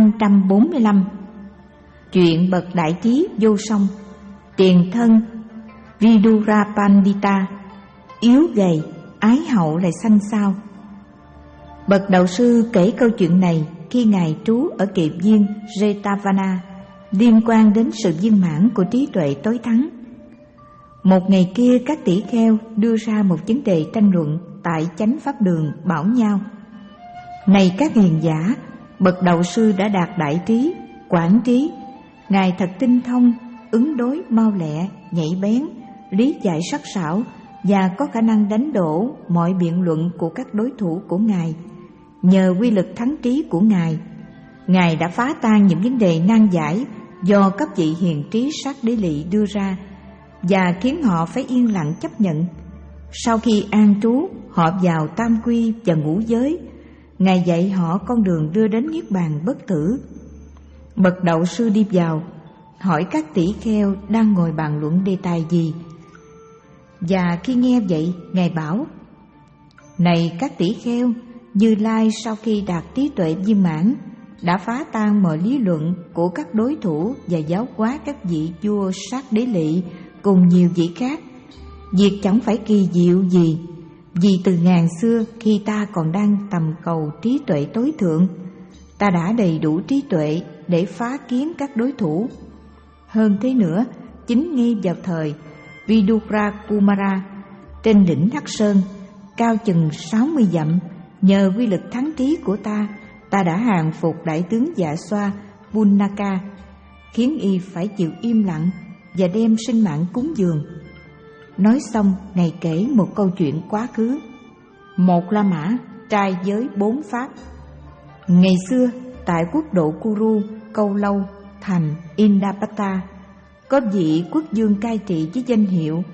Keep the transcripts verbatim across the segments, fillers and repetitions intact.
năm trăm bốn mươi lăm. Chuyện bậc đại trí vô song. Tiền thân Vidura Pandita, yếu gầy, ái hậu lại xanh xao. Bậc đạo sư kể câu chuyện này khi ngài trú ở kiệp viên Jetavana, liên quan đến sự viên mãn của trí tuệ tối thắng. Một ngày kia, các tỷ kheo đưa ra một vấn đề tranh luận tại chánh pháp đường, bảo nhau: này các hiền giả, bậc đạo sư đã đạt đại trí, quảng trí, ngài thật tinh thông, ứng đối mau lẹ, nhạy bén, lý giải sắc sảo và có khả năng đánh đổ mọi biện luận của các đối thủ của ngài. Nhờ quy lực thắng trí của ngài, ngài đã phá tan những vấn đề nan giải do các vị hiền trí sát đế lị đưa ra và khiến họ phải yên lặng chấp nhận. Sau khi an trú, họ vào tam quy và ngũ giới. Ngài dạy họ con đường đưa đến niết bàn bất tử. Bậc đạo sư đi vào, hỏi các tỷ kheo đang ngồi bàn luận đề tài gì. Và khi nghe vậy, ngài bảo: này các tỷ kheo, Như Lai sau khi đạt trí tuệ viên mãn đã phá tan mọi lý luận của các đối thủ và giáo hóa các vị vua sát đế lị cùng nhiều vị khác. Việc chẳng phải kỳ diệu gì, vì từ ngàn xưa khi ta còn đang tầm cầu trí tuệ tối thượng, ta đã đầy đủ trí tuệ để phá kiến các đối thủ. Hơn thế nữa, chính ngay vào thời Vidura Kumara trên đỉnh Hắc Sơn, cao chừng sáu mươi dặm, nhờ quy lực thắng trí của ta, ta đã hàng phục đại tướng Dạ Xoa Punaka, khiến y phải chịu im lặng và đem sinh mạng cúng dường. Nói xong, ngài kể một câu chuyện quá khứ. Một La Mã trai giới bốn pháp. Ngày xưa, tại quốc độ Kuru, Câu Lâu, thành Indapata, có vị quốc vương cai trị với danh hiệu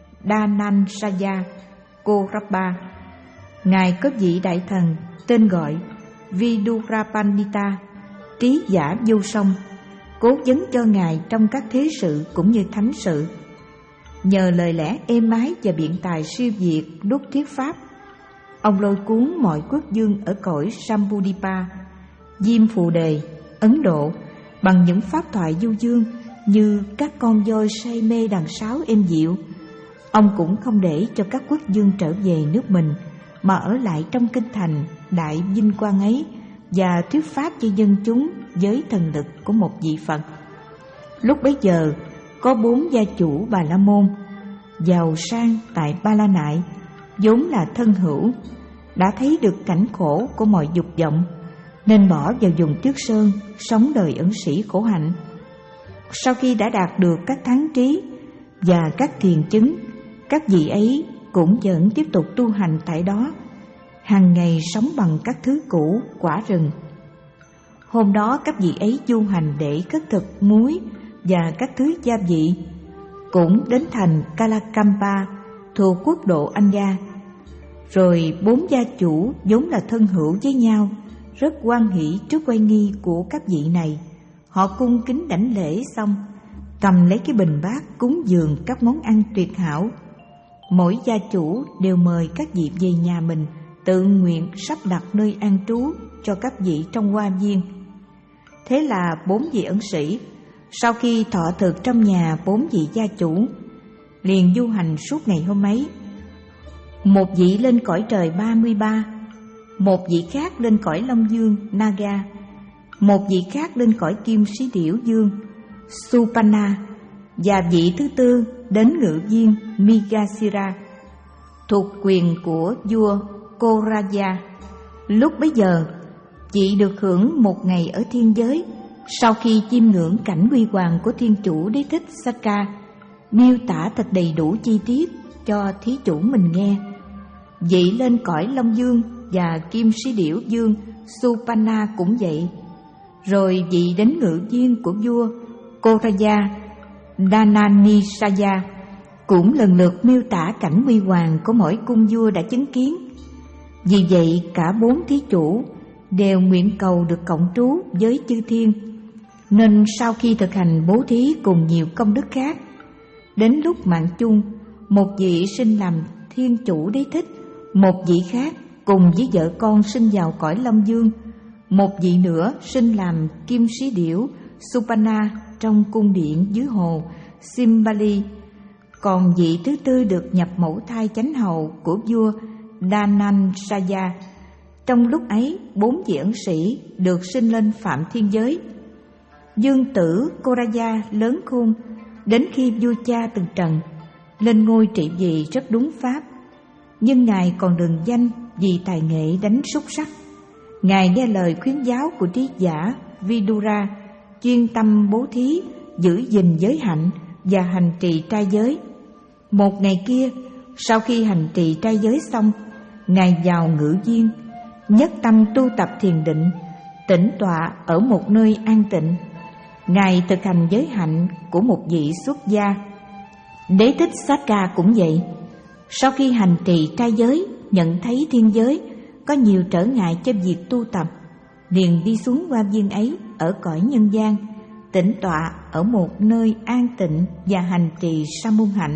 Danansaya Korabba. Ngài có vị đại thần tên gọi Vidura Pandita, trí giả vô song, cố vấn cho ngài trong các thế sự cũng như thánh sự. Nhờ lời lẽ êm ái và biện tài siêu việt đúc thuyết pháp, ông lôi cuốn mọi quốc vương ở cõi Sambudipa, Diêm Phù Đề, Ấn Độ bằng những pháp thoại du dương như các con voi say mê đàn sáo êm dịu. Ông cũng không để cho các quốc vương trở về nước mình, mà ở lại trong kinh thành đại vinh quang ấy và thuyết pháp cho dân chúng với thần lực của một vị Phật. Lúc bấy giờ, có bốn gia chủ Bà La Môn giàu sang tại Ba La Nại, vốn là thân hữu, đã thấy được cảnh khổ của mọi dục vọng, nên bỏ vào vùng Tuyết Sơn sống đời ẩn sĩ khổ hạnh. Sau khi đã đạt được các thắng trí và các thiền chứng, các vị ấy cũng vẫn tiếp tục tu hành tại đó, hàng ngày sống bằng các thứ củ quả rừng. Hôm đó các vị ấy du hành để cất thực muối và các thứ gia vị, cũng đến thành Kalakampa thuộc quốc độ Anya. Rồi bốn gia chủ vốn là thân hữu với nhau rất hoan hỷ trước oai nghi của các vị này. Họ cung kính đảnh lễ xong, cầm lấy cái bình bát cúng dường các món ăn tuyệt hảo. Mỗi gia chủ đều mời các vị về nhà mình tự nguyện sắp đặt nơi an trú cho các vị trong hoa viên. Thế là bốn vị ẩn sĩ sau khi thọ thực trong nhà bốn vị gia chủ, liền du hành suốt ngày hôm ấy. Một vị lên cõi trời ba mươi ba, một vị khác lên cõi Long Dương Naga, một vị khác lên cõi Kim Sĩ Điểu Dương Supana, và vị thứ tư đến ngự viên Migasira thuộc quyền của vua Koraya. Lúc bấy giờ, chị được hưởng một ngày ở thiên giới. Sau khi chiêm ngưỡng cảnh huy hoàng của thiên chủ Đế Thích Sakka, miêu tả thật đầy đủ chi tiết cho thí chủ mình nghe, vị lên cõi Long Dương và Kim Sĩ Điểu Dương Supana cũng vậy. Rồi vị đến ngự viên của vua Koraya Dananisaya cũng lần lượt miêu tả cảnh huy hoàng của mỗi cung vua đã chứng kiến. Vì vậy cả bốn thí chủ đều nguyện cầu được cộng trú với chư thiên, nên sau khi thực hành bố thí cùng nhiều công đức khác, đến lúc mạng chung, một vị sinh làm thiên chủ Đế Thích, một vị khác cùng với vợ con sinh vào cõi Long Dương, Một vị nữa sinh làm kim sĩ điểu Supana trong cung điện dưới hồ Simbali. Còn vị thứ tư được nhập mẫu thai chánh hầu của vua Dhananjaya. Trong lúc ấy, bốn vị ẩn sĩ được sinh lên phạm thiên giới. Dương tử Koraya lớn khôn, đến khi vua cha từng trần lên ngôi trị vì rất đúng pháp, nhưng ngài còn lừng danh vì tài nghệ đánh súc sắc. Ngài nghe lời khuyến giáo của trí giả Vidura, chuyên tâm bố thí, giữ gìn giới hạnh và hành trì trai giới. Một ngày kia, sau khi hành trì trai giới xong, ngài vào ngự viên, nhất tâm tu tập thiền định, tĩnh tọa ở một nơi an tịnh. Ngài thực hành giới hạnh của một vị xuất gia. Đế thích Sakka cũng vậy. Sau khi hành trì trai giới, nhận thấy thiên giới có nhiều trở ngại cho việc tu tập, liền đi xuống qua viên ấy ở cõi nhân gian, tĩnh tọa ở một nơi an tịnh và hành trì sa môn hạnh.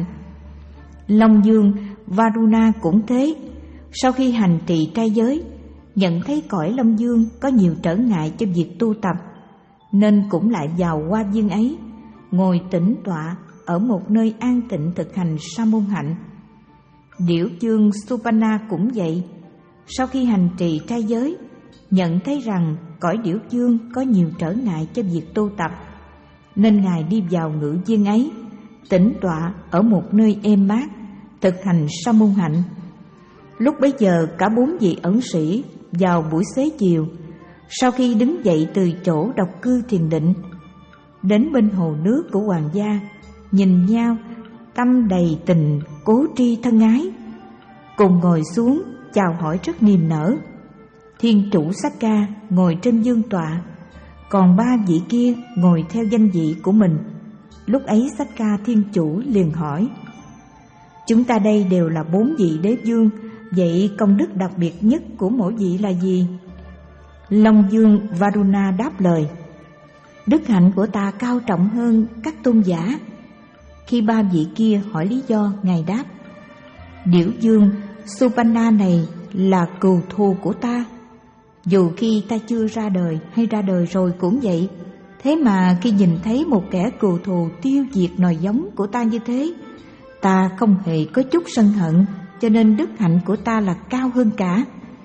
Long Dương Varuna cũng thế. Sau khi hành trì trai giới, nhận thấy cõi Long Dương có nhiều trở ngại cho việc tu tập, nên cũng lại vào qua viên ấy, ngồi tĩnh tọa ở một nơi an tịnh thực hành sa môn hạnh. Điểu dương Supana cũng vậy. Sau khi hành trì trai giới, nhận thấy rằng cõi điểu dương có nhiều trở ngại cho việc tu tập, nên ngài đi vào ngự viên ấy, tĩnh tọa ở một nơi êm mát, thực hành sa môn hạnh. Lúc bấy giờ cả bốn vị ẩn sĩ vào buổi xế chiều, sau khi đứng dậy từ chỗ độc cư thiền định, đến bên hồ nước của hoàng gia, nhìn nhau tâm đầy tình cố tri thân ái, cùng ngồi xuống chào hỏi rất niềm nở. Thiên chủ Sakka ngồi trên vương tọa, còn ba vị kia ngồi theo danh vị của mình. Lúc ấy Sakka thiên chủ liền hỏi: chúng ta đây đều là bốn vị đế vương, vậy công đức đặc biệt nhất của mỗi vị là gì? Long Dương Varuna đáp lời: đức hạnh của ta cao trọng hơn các tôn giả. Khi ba vị kia hỏi lý do, ngài đáp: điểu dương Supana này là cừu thù của ta. Dù khi ta chưa ra đời hay ra đời rồi cũng vậy. Thế mà khi nhìn thấy một kẻ cừu thù tiêu diệt nòi giống của ta như thế, ta không hề có chút sân hận, cho nên đức hạnh của ta là cao hơn cả.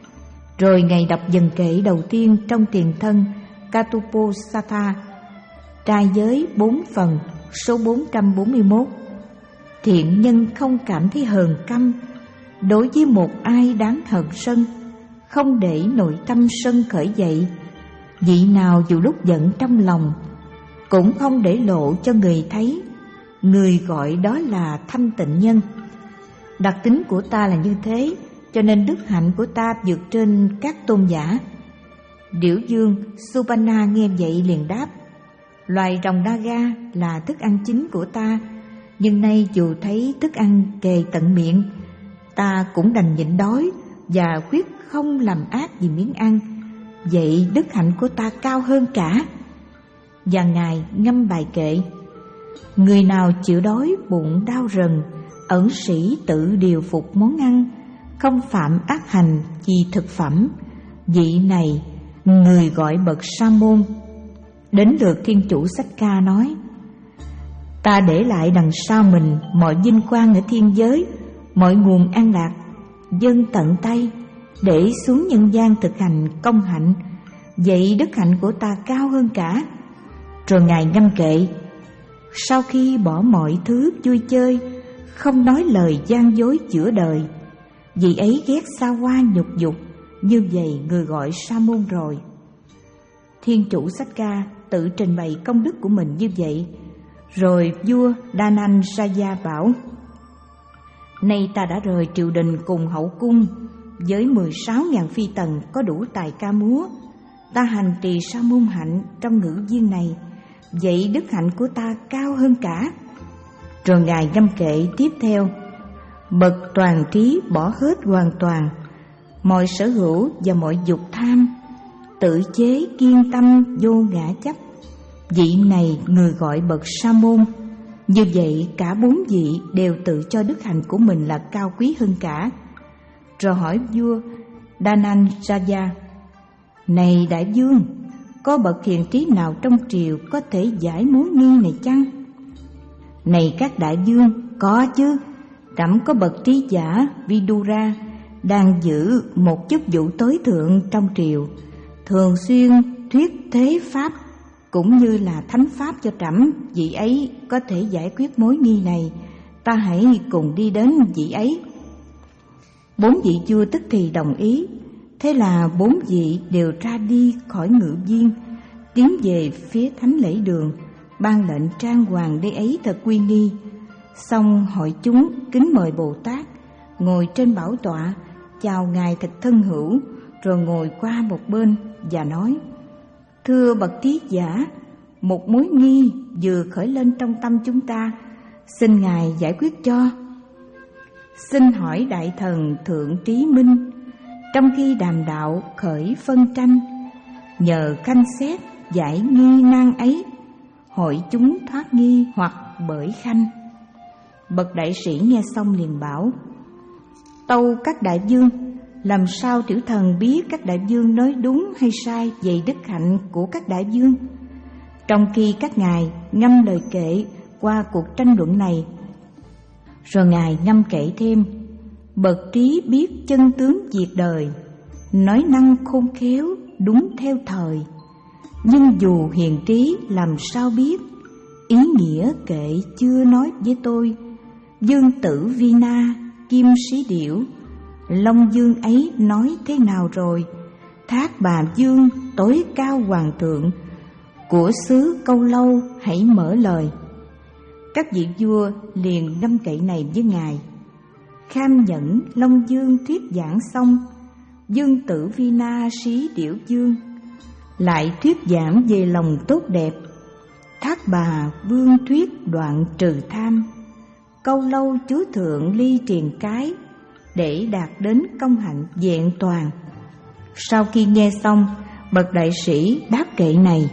Rồi ngài đọc dần kệ đầu tiên trong tiền thân Katuposatha, trai giới bốn phần, số bốn trăm bốn mươi mốt. Thiện nhân không cảm thấy hờn căm đối với một ai đáng hận sân, không để nội tâm sân khởi dậy. Vị nào dù lúc giận trong lòng cũng không để lộ cho người thấy, người gọi đó là thanh tịnh nhân. Đặc tính của ta là như thế, cho nên đức hạnh của ta vượt trên các tôn giả. Điểu dương Supana nghe vậy liền đáp: loài rồng Naga là thức ăn chính của ta, nhưng nay dù thấy thức ăn kề tận miệng, ta cũng đành nhịn đói và quyết không làm ác vì miếng ăn. Vậy đức hạnh của ta cao hơn cả. Và ngài ngâm bài kệ: người nào chịu đói bụng đau rần, ẩn sĩ tự điều phục món ăn, không phạm ác hành vì thực phẩm, vị này người gọi bậc sa môn. Đến lượt thiên chủ Sakka nói: ta để lại đằng sau mình mọi vinh quang ở thiên giới, mọi nguồn an lạc, dâng tận tay để xuống nhân gian thực hành công hạnh. Vậy đức hạnh của ta cao hơn cả. Rồi ngài ngâm kệ: sau khi bỏ mọi thứ vui chơi, không nói lời gian dối chữa đời, vì ấy ghét xa hoa nhục dục, như vậy người gọi sa môn rồi. Thiên chủ Sakka tự trình bày công đức của mình như vậy. Rồi vua Dhananjaya bảo: nay ta đã rời triều đình cùng hậu cung với mười sáu ngàn phi tần có đủ tài ca múa. Ta hành trì sa môn hạnh trong ngữ viên này, vậy đức hạnh của ta cao hơn cả. Rồi ngài ngâm kệ tiếp theo: bậc toàn trí bỏ hết hoàn toàn mọi sở hữu và mọi dục tham, tự chế kiên tâm vô ngã chấp, vị này người gọi bậc sa môn. Như vậy cả bốn vị đều tự cho đức hạnh của mình là cao quý hơn cả. Rồi hỏi vua Dhananjaya: Này đại vương, có bậc hiền trí nào trong triều có thể giải mối nghi này chăng? Này các đại vương, có chứ. Trẫm có bậc trí giả Vidura đang giữ một chức vụ tối thượng trong triều, thường xuyên thuyết thế pháp cũng như là thánh pháp cho trẫm. Vị ấy có thể giải quyết mối nghi này, ta hãy cùng đi đến vị ấy. Bốn vị vua tức thì đồng ý. Thế là bốn vị đều ra đi khỏi ngự viên, tiến về phía thánh lễ đường, ban lệnh trang hoàng đế ấy thật uy nghi. Xong hội chúng kính mời Bồ Tát ngồi trên bảo tọa, chào ngài thật thân hữu, rồi ngồi qua một bên và nói: Thưa bậc trí giả, một mối nghi vừa khởi lên trong tâm chúng ta, xin ngài giải quyết cho. Xin hỏi đại thần Thượng Trí Minh, trong khi đàm đạo khởi phân tranh, nhờ khanh xét giải nghi nan ấy, hội chúng thoát nghi hoặc bởi khanh. Bậc đại sĩ nghe xong liền bảo: Tâu các đại vương, làm sao tiểu thần biết các đại vương nói đúng hay sai về đức hạnh của các đại vương? Trong khi các ngài ngâm lời kệ qua cuộc tranh luận này, rồi ngài ngâm kệ thêm: Bậc trí biết chân tướng việc đời, nói năng khôn khéo đúng theo thời. Nhưng dù hiền trí làm sao biết, ý nghĩa kệ chưa nói với tôi. Dương tử Vina, kim sĩ điểu, Long Dương ấy nói thế nào rồi? Thác Bà Dương tối cao hoàng thượng, của xứ Câu Lâu hãy mở lời. Các vị vua liền ngâm kệ này với ngài. Kham Nhẫn Long Dương thuyết giảng xong, Dương tử Vina sĩ điểu dương lại thuyết giảng về lòng tốt đẹp. Thác Bà Vương thuyết đoạn trừ tham, Câu Lâu chúa thượng ly triền cái, để đạt đến công hạnh vẹn toàn. Sau khi nghe xong, bậc đại sĩ đáp kệ này: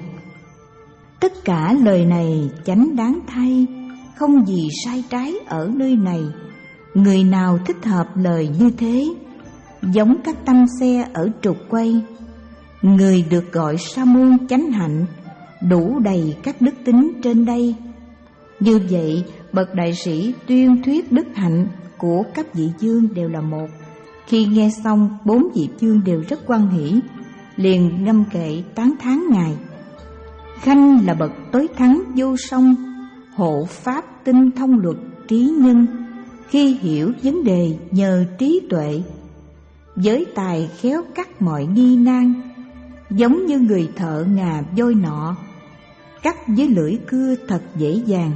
Tất cả lời này chánh đáng thay, không gì sai trái ở nơi này. Người nào thích hợp lời như thế, giống các tâm xe ở trục quay. Người được gọi sa môn chánh hạnh, đủ đầy các đức tính trên đây. Như vậy, bậc đại sĩ tuyên thuyết đức hạnh của các vị vương đều là một. Khi nghe xong, bốn vị vương đều rất hoan hỷ, liền ngâm kệ tán thán ngài. Khanh là bậc tối thắng vô song, hộ pháp tinh thông luật trí nhân. Khi hiểu vấn đề nhờ trí tuệ, với tài khéo cắt mọi nghi nan, giống như người thợ ngà voi nọ, cắt với lưỡi cưa thật dễ dàng.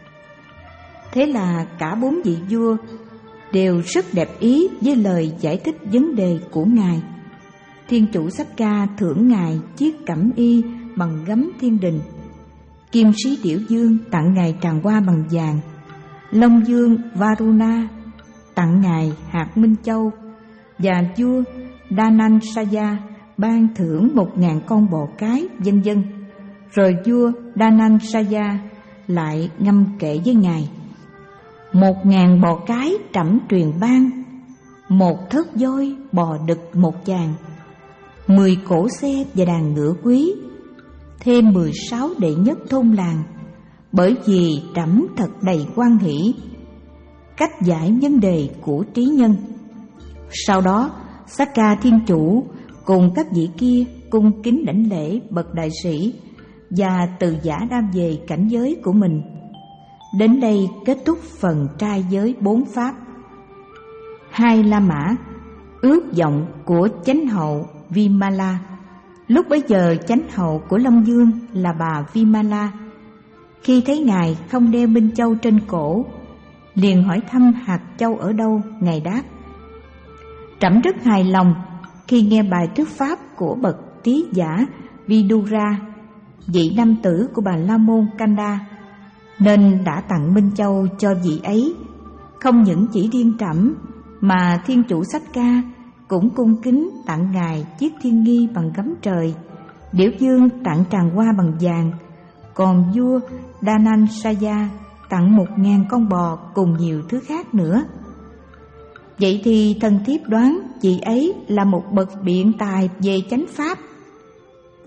Thế là cả bốn vị vua đều rất đẹp ý với lời giải thích vấn đề của ngài. Thiên chủ Sách Ca thưởng ngài chiếc cẩm y bằng gấm thiên đình. Kim sĩ điểu dương tặng ngài tràng hoa bằng vàng. Long dương Varuna tặng ngài hạt minh châu, và vua Danansaya ban thưởng một ngàn con bò cái, vân vân. Rồi vua Danansaya lại ngâm kệ với ngài: Một ngàn bò cái trẫm truyền ban, một thớt voi bò đực một chàng, mười cỗ xe và đàn ngựa quý, thêm mười sáu đệ nhất thôn làng. Bởi vì trẫm thật đầy hoan hỷ, cách giải vấn đề của trí nhân. Sau đó, Sakka thiên chủ cùng các vị kia cung kính đảnh lễ bậc đại sĩ và từ giả đam về cảnh giới của mình. Đến đây kết thúc phần trai giới bốn pháp. Hai La Mã, ước vọng của chánh hậu Vimala. Lúc bấy giờ chánh hậu của Long Dương là bà Vimala, khi thấy ngài không đeo minh châu trên cổ, liền hỏi thăm hạt châu ở đâu. Ngài đáp: Trẫm rất hài lòng khi nghe bài thuyết pháp của bậc trí giả Vidura, vị nam tử của bà La Môn Kanda, nên đã tặng minh châu cho vị ấy. Không những chỉ riêng trẫm, mà thiên chủ Sách Ca cũng cung kính tặng ngài chiếc thiên nghi bằng gấm trời, điểu dương tặng tràng hoa bằng vàng, còn vua Danansaya tặng một ngàn con bò cùng nhiều thứ khác nữa. Vậy thì thần thiếp đoán vị ấy là một bậc biện tài về chánh pháp.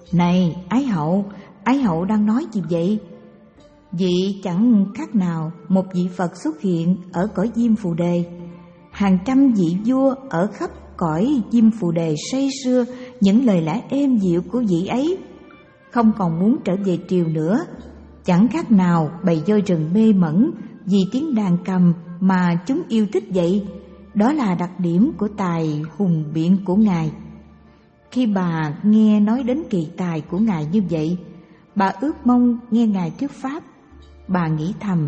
Này Ái Hậu, Ái Hậu đang nói gì vậy? Vị chẳng khác nào một vị Phật xuất hiện ở cõi Diêm Phù Đề. Hàng trăm vị vua ở khắp cõi Diêm Phù Đề say sưa những lời lẽ êm dịu của vị ấy, không còn muốn trở về triều nữa. Chẳng khác nào bầy voi rừng mê mẩn vì tiếng đàn cầm mà chúng yêu thích vậy. Đó là đặc điểm của tài hùng biện của Ngài. Khi bà nghe nói đến kỳ tài của Ngài như vậy, bà ước mong nghe Ngài thuyết pháp. Bà nghĩ thầm,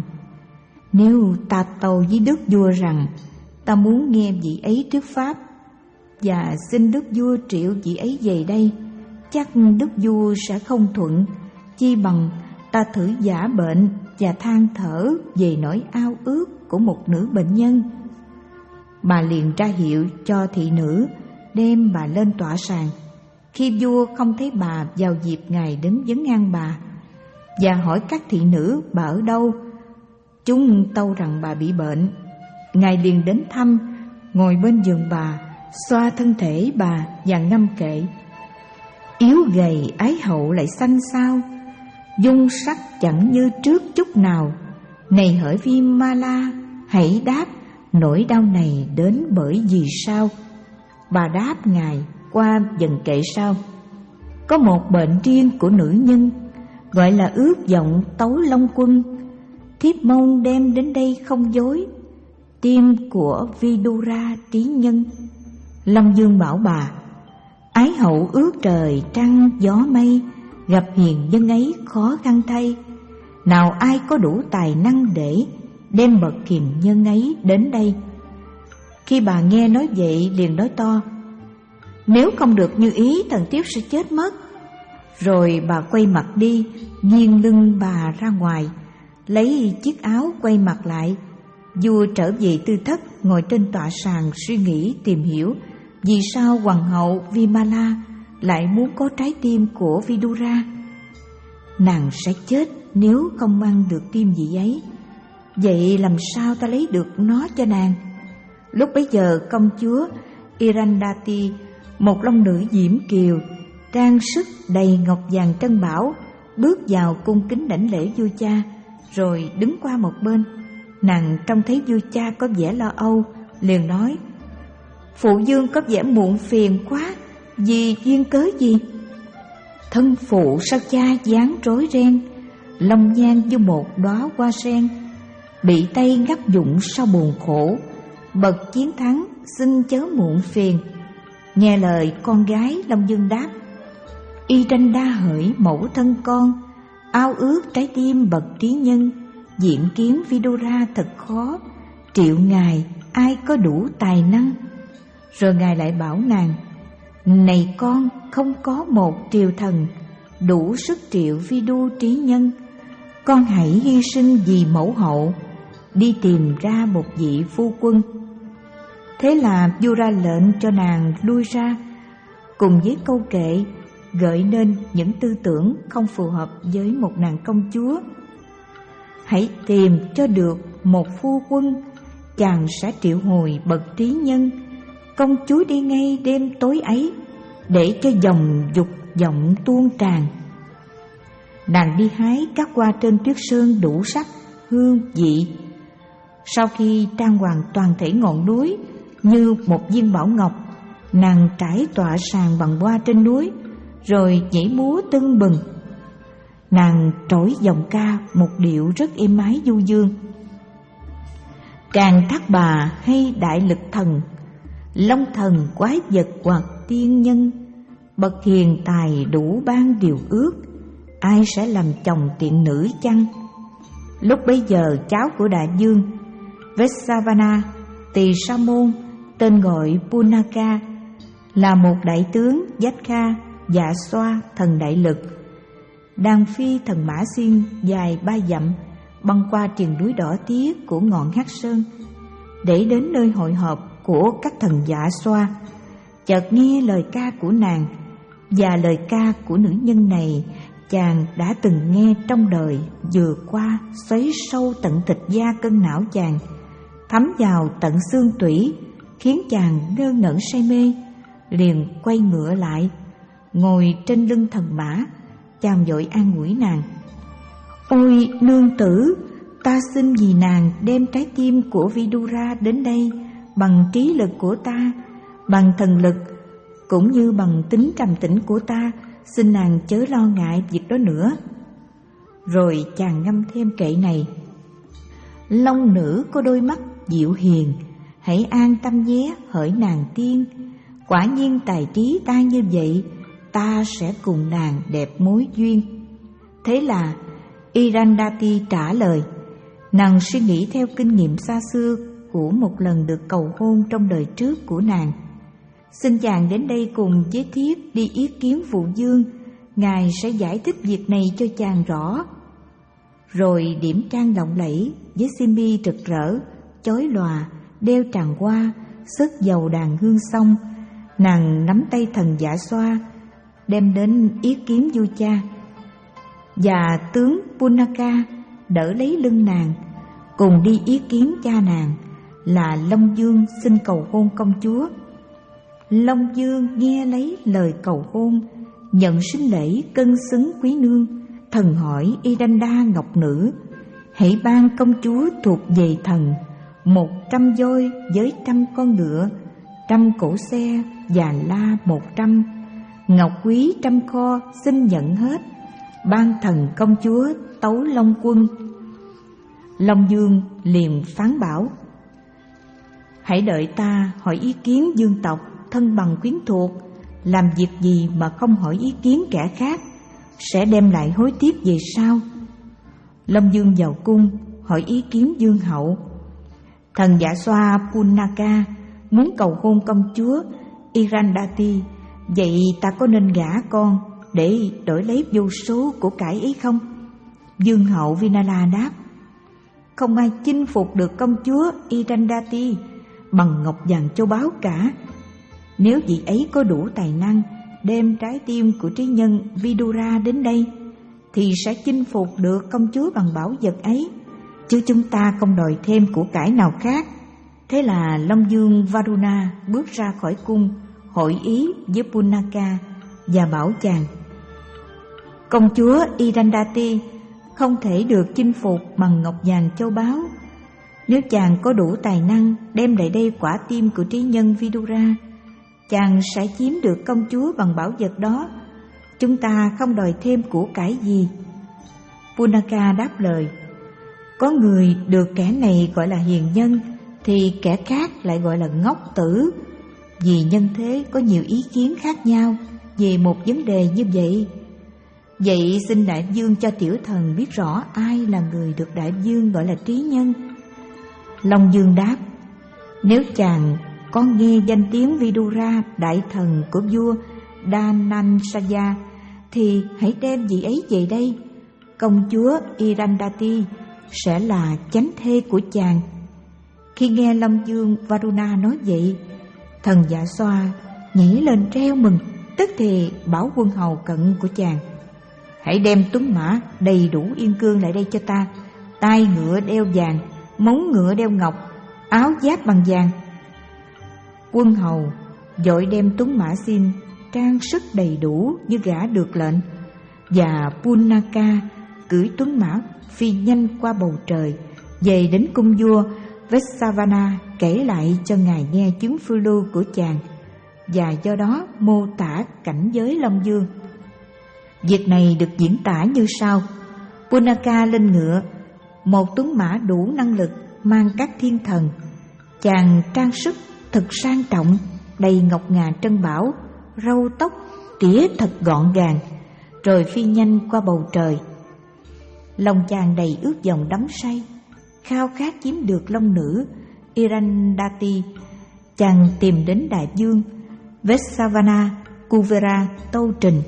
nếu ta tâu với đức vua rằng ta muốn nghe vị ấy thuyết pháp và xin đức vua triệu vị ấy về đây, chắc đức vua sẽ không thuận. Chi bằng ta thử giả bệnh và than thở về nỗi ao ước của một nữ bệnh nhân. Bà liền ra hiệu cho thị nữ đem bà lên tọa sàng. Khi vua không thấy bà vào dịp Ngài đến vấn an bà và hỏi các thị nữ bà ở đâu, chúng tâu rằng bà bị bệnh. Ngài liền đến thăm, ngồi bên giường bà, xoa thân thể bà và ngâm kệ: Yếu gầy Ái Hậu lại xanh xao, dung sắc chẳng như trước chút nào. Này hỡi Vimala, hãy đáp nỗi đau này đến bởi vì sao? Bà đáp Ngài qua dần kệ sau: Có một bệnh riêng của nữ nhân, gọi là ước vọng tấu long quân. Thiếp mong đem đến đây không dối, tim của Vidura trí nhân. Long Dương bảo bà: Ái Hậu ước trời trăng gió mây, gặp hiền nhân ấy khó khăn thay. Nào ai có đủ tài năng để đem bậc hiền nhân ấy đến đây? Khi bà nghe nói vậy liền nói to: Nếu không được như ý, thần thiếp sẽ chết mất. Rồi bà quay mặt đi, nghiêng lưng bà ra ngoài, lấy chiếc áo quay mặt lại. Vua trở về tư thất, ngồi trên tọa sàng suy nghĩ tìm hiểu vì sao hoàng hậu Vimala lại muốn có trái tim của Vidura. Nàng sẽ chết nếu không ăn được tim vị ấy. Vậy làm sao ta lấy được nó cho nàng? Lúc bấy giờ công chúa Irandati, một long nữ diễm kiều, trang sức đầy ngọc vàng trân bảo, bước vào cung kính đảnh lễ vua cha, rồi đứng qua một bên. Nàng trông thấy vua cha có vẻ lo âu, liền nói: Phụ vương có vẻ muộn phiền quá, vì duyên cớ gì? Thân phụ sao cha dáng rối ren, long nhan như một đóa hoa sen, bị tay ngắt dụng sao buồn khổ. Bậc chiến thắng xin chớ muộn phiền. Nghe lời con gái, Long Dương đáp: Y tranh đa hỡi mẫu thân con, ao ước trái tim bậc trí nhân. Diện kiến Vidura thật khó, triệu ngài ai có đủ tài năng. Rồi ngài lại bảo nàng: Này con, không có một triều thần đủ sức triệu Vidu trí nhân. Con hãy hy sinh vì mẫu hậu, đi tìm ra một vị phu quân. Thế là vua ra lệnh cho nàng lui ra, cùng với câu kệ gợi nên những tư tưởng không phù hợp với một nàng công chúa. Hãy tìm cho được một phu quân, chàng sẽ triệu hồi bậc trí nhân. Công chúa đi ngay đêm tối ấy, để cho dòng dục vọng tuôn tràn. Nàng đi hái các hoa trên tuyết sơn đủ sắc, hương, vị. Sau khi trang hoàng toàn thể ngọn núi như một viên bảo ngọc, nàng trải tọa sàng bằng hoa trên núi, rồi nhảy múa tưng bừng. Nàng trỗi giọng ca một điệu rất êm ái du dương: Càng thác bà hay đại lực thần, long thần quái vật hoặc tiên nhân, bậc hiền tài đủ ban điều ước, ai sẽ làm chồng tiện nữ chăng? Lúc bấy giờ cháu của đại vương Vesavana Tỳ Sa Môn, tên gọi Punaka, là một đại tướng Yakha Dạ Xoa thần đại lực, đang phi thần mã xiên dài ba dặm băng qua triền núi đỏ tía của ngọn Hắc Sơn để đến nơi hội họp của các thần Dạ Xoa. Chợt nghe lời ca của nàng, và lời ca của nữ nhân này chàng đã từng nghe trong đời vừa qua, xoáy sâu tận thịt da cân não chàng, thấm vào tận xương tủy, khiến chàng ngơ ngẩn say mê. Liền quay ngựa lại, ngồi trên lưng thần mã. Chàng vội an ủi nàng: Ôi nương tử, ta xin vì nàng đem trái tim của Vidura đến đây bằng trí lực của ta, bằng thần lực, cũng như bằng tính trầm tĩnh của ta. Xin nàng chớ lo ngại việc đó nữa. Rồi chàng ngâm thêm kệ này: Long nữ có đôi mắt dịu hiền, hãy an tâm nhé hỡi nàng tiên. Quả nhiên tài trí ta như vậy, ta sẽ cùng nàng đẹp mối duyên. Thế là Irandati trả lời. Nàng suy nghĩ theo kinh nghiệm xa xưa của một lần được cầu hôn trong đời trước của nàng. Xin chàng đến đây cùng với thiếp đi yết kiến phụ vương, ngài sẽ giải thích việc này cho chàng rõ. Rồi điểm trang lộng lẫy với xiêm rực rỡ, chói lòa, đeo tràng hoa, sức dầu đàn hương xong, nàng nắm tay thần Dạ Xoa đem đến yết kiến vua cha. Và tướng Punaka đỡ lấy lưng nàng, cùng đi yết kiến cha nàng là Long Dương xin cầu hôn công chúa. Long Dương nghe lấy lời cầu hôn, nhận sinh lễ cân xứng quý nương. Thần hỏi Idanda ngọc nữ: Hãy ban công chúa thuộc về thần một trăm voi với trăm con ngựa, trăm cổ xe và la một trăm, ngọc quý trăm kho, xin nhận hết. Ban thần công chúa tấu Long quân. Long Dương liền phán bảo: Hãy đợi ta hỏi ý kiến vương tộc, thân bằng quyến thuộc. Làm việc gì mà không hỏi ý kiến kẻ khác, sẽ đem lại hối tiếc về sau. Long Dương vào cung hỏi ý kiến vương hậu. Thần Dạ Xoa Punaka muốn cầu hôn công chúa Irandati, vậy ta có nên gả con để đổi lấy vô số của cải ấy không? Vương hậu Vinala đáp: Không ai chinh phục được công chúa Irandati bằng ngọc vàng châu báu cả. Nếu vị ấy có đủ tài năng đem trái tim của trí nhân Vidura đến đây, thì sẽ chinh phục được công chúa bằng bảo vật ấy, chứ chúng ta không đòi thêm của cải nào khác. Thế là Long Dương Varuna bước ra khỏi cung, hội ý với Punaka và bảo chàng: Công chúa Irandati không thể được chinh phục bằng ngọc vàng châu báu. Nếu chàng có đủ tài năng đem lại đây quả tim của trí nhân Vidura, chàng sẽ chiếm được công chúa bằng bảo vật đó. Chúng ta không đòi thêm của cải gì. Punaka đáp lời: Có người được kẻ này gọi là hiền nhân, thì kẻ khác lại gọi là ngốc tử. Vì nhân thế có nhiều ý kiến khác nhau về một vấn đề như vậy. Vậy xin đại vương cho tiểu thần biết rõ ai là người được đại vương gọi là trí nhân. Long Dương đáp: Nếu chàng có nghe danh tiếng Vidura, đại thần của vua Dhananjaya, thì hãy đem vị ấy về đây. Công chúa Irandati sẽ là chánh thê của chàng. Khi nghe Long Dương Varuna nói vậy, thần Dạ Xoa nhảy lên reo mừng, tức thì bảo quân hầu cận của chàng: Hãy đem tuấn mã đầy đủ yên cương lại đây cho ta, tai ngựa đeo vàng, móng ngựa đeo ngọc, áo giáp bằng vàng. Quân hầu vội đem tuấn mã xin trang sức đầy đủ như gã được lệnh, và Punaka cưỡi tuấn mã phi nhanh qua bầu trời về đến cung vua Vesavana, kể lại cho ngài nghe chuyến phiêu lưu của chàng, và do đó mô tả cảnh giới Long Dương. Việc này được diễn tả như sau: Punaka lên ngựa, một tuấn mã đủ năng lực mang các thiên thần. Chàng trang sức thật sang trọng, đầy ngọc ngà trân bảo, râu tóc tỉa thật gọn gàng, rồi phi nhanh qua bầu trời. Lòng chàng đầy ước vọng đắm say, khao khát chiếm được long nữ Irandati. Chàng tìm đến đại vương Vesavana Kuvera tâu trình.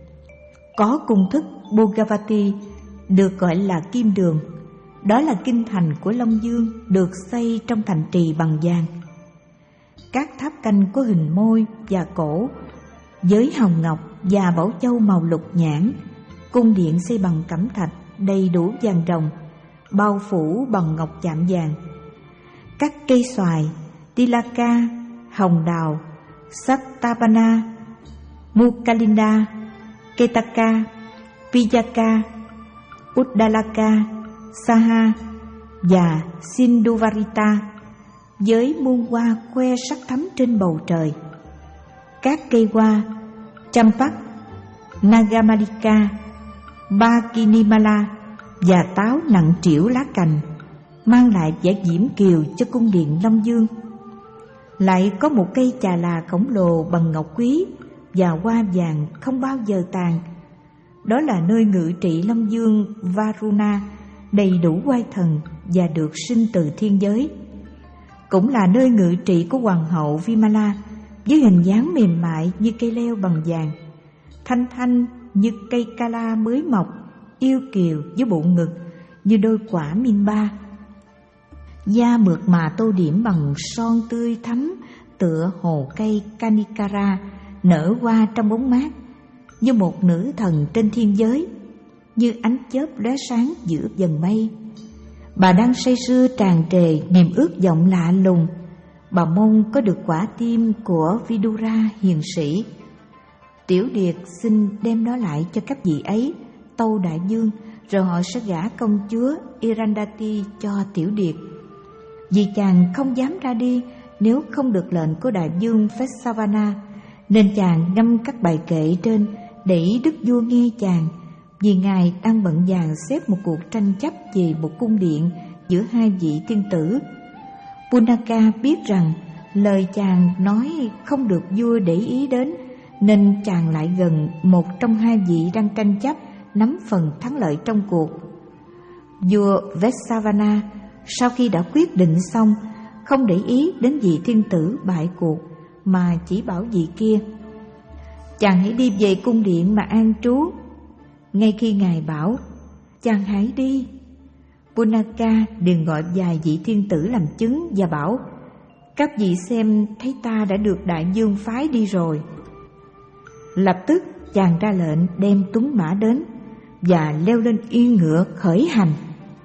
Có cung thức Bhogavati được gọi là Kim Đường. Đó là kinh thành của Long Dương, được xây trong thành trì bằng vàng. Các tháp canh có hình môi và cổ với hồng ngọc và bảo châu màu lục nhãn. Cung điện xây bằng cẩm thạch, đầy đủ vàng ròng, bao phủ bằng ngọc chạm vàng. Các cây xoài, tilaka, hồng đào, satapana, Mukalinda, Ketaka, Vijaka, Uddalaka, Saha và Sindhuvarita với muôn hoa khoe sắc thắm trên bầu trời. Các cây hoa Champak, Nagamalika, Bakinimala và táo nặng trĩu lá cành mang lại vẻ diễm kiều cho cung điện Long Dương. Lại có một cây chà là khổng lồ bằng ngọc quý và hoa vàng không bao giờ tàn. Đó là nơi ngự trị Long Dương Varuna, đầy đủ oai thần và được sinh từ thiên giới. Cũng là nơi ngự trị của hoàng hậu Vimala, với hình dáng mềm mại như cây leo bằng vàng, thanh thanh như cây cala mới mọc, yêu kiều với bụng ngực như đôi quả min ba. Da mượt mà tô điểm bằng son tươi thắm, tựa hồ cây Kanikara nở hoa trong bóng mát, như một nữ thần trên thiên giới, như ánh chớp lóe sáng giữa dần mây. Bà đang say sưa tràn trề niềm ước vọng lạ lùng. Bà mong có được quả tim của Vidura hiền sĩ. Tiểu Điệt xin đem nó lại cho các vị ấy, tâu đại dương, rồi họ sẽ gả công chúa Irandati cho Tiểu Điệt. Vì chàng không dám ra đi nếu không được lệnh của đại dương Vessavana, nên chàng ngâm các bài kệ trên để đức vua nghe chàng, vì ngài đang bận dàn xếp một cuộc tranh chấp về một cung điện giữa hai vị thiên tử. Punaka biết rằng lời chàng nói không được vua để ý đến, nên chàng lại gần một trong hai vị đang tranh chấp nắm phần thắng lợi trong cuộc. Vua Vessavana sau khi đã quyết định xong, không để ý đến vị thiên tử bại cuộc, mà chỉ bảo vị kia: chàng hãy đi về cung điện mà an trú. Ngay khi ngài bảo chàng hãy đi, Punaka liền gọi vài vị thiên tử làm chứng và bảo: các vị xem thấy ta đã được đại dương phái đi rồi. Lập tức chàng ra lệnh đem tuấn mã đến và leo lên yên ngựa khởi hành.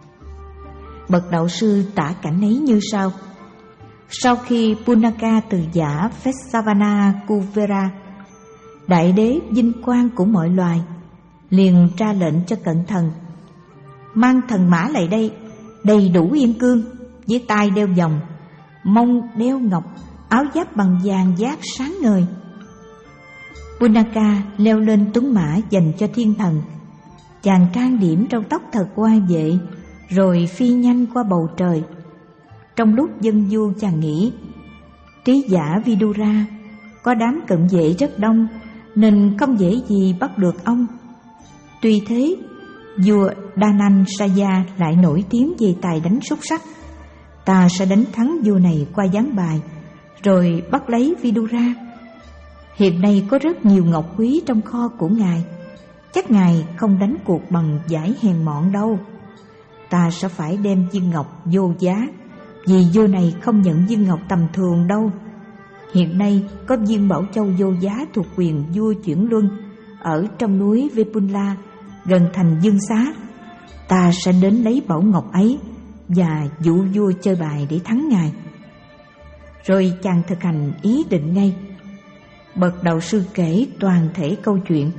Bậc đạo sư tả cảnh ấy như sau: sau khi Punaka từ giả Vessavana Kuvera, đại đế vinh quang của mọi loài, liền ra lệnh cho cận thần: mang thần mã lại đây, đầy đủ yên cương, với tai đeo vòng, mông đeo ngọc, áo giáp bằng vàng giáp sáng ngời. Punaka leo lên tuấn mã dành cho thiên thần. Chàng trang điểm râu tóc thật oai vệ, rồi phi nhanh qua bầu trời. Trong lúc dân du chàng nghĩ: trí giả Vidura có đám cận vệ rất đông, nên không dễ gì bắt được ông. Tuy thế, vua Dhananjaya lại nổi tiếng về tài đánh xúc sắc. Ta sẽ đánh thắng vua này qua gián bài, rồi bắt lấy Vidura. Hiện nay có rất nhiều ngọc quý trong kho của ngài, chắc ngài không đánh cuộc bằng giải hèn mọn đâu. Ta sẽ phải đem viên ngọc vô giá, vì vua này không nhận viên ngọc tầm thường đâu. Hiện nay có viên bảo châu vô giá thuộc quyền vua chuyển luân ở trong núi Vipula, gần thành Dương Xá. Ta sẽ đến lấy bảo ngọc ấy và dụ vua chơi bài để thắng ngài. Rồi chàng thực hành ý định ngay. Bậc đạo sư kể toàn thể câu chuyện.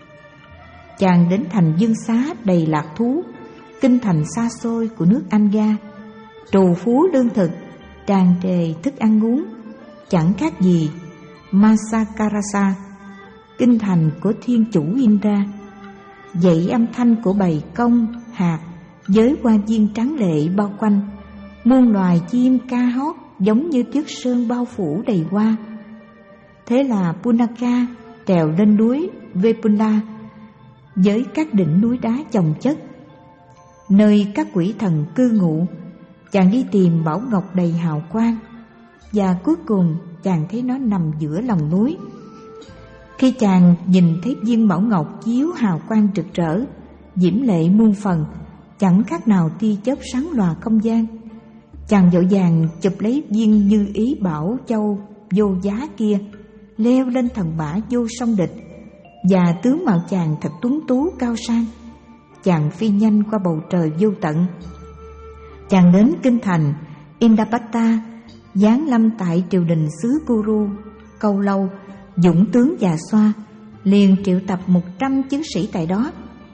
Chàng đến thành Dương Xá đầy lạc thú, kinh thành xa xôi của nước Anga, trù phú lương thực, tràn trề thức ăn uống, chẳng khác gì Masakarasa, kinh thành của thiên chủ Indra. Dậy âm thanh của bầy công, hạt với hoa viên tráng lệ bao quanh, muôn loài chim ca hót giống như tuyết sơn bao phủ đầy hoa. Thế là Punaka trèo lên núi Vepula với các đỉnh núi đá chồng chất, nơi các quỷ thần cư ngụ. Chàng đi tìm bảo ngọc đầy hào quang, và cuối cùng chàng thấy nó nằm giữa lòng núi. Khi chàng nhìn thấy viên bảo ngọc chiếu hào quang rực rỡ, diễm lệ muôn phần, chẳng khác nào tia chớp sáng lòa không gian, chàng vội vàng chụp lấy viên như ý bảo châu vô giá kia, leo lên thần mã vô song địch, và tướng mạo chàng thật tuấn tú cao sang. Chàng phi nhanh qua bầu trời vô tận. Chàng đến kinh thành Indapata, giáng lâm tại triều đình xứ Kuru, Câu Lâu, dũng tướng già xoa, liền triệu tập một trăm chiến sĩ tại đó.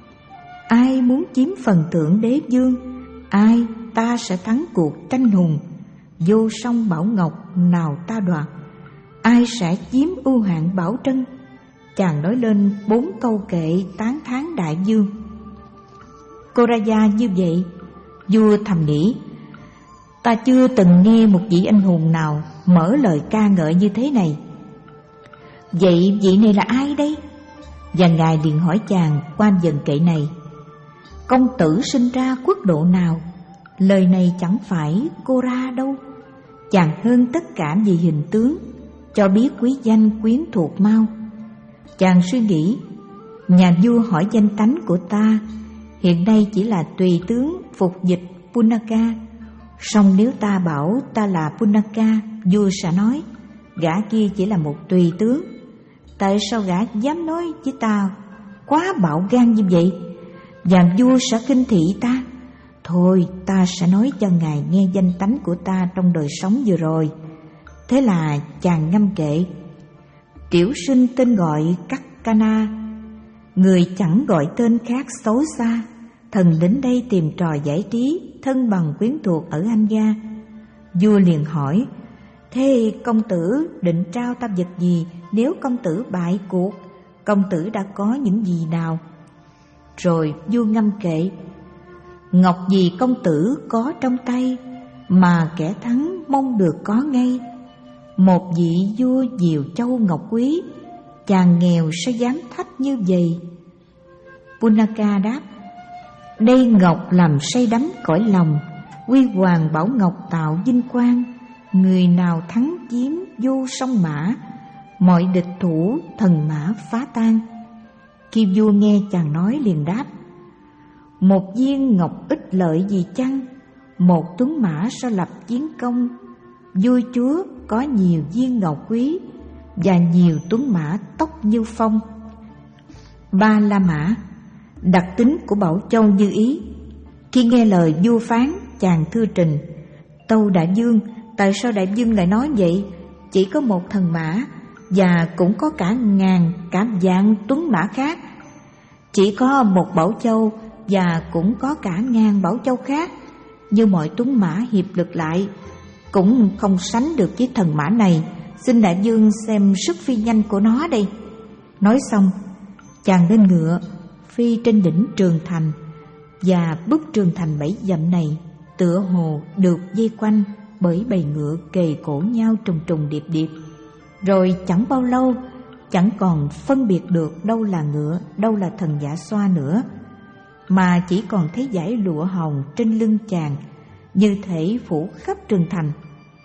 Ai muốn chiếm phần thưởng đế vương, ai ta sẽ thắng cuộc tranh hùng. Vô song bảo ngọc nào ta đoạt, ai sẽ chiếm ưu hạng bảo trân. Chàng nói lên bốn câu kệ tán thán đại vương. Cô Raja như vậy, vua thầm nghĩ, ta chưa từng nghe một vị anh hùng nào mở lời ca ngợi như thế này. Vậy vị này là ai đây? Và ngài liền hỏi chàng qua dần kệ này, công tử sinh ra quốc độ nào? Lời này chẳng phải cô ra đâu. Chàng hơn tất cả về hình tướng, cho biết quý danh quyến thuộc mau. Chàng suy nghĩ, nhà vua hỏi danh tánh của ta, hiện nay chỉ là tùy tướng phục dịch Punaka. Song nếu ta bảo ta là Punaka, vua sẽ nói gã kia chỉ là một tùy tướng. Tại sao gã dám nói với ta quá bạo gan như vậy? Và vua sẽ khinh thị ta. Thôi ta sẽ nói cho ngài nghe danh tánh của ta trong đời sống vừa rồi. Thế là chàng ngâm kệ, tiểu sinh tên gọi Kakkana, người chẳng gọi tên khác xấu xa. Thần đến đây tìm trò giải trí, thân bằng quyến thuộc ở Anh gia. Vua liền hỏi, thế công tử định trao ta vật gì nếu công tử bại cuộc? Công tử đã có những gì nào? Rồi vua ngâm kệ, ngọc gì công tử có trong tay, mà kẻ thắng mong được có ngay. Một vị vua diều châu ngọc quý, chàng nghèo sẽ dám thách như vậy? Punaka đáp, đây ngọc làm say đắm cõi lòng, quy hoàng bảo ngọc tạo vinh quang. Người nào thắng chiếm vô song mã, mọi địch thủ thần mã phá tan. Khi vua nghe chàng nói liền đáp, một viên ngọc ích lợi gì chăng? Một tuấn mã sao lập chiến công? Vua chúa có nhiều viên ngọc quý, và nhiều tuấn mã tóc như phong. Ba La Mã, đặc tính của Bảo Châu như ý. Khi nghe lời vua phán, chàng thưa trình, tâu đại vương, tại sao đại vương lại nói vậy? Chỉ có một thần mã, và cũng có cả ngàn, cả vạn tuấn mã khác. Chỉ có một Bảo Châu, và cũng có cả ngàn Bảo Châu khác. Như mọi tuấn mã hiệp lực lại, cũng không sánh được với thần mã này. Xin đại vương xem sức phi nhanh của nó đây. Nói xong, chàng lên ngựa, phi trên đỉnh trường thành. Và bức trường thành bảy dặm này tựa hồ được vây quanh bởi bầy ngựa kề cổ nhau trùng trùng điệp điệp. Rồi chẳng bao lâu, chẳng còn phân biệt được đâu là ngựa, đâu là thần Dạ Xoa nữa, mà chỉ còn thấy dải lụa hồng trên lưng chàng, như thể phủ khắp trường thành.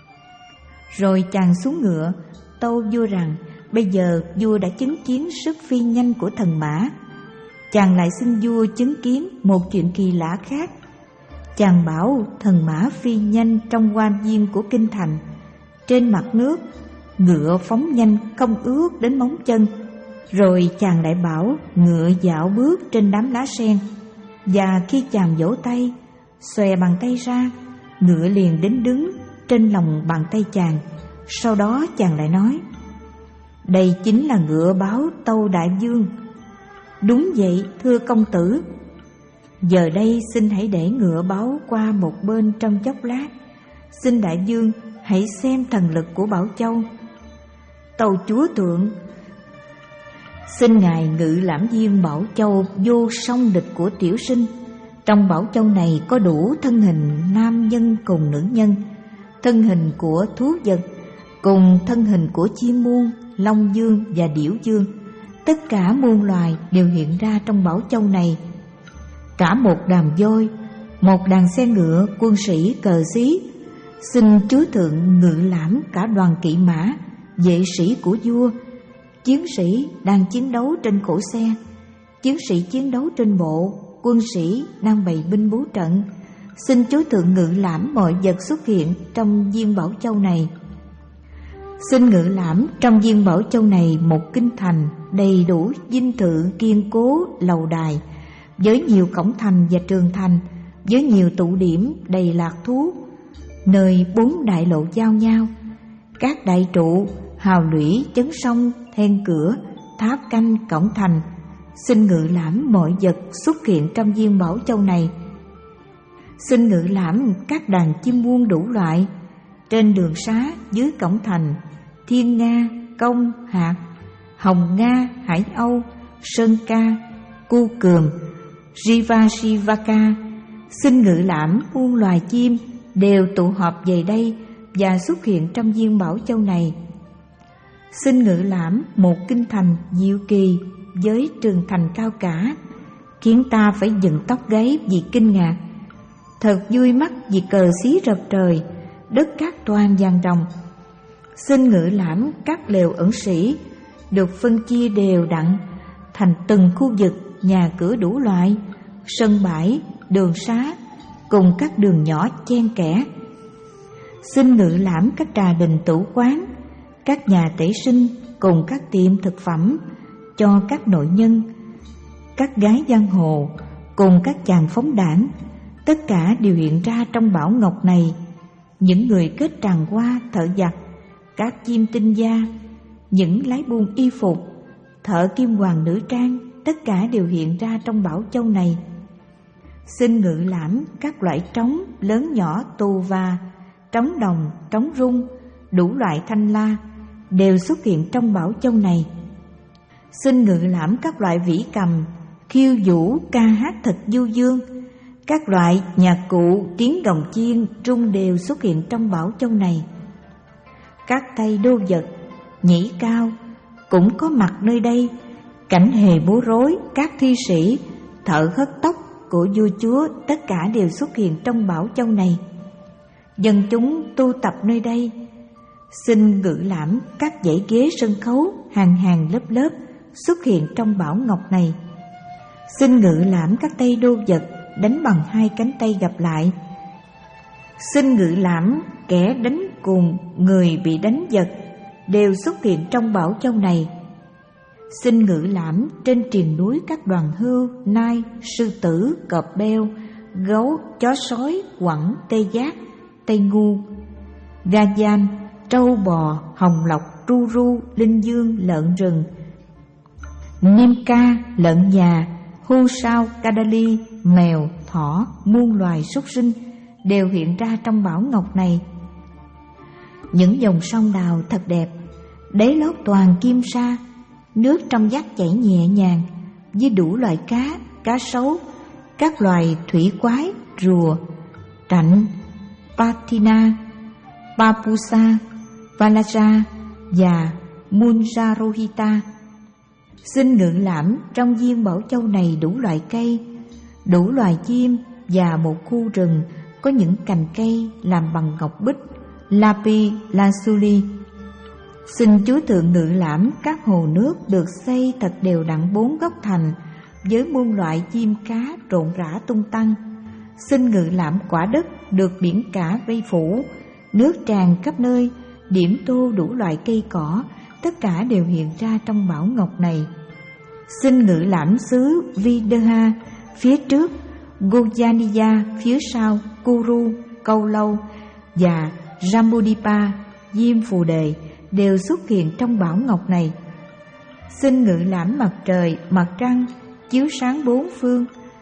Rồi chàng xuống ngựa, tâu vua rằng bây giờ vua đã chứng kiến sức phi nhanh của thần mã. Chàng lại xin vua chứng kiến một chuyện kỳ lạ khác. Chàng bảo thần mã phi nhanh trong hoa viên của kinh thành. Trên mặt nước, ngựa phóng nhanh không ướt đến móng chân. Rồi chàng lại bảo ngựa dạo bước trên đám lá sen. Và khi chàng vỗ tay, xòe bàn tay ra, ngựa liền đến đứng trên lòng bàn tay chàng. Sau đó chàng lại nói, đây chính là ngựa báo tâu đại vương. Đúng vậy thưa công tử. Giờ đây xin hãy để ngựa báo qua một bên trong chốc lát. Xin đại vương hãy xem thần lực của Bảo Châu. Tâu chúa thượng, xin ngài ngự lãm viên Bảo Châu vô song địch của tiểu sinh. Trong Bảo Châu này có đủ thân hình nam nhân cùng nữ nhân, thân hình của thú vật cùng thân hình của chim muôn, long dương và điểu dương. Tất cả muôn loài đều hiện ra trong Bảo Châu này. Cả một đàn voi, một đàn xe ngựa, quân sĩ, cờ xí. Xin chúa thượng ngự lãm cả đoàn kỵ mã, vệ sĩ của vua, chiến sĩ đang chiến đấu trên cổ xe, chiến sĩ chiến đấu trên bộ, quân sĩ đang bày binh bố trận. Xin chúa thượng ngự lãm mọi vật xuất hiện trong viên Bảo Châu này. Xin ngự lãm trong viên Bảo Châu này một kinh thành đầy đủ dinh thự kiên cố, lầu đài, với nhiều cổng thành và trường thành, với nhiều tụ điểm đầy lạc thú, nơi bốn đại lộ giao nhau, các đại trụ, hào lũy, chấn sông, then cửa, tháp canh, cổng thành. Xin ngự lãm mọi vật xuất hiện trong viên bảo châu này. Xin ngự lãm các đàn chim muông đủ loại trên đường xá, dưới cổng thành, thiên nga, công, hạt, hồng nga, hải âu, sơn ca, cu cườm, Rivashivaka. Xin ngự lãm muôn loài chim đều tụ họp về đây và xuất hiện trong viên bảo châu này. Xin ngự lãm một kinh thành diệu kỳ với tường thành cao cả, khiến ta phải dựng tóc gáy vì kinh ngạc. Thật vui mắt vì cờ xí rợp trời, đất cát toàn vàng ròng. Xin ngự lãm các lều ẩn sĩ được phân chia đều đặn thành từng khu vực, nhà cửa đủ loại, sân bãi, đường xá cùng các đường nhỏ chen kẽ. Xin ngự lãm các trà đình tửu quán, các nhà tẩy sinh cùng các tiệm thực phẩm cho các nội nhân, các gái giang hồ cùng các chàng phóng đảng, tất cả đều hiện ra trong bảo ngọc này. Những người kết tràng hoa, thợ giặt, các chim tinh gia, những lái buôn y phục, thợ kim hoàng nữ trang, tất cả đều hiện ra trong bảo châu này. Xin ngự lãm các loại trống lớn nhỏ tù và, trống đồng, trống rung, đủ loại thanh la đều xuất hiện trong bảo châu này. Xin ngự lãm các loại vĩ cầm, khiêu vũ, ca hát thật du dương, các loại nhạc cụ, tiếng gồng chiên, trung đều xuất hiện trong bảo châu này. Các tay đô vật, nhảy cao cũng có mặt nơi đây, cảnh hề bố rối, các thi sĩ, thợ hớt tóc của vua chúa, tất cả đều xuất hiện trong bảo châu này. Dân chúng tu tập nơi đây. Xin ngự lãm các dãy ghế sân khấu hàng hàng lớp lớp xuất hiện trong bảo ngọc này. Xin ngự lãm các tay đô vật đánh bằng hai cánh tay gặp lại. Xin ngự lãm kẻ đánh cùng người bị đánh giật đều xuất hiện trong bảo châu này. Xin ngự lãm trên triền núi các đoàn hươu, nai, sư tử, cọp beo, gấu, chó sói, quẳng, tê giác, tây ngu, ga gian, trâu bò, hồng lộc, ru ru, linh dương, lợn rừng, nem ca, lợn già, hươu sao, kadali, mèo, thỏ, muôn loài súc sinh đều hiện ra trong bảo ngọc này. Những dòng sông đào thật đẹp, đáy lót toàn kim sa, nước trong vắt chảy nhẹ nhàng với đủ loại cá, cá sấu, các loài thủy quái, rùa, trạnh, patina, papusa, valaja và munjarohita. Xin ngự lãm trong viên bảo châu này đủ loại cây, đủ loài chim và một khu rừng có những cành cây làm bằng ngọc bích, lapi lazuli. Xin Chúa Thượng ngự lãm các hồ nước được xây thật đều đặn bốn góc thành với muôn loại chim cá rộn rã tung tăng. Xin ngự lãm quả đất được biển cả vây phủ, nước tràn khắp nơi, điểm tô đủ loại cây cỏ, tất cả đều hiện ra trong bảo ngọc này. Xin ngự lãm xứ Videha phía trước, Gojaniya phía sau, Kuru, Câu Lâu và Jambudipa, Diêm Phù Đề đều xuất hiện trong bảo ngọc này. Xin ngự lãm mặt trời, mặt trăng chiếu sáng bốn phương.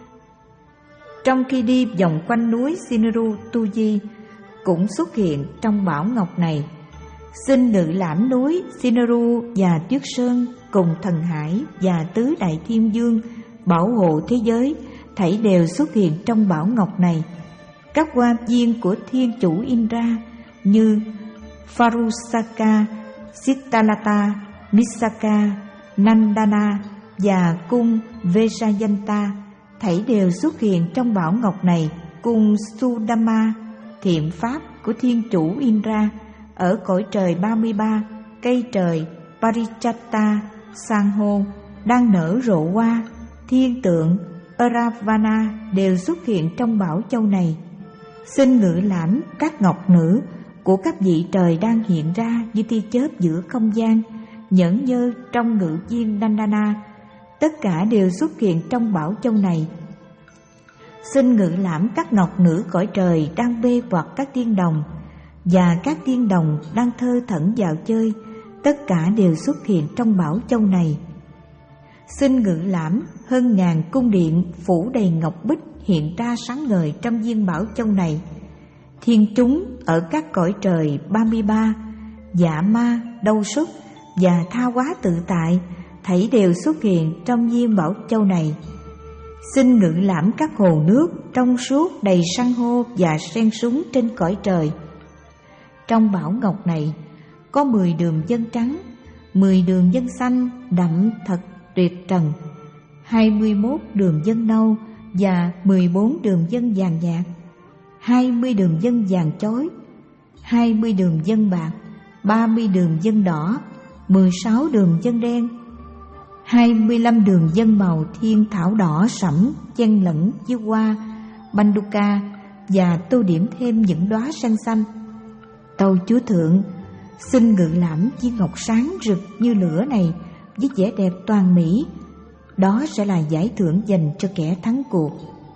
Trong khi đi vòng quanh núi Sineru Tuji cũng xuất hiện trong bảo ngọc này. Xin ngự lãm núi Sineru và Tuyết Sơn cùng Thần Hải và Tứ Đại Thiên Dương bảo hộ thế giới, thảy đều xuất hiện trong bảo ngọc này. Các hoa viên của Thiên Chủ Indra như Farusaka, Sittalata, Nisaka, Nandana và cung Vesayanta, thảy đều xuất hiện trong bảo ngọc này. Cung Sudama, thiện pháp của Thiên Chủ Indra ở cõi trời ba mươi ba, cây trời Parichatta, san hô đang nở rộ hoa, thiên tượng Aravana đều xuất hiện trong bảo châu này. Xin ngự lãm các ngọc nữ của các vị trời đang hiện ra như tia chớp giữa không gian, nhẫn nhơ trong ngự viên Dandana, tất cả đều xuất hiện trong bảo châu này. Xin ngự lãm các ngọc nữ cõi trời đang bê quạt các tiên đồng và các tiên đồng đang thơ thẩn vào chơi, tất cả đều xuất hiện trong bảo châu này. Xin ngự lãm hơn ngàn cung điện phủ đầy ngọc bích hiện ra sáng ngời trong viên bảo châu này. Thiên chúng ở các cõi trời ba mươi ba, dạ ma, đâu xuất và tha hóa tự tại thảy đều xuất hiện trong viên bảo châu này. Xin ngự lãm các hồ nước trong suốt đầy san hô và sen súng trên cõi trời. Trong bảo ngọc này có mười đường vân trắng, mười đường vân xanh đậm thật tuyệt trần, hai mươi mốt đường vân nâu và mười bốn đường vân vàng nhạt, hai mươi đường vân vàng chói, hai mươi đường vân bạc, ba mươi đường vân đỏ, mười sáu đường vân đen, hai mươi lăm đường vân màu thiên thảo đỏ sẫm chen lẫn với hoa banduka và tô điểm thêm những đóa sen xanh. Tâu chúa thượng, xin ngự lãm viên ngọc sáng rực như lửa này với vẻ đẹp toàn mỹ. Đó sẽ là giải thưởng dành cho kẻ thắng cuộc.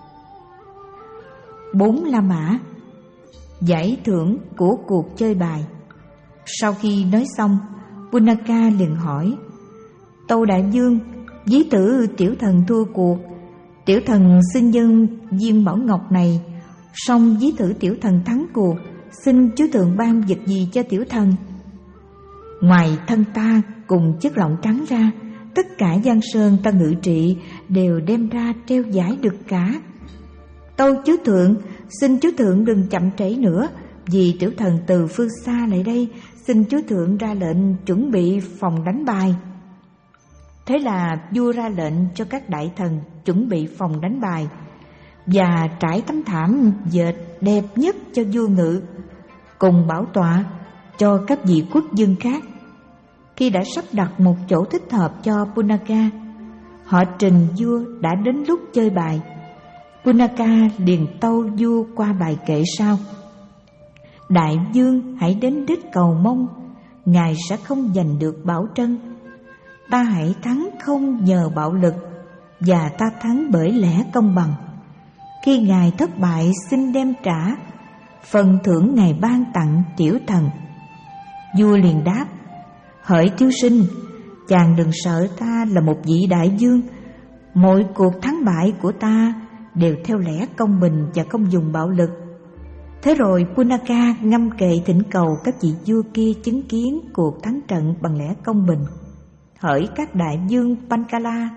Bốn La Mã. Giải thưởng của cuộc chơi bài. Sau khi nói xong, Punaka liền hỏi: Tâu đại vương, ví tử tiểu thần thua cuộc, tiểu thần xin dâng viên bảo ngọc này, song ví tử tiểu thần thắng cuộc, xin chúa thượng ban vật gì cho tiểu thần? Ngoài thân ta cùng chiếc lọng trắng ra, tất cả giang sơn ta ngự trị đều đem ra treo giải được cả. Tâu chúa thượng, xin chúa thượng đừng chậm trễ nữa, vì tiểu thần từ phương xa lại đây, xin chúa thượng ra lệnh chuẩn bị phòng đánh bài. Thế là vua ra lệnh cho các đại thần chuẩn bị phòng đánh bài và trải tấm thảm dệt đẹp nhất cho vua ngự, cùng bảo tọa cho các vị quốc vương khác. Khi đã sắp đặt một chỗ thích hợp cho Punaka, họ trình vua đã đến lúc chơi bài. Punaka liền tâu vua qua bài kệ sau: Đại vương hãy đến đích cầu mong, ngài sẽ không giành được bảo trân. Ta hãy thắng không nhờ bạo lực, và ta thắng bởi lẽ công bằng. Khi ngài thất bại xin đem trả, phần thưởng ngài ban tặng tiểu thần. Vua liền đáp: Hỡi thiếu sinh, chàng đừng sợ ta là một vị đại vương. Mọi cuộc thắng bại của ta đều theo lẽ công bình và không dùng bạo lực. Thế rồi Punaka ngâm kệ thỉnh cầu các vị vua kia chứng kiến cuộc thắng trận bằng lẽ công bình. Hỡi các đại vương Pankala,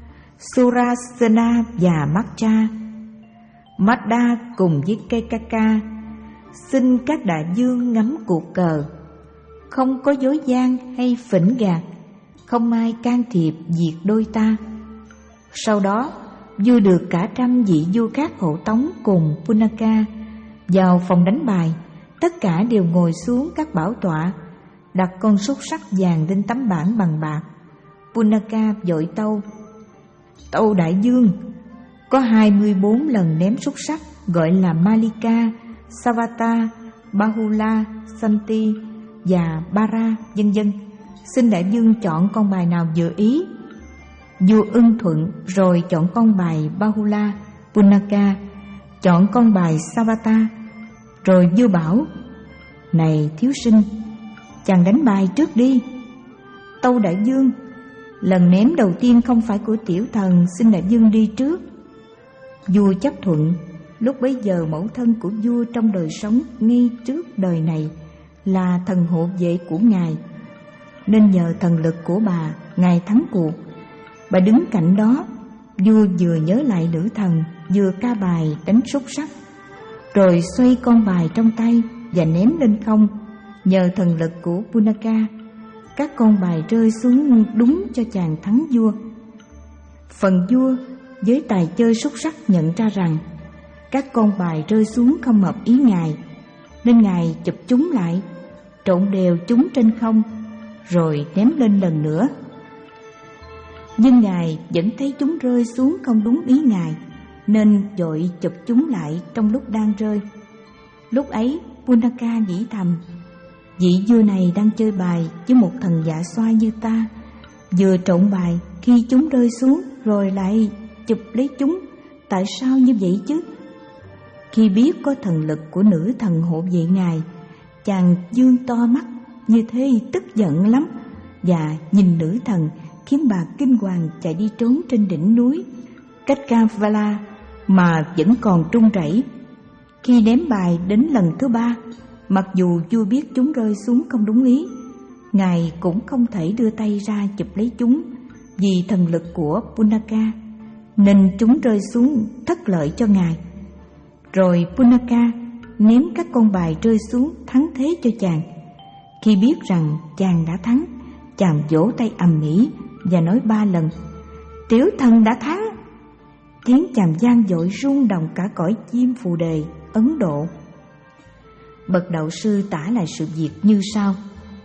Surasena và Makcha, Madda cùng với Kekaka, xin các đại vương ngắm cuộc cờ, không có dối gian hay phỉnh gạt, không ai can thiệp việc đôi ta. Sau đó vua được cả trăm vị vua khác hộ tống cùng Punaka vào phòng đánh bài. Tất cả đều ngồi xuống các bảo tọa, đặt con xúc sắc vàng lên tấm bảng bằng bạc. Punaka vội tâu: Tâu đại vương, có hai mươi bốn lần ném xúc sắc gọi là Malika, Savata, Bahula, Santi và Bara, vân vân. Xin đại vương chọn con bài nào vừa ý. Vua ưng thuận rồi chọn con bài Bahula. Punaka chọn con bài Savata. Rồi vua bảo: Này thiếu sinh, chàng đánh bài trước đi. Tâu đại vương, lần ném đầu tiên không phải của tiểu thần, xin đại vương đi trước. Vua chấp thuận. Lúc bấy giờ mẫu thân của vua trong đời sống ngay trước đời này là thần hộ vệ của ngài, nên nhờ thần lực của bà, ngài thắng cuộc. Bà đứng cạnh đó, vua vừa nhớ lại nữ thần, vừa ca bài đánh xúc sắc, rồi xoay con bài trong tay và ném lên không. Nhờ thần lực của Punaka, các con bài rơi xuống đúng cho chàng thắng vua. Phần vua với tài chơi xúc sắc nhận ra rằng các con bài rơi xuống không hợp ý ngài, nên ngài chụp chúng lại, trộn đều chúng trên không, rồi ném lên lần nữa. Nhưng ngài vẫn thấy chúng rơi xuống không đúng ý ngài, nên vội chụp chúng lại trong lúc đang rơi. Lúc ấy Punaka nghĩ thầm: vị vua này đang chơi bài với một thần dạ xoa như ta, vừa trộn bài khi chúng rơi xuống rồi lại chụp lấy chúng, tại sao như vậy chứ? Khi biết có thần lực của nữ thần hộ vệ ngài, chàng dương to mắt như thế tức giận lắm, và nhìn nữ thần khiến bà kinh hoàng chạy đi trốn trên đỉnh núi cách Kavala mà vẫn còn run rẩy. Khi ném bài đến lần thứ ba, mặc dù vua biết chúng rơi xuống không đúng ý, ngài cũng không thể đưa tay ra chụp lấy chúng vì thần lực của Punaka, nên chúng rơi xuống thất lợi cho ngài. Rồi Punaka ném các con bài rơi xuống thắng thế cho chàng. Khi biết rằng chàng đã thắng, chàng vỗ tay ầm ĩ và nói ba lần: "Tiểu thần đã thắng!" Tiếng chàng vang dội rung động cả cõi chim phù đề Ấn Độ. Bậc đạo sư tả lại sự việc như sau: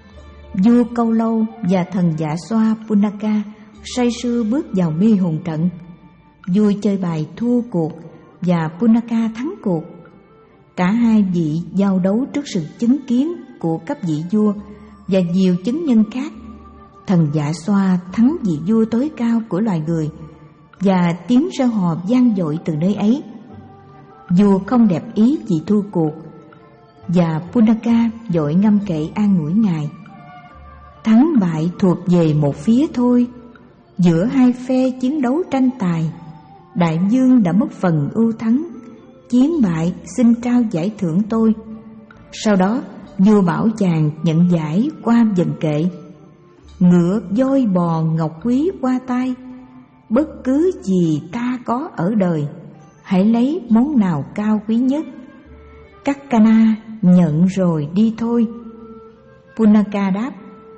Vua Câu Lâu và thần Dạ Xoa Punaka say sưa bước vào mê hồn trận. Vua chơi bài thua cuộc và Punaka thắng cuộc. Cả hai vị giao đấu trước sự chứng kiến của các vị vua và nhiều chứng nhân khác. Thần Dạ Xoa thắng vị vua tối cao của loài người, và tiếng reo hò vang dội từ nơi ấy. Vua không đẹp ý vì thua cuộc, và Punaka vội ngâm kệ an ủi ngài: "Thắng bại thuộc về một phía thôi. Giữa hai phe chiến đấu tranh tài, đại vương đã mất phần ưu thắng. Chiến bại xin trao giải thưởng tôi." Sau đó vua bảo chàng nhận giải qua dần kệ: "Ngựa voi bò ngọc quý qua tay, bất cứ gì ta có ở đời, hãy lấy món nào cao quý nhất. Kakkana nhận rồi đi thôi." Punaka đáp: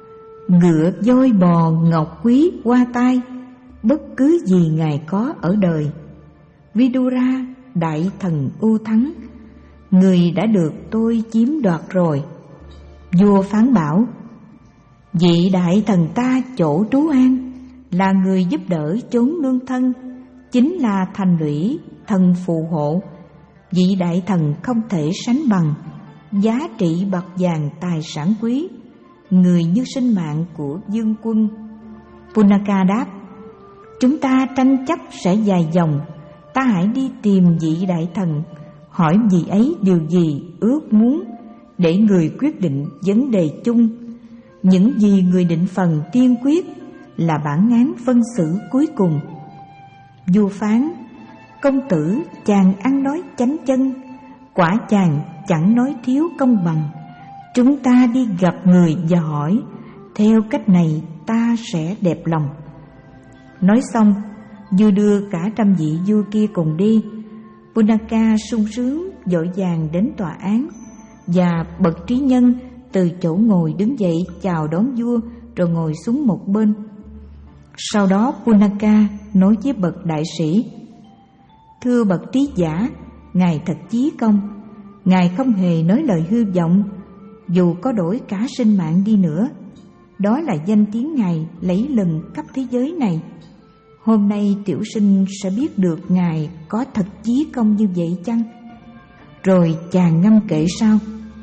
"Ngựa voi bò ngọc quý qua tay, bất cứ gì ngài có ở đời. Vidura đại thần ưu thắng, người đã được tôi chiếm đoạt rồi." Vua phán bảo: "Vị đại thần ta chỗ trú an, là người giúp đỡ chốn nương thân, chính là thành lũy thần phù hộ. Vị đại thần không thể sánh bằng, giá trị bạc vàng tài sản quý, người như sinh mạng của vương quân." Punaka đáp: "Chúng ta tranh chấp sẽ dài dòng, ta hãy đi tìm vị đại thần, hỏi vị ấy điều gì ước muốn, để người quyết định vấn đề chung. Những gì người định phần tiên quyết là bản án phân xử cuối cùng." Vua phán: "Công tử chàng ăn nói chánh chân, quả chàng chẳng nói thiếu công bằng. Chúng ta đi gặp người và hỏi, theo cách này ta sẽ đẹp lòng." Nói xong, vua đưa cả trăm vị vua kia cùng đi. Punaka sung sướng vội vàng đến tòa án, và bậc trí nhân từ chỗ ngồi đứng dậy chào đón vua rồi ngồi xuống một bên. Sau đó Punaka nói với bậc đại sĩ: "Thưa bậc trí giả, ngài thật chí công. Ngài không hề nói lời hư vọng, dù có đổi cả sinh mạng đi nữa. Đó là danh tiếng ngài lẫy lừng khắp thế giới này. Hôm nay tiểu sinh sẽ biết được ngài có thật chí công như vậy chăng?" Rồi chàng ngâm kệ sau: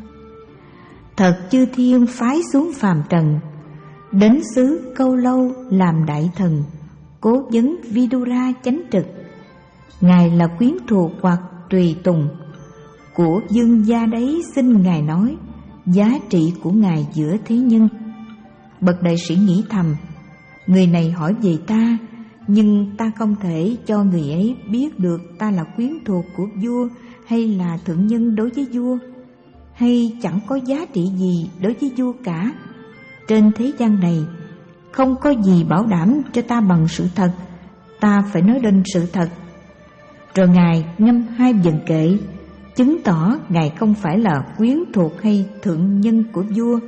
"Thật chư thiên phái xuống phàm trần, đến xứ Câu Lâu làm đại thần, cố vấn Vidura chánh trực. Ngài là quyến thuộc hoặc tùy tùng của vương gia đấy, xin ngài nói giá trị của ngài giữa thế nhân." Bậc đại sĩ nghĩ thầm: người này hỏi về ta, nhưng ta không thể cho người ấy biết được ta là quyến thuộc của vua hay là thượng nhân đối với vua, hay chẳng có giá trị gì đối với vua cả. Trên thế gian này không có gì bảo đảm cho ta bằng sự thật, ta phải nói lên sự thật. Rồi ngài ngâm hai vần kệ, chứng tỏ ngài không phải là quyến thuộc hay thượng nhân của vua,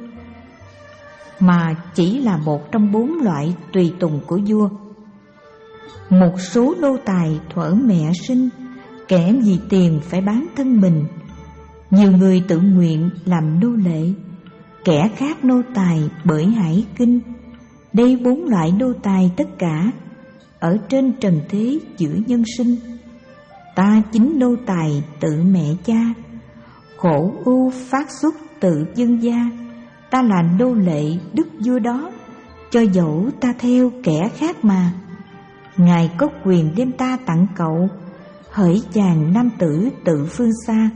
mà chỉ là một trong bốn loại tùy tùng của vua. Một số nô tài thuở mẹ sinh, kẻ vì tiền phải bán thân mình. Nhiều người tự nguyện làm nô lệ, kẻ khác nô tài bởi hải kinh. Đây bốn loại nô tài tất cả ở trên trần thế giữa nhân sinh. Ta chính nô tài tự mẹ cha, khổ ưu phát xuất tự dân gia. Ta là nô lệ đức vua đó, cho dẫu ta theo kẻ khác mà. Ngài có quyền đem ta tặng cậu, hỡi chàng nam tử tự phương xa."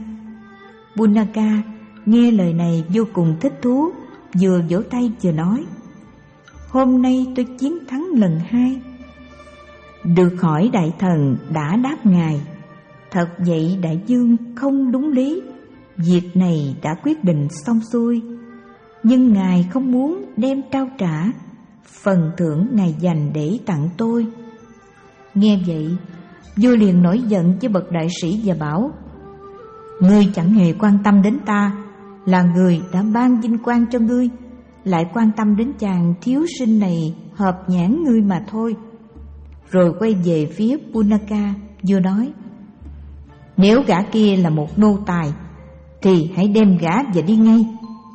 Punaka nghe lời này vô cùng thích thú, vừa vỗ tay vừa nói: hôm nay tôi chiến thắng lần hai. Được hỏi đại thần đã đáp ngài: thật vậy đại vương không đúng lý, việc này đã quyết định xong xuôi, nhưng ngài không muốn đem trao trả, phần thưởng ngài dành để tặng tôi. Nghe vậy, vua liền nổi giận với bậc đại sĩ và bảo: ngươi chẳng hề quan tâm đến ta, là người đã ban vinh quang cho ngươi, lại quan tâm đến chàng thiếu sinh này hợp nhãn ngươi mà thôi. Rồi quay về phía Punaka, vua nói: nếu gã kia là một nô tài thì hãy đem gã và đi ngay.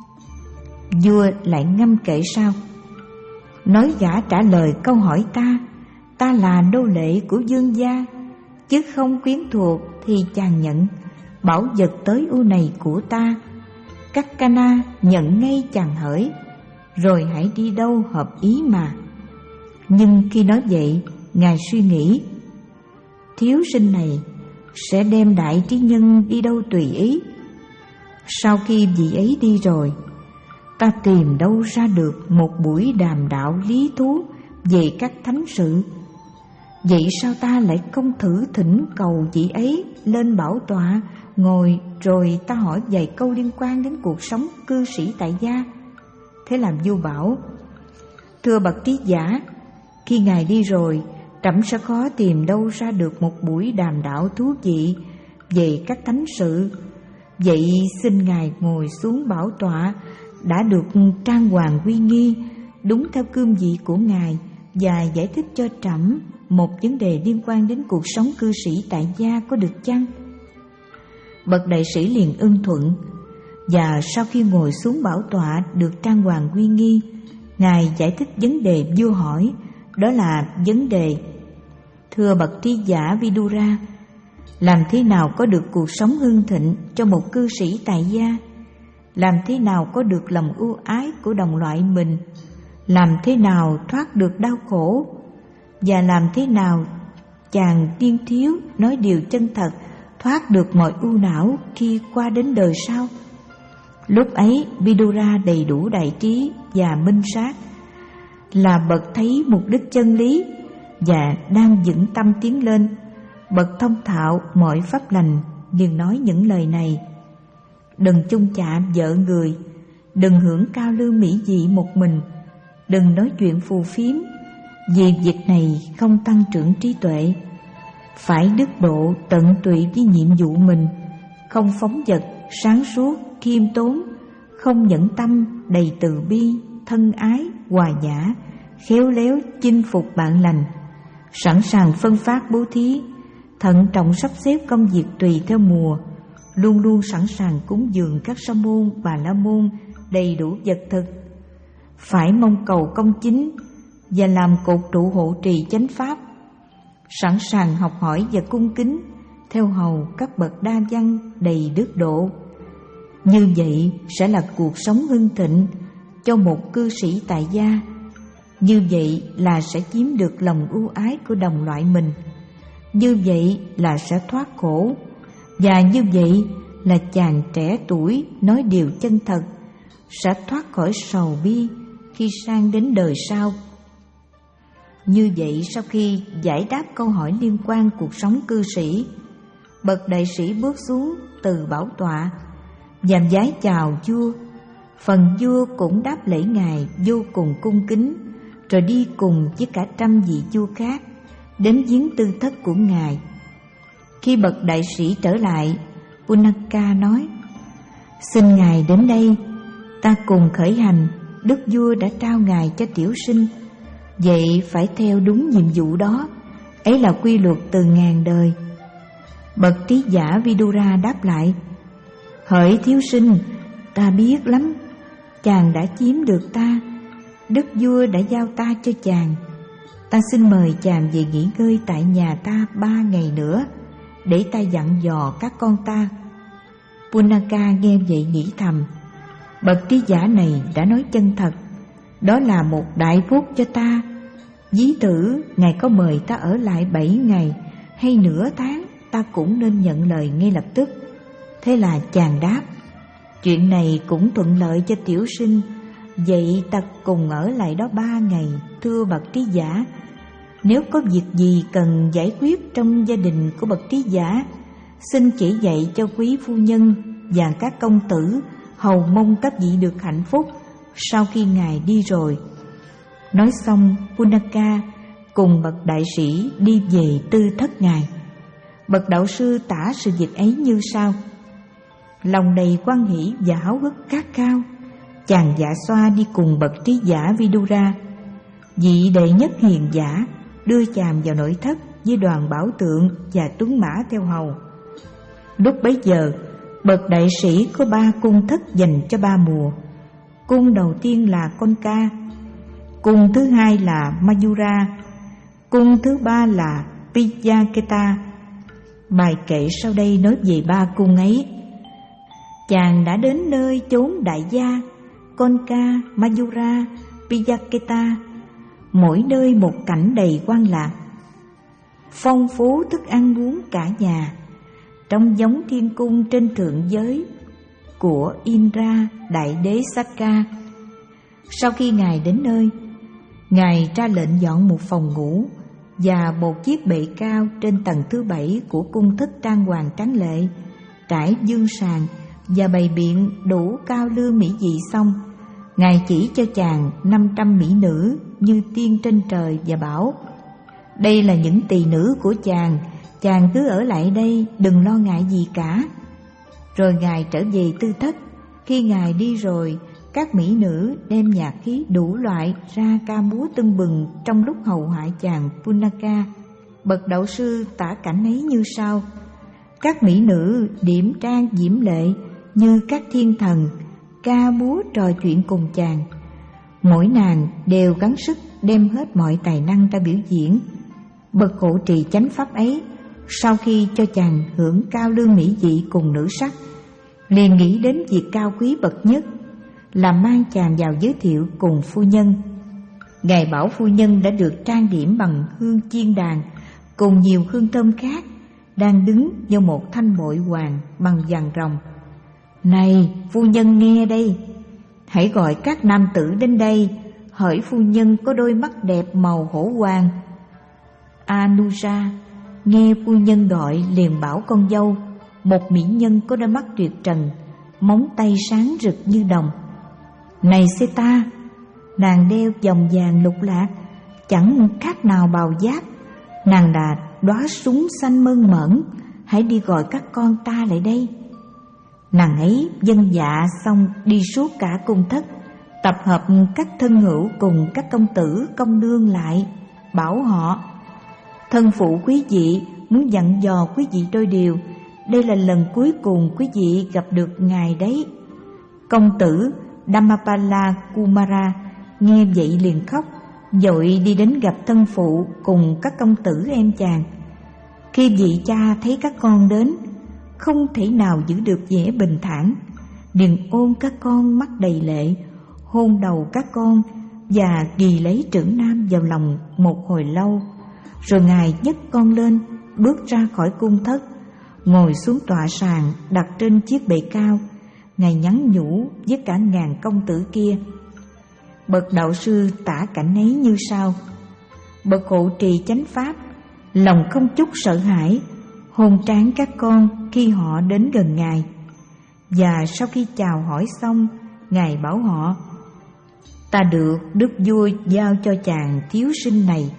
Vua lại ngâm kệ sao: nói gã trả lời câu hỏi ta, ta là nô lệ của vương gia, chứ không quyến thuộc thì chàng nhận, bảo vật tới ưu này của ta. Các Cana nhận ngay chàng hỡi, rồi hãy đi đâu hợp ý mà. Nhưng khi nói vậy, ngài suy nghĩ: thiếu sinh này sẽ đem đại trí nhân đi đâu tùy ý. Sau khi vị ấy đi rồi, ta tìm đâu ra được một buổi đàm đạo lý thú về các thánh sự. Vậy sao ta lại không thử thỉnh cầu vị ấy lên bảo tọa ngồi, rồi ta hỏi vài câu liên quan đến cuộc sống cư sĩ tại gia? Thế làm vua bảo: thưa bậc trí giả, khi ngài đi rồi, trẫm sẽ khó tìm đâu ra được một buổi đàm đạo thú vị về các thánh sự. Vậy xin ngài ngồi xuống bảo tọa đã được trang hoàng uy nghi, đúng theo cương vị của ngài, và giải thích cho trẫm một vấn đề liên quan đến cuộc sống cư sĩ tại gia, có được chăng? Bậc đại sĩ liền ưng thuận, và sau khi ngồi xuống bảo tọa được trang hoàng uy nghi, ngài giải thích vấn đề vua hỏi. Đó là vấn đề: thưa bậc trí giả Vidura, làm thế nào có được cuộc sống hưng thịnh cho một cư sĩ tại gia? Làm thế nào có được lòng ưu ái của đồng loại mình? Làm thế nào thoát được đau khổ? Và làm thế nào chàng niên thiếu nói điều chân thật, thoát được mọi ưu não khi qua đến đời sau? Lúc ấy Vidura đầy đủ đại trí và minh sát, là bậc thấy mục đích chân lý và đang vững tâm tiến lên, bậc thông thạo mọi pháp lành, liền nói những lời này: đừng chung chạm vợ người, đừng hưởng cao lưu mỹ vị một mình, đừng nói chuyện phù phiếm, vì việc này không tăng trưởng trí tuệ. Phải đức độ tận tụy với nhiệm vụ mình, không phóng dật, sáng suốt, khiêm tốn, không nhẫn tâm, đầy từ bi, thân ái, hòa nhã, khéo léo chinh phục bạn lành, sẵn sàng phân phát bố thí, thận trọng sắp xếp công việc tùy theo mùa, luôn luôn sẵn sàng cúng dường các sa môn và la môn đầy đủ vật thực. Phải mong cầu công chính và làm cột trụ hộ trì chánh pháp, sẵn sàng học hỏi và cung kính theo hầu các bậc đa văn đầy đức độ. Như vậy sẽ là cuộc sống hưng thịnh cho một cư sĩ tại gia. Như vậy là sẽ chiếm được lòng ưu ái của đồng loại mình. Như vậy là sẽ thoát khổ. Và như vậy là chàng trẻ tuổi nói điều chân thật, sẽ thoát khỏi sầu bi khi sang đến đời sau. Như vậy, sau khi giải đáp câu hỏi liên quan cuộc sống cư sĩ, bậc đại sĩ bước xuống từ bảo tọa, dạm vái chào vua. Phần vua cũng đáp lễ ngài vô cùng cung kính, rồi đi cùng với cả trăm vị vua khác đến viếng tư thất của ngài. Khi bậc đại sĩ trở lại, Punaka nói: xin ngài đến đây, ta cùng khởi hành. Đức vua đã trao ngài cho tiểu sinh, vậy phải theo đúng nhiệm vụ đó, ấy là quy luật từ ngàn đời. Bậc trí giả Vidura đáp lại: hỡi thiếu sinh, ta biết lắm, chàng đã chiếm được ta, đức vua đã giao ta cho chàng. Ta xin mời chàng về nghỉ ngơi tại nhà ta ba ngày nữa, để ta dặn dò các con ta. Punaka nghe vậy nghĩ thầm: bậc trí giả này đã nói chân thật, đó là một đại phúc cho ta. Ví thử ngài có mời ta ở lại bảy ngày hay nửa tháng, ta cũng nên nhận lời ngay lập tức. Thế là chàng đáp: chuyện này cũng thuận lợi cho tiểu sinh, Vậy ta cùng ở lại đó ba ngày, thưa bậc trí giả. Nếu có việc gì cần giải quyết trong gia đình của bậc trí giả, xin chỉ dạy cho quý phu nhân và các công tử, hầu mong các vị được hạnh phúc sau khi ngài đi rồi. Nói xong, Punaka cùng bậc đại sĩ đi về tư thất ngài. Bậc đạo sư tả sự việc ấy như sau: lòng đầy hoan hỷ và háo hức khát khao, chàng dạ xoa đi cùng bậc trí giả Vidura. Vị đệ nhất hiền giả đưa chàng vào nội thất với đoàn bảo tượng và tuấn mã theo hầu. Lúc bấy giờ, bậc đại sĩ có ba cung thất dành cho ba mùa. Cung đầu tiên là Konka, cung thứ hai là Mayura, cung thứ ba là Piyaketa. Bài kệ sau đây nói về ba cung ấy. Chàng đã đến nơi chốn đại gia Konka, Mayura, Piyaketa, mỗi nơi một cảnh đầy quan lạc, phong phú thức ăn uống cả nhà, trong giống thiên cung trên thượng giới của Indra đại đế Sakka. Sau khi ngài đến nơi, ngài ra lệnh dọn một phòng ngủ và một chiếc bệ cao trên tầng thứ bảy của cung thất trang hoàng tráng lệ, trải dương sàn và bày biện đủ cao lương mỹ vị xong. Ngài chỉ cho chàng năm trăm mỹ nữ như tiên trên trời và bảo: đây là những tỳ nữ của chàng, chàng cứ ở lại đây, đừng lo ngại gì cả. Rồi ngài trở về tư thất. Khi ngài đi rồi, các mỹ nữ đem nhạc khí đủ loại ra ca múa tưng bừng trong lúc hầu hạ chàng Punaka. Bậc đạo sư tả cảnh ấy như sau: các mỹ nữ điểm trang diễm lệ như các thiên thần, ca múa trò chuyện cùng chàng. Mỗi nàng đều gắng sức đem hết mọi tài năng ra biểu diễn. Bậc hộ trì chánh pháp ấy, sau khi cho chàng hưởng cao lương mỹ vị cùng nữ sắc, liền nghĩ đến việc cao quý bậc nhất là mang chàng vào giới thiệu cùng phu nhân. Ngài bảo phu nhân đã được trang điểm bằng hương chiên đàn cùng nhiều hương thơm khác, đang đứng vào một thanh bội hoàng bằng vàng rồng. Này phu nhân nghe đây, hãy gọi các nam tử đến đây, hỡi phu nhân có đôi mắt đẹp màu hổ hoàng. Anuja nghe phu nhân gọi liền bảo con dâu, một mỹ nhân có đôi mắt tuyệt trần, móng tay sáng rực như đồng. Này Seta, nàng đeo vòng vàng lục lạc, chẳng khác nào bào giáp. Nàng là đóa súng xanh mơn mởn, hãy đi gọi các con ta lại đây. Nàng ấy vâng dạ xong đi suốt cả cung thất, tập hợp các thân hữu cùng các công tử công nương lại, bảo họ: thân phụ quý vị muốn dặn dò quý vị đôi điều, đây là lần cuối cùng quý vị gặp được ngài đấy. Công tử Dhammapala Kumara nghe vậy liền khóc, vội đi đến gặp thân phụ cùng các công tử em chàng. Khi vị cha thấy các con đến, không thể nào giữ được vẻ bình thản, liền ôm các con mắt đầy lệ, hôn đầu các con và ghi lấy trưởng nam vào lòng một hồi lâu. Rồi ngài nhấc con lên, bước ra khỏi cung thất, ngồi xuống tọa sàn đặt trên chiếc bệ cao. Ngài nhắn nhủ với cả ngàn công tử kia. Bậc đạo sư tả cảnh ấy như sau: bậc hộ trì chánh pháp lòng không chút sợ hãi, hôn trán các con khi họ đến gần ngài. Và sau khi chào hỏi xong, ngài bảo họ: ta được đức vua giao cho chàng thiếu sinh này,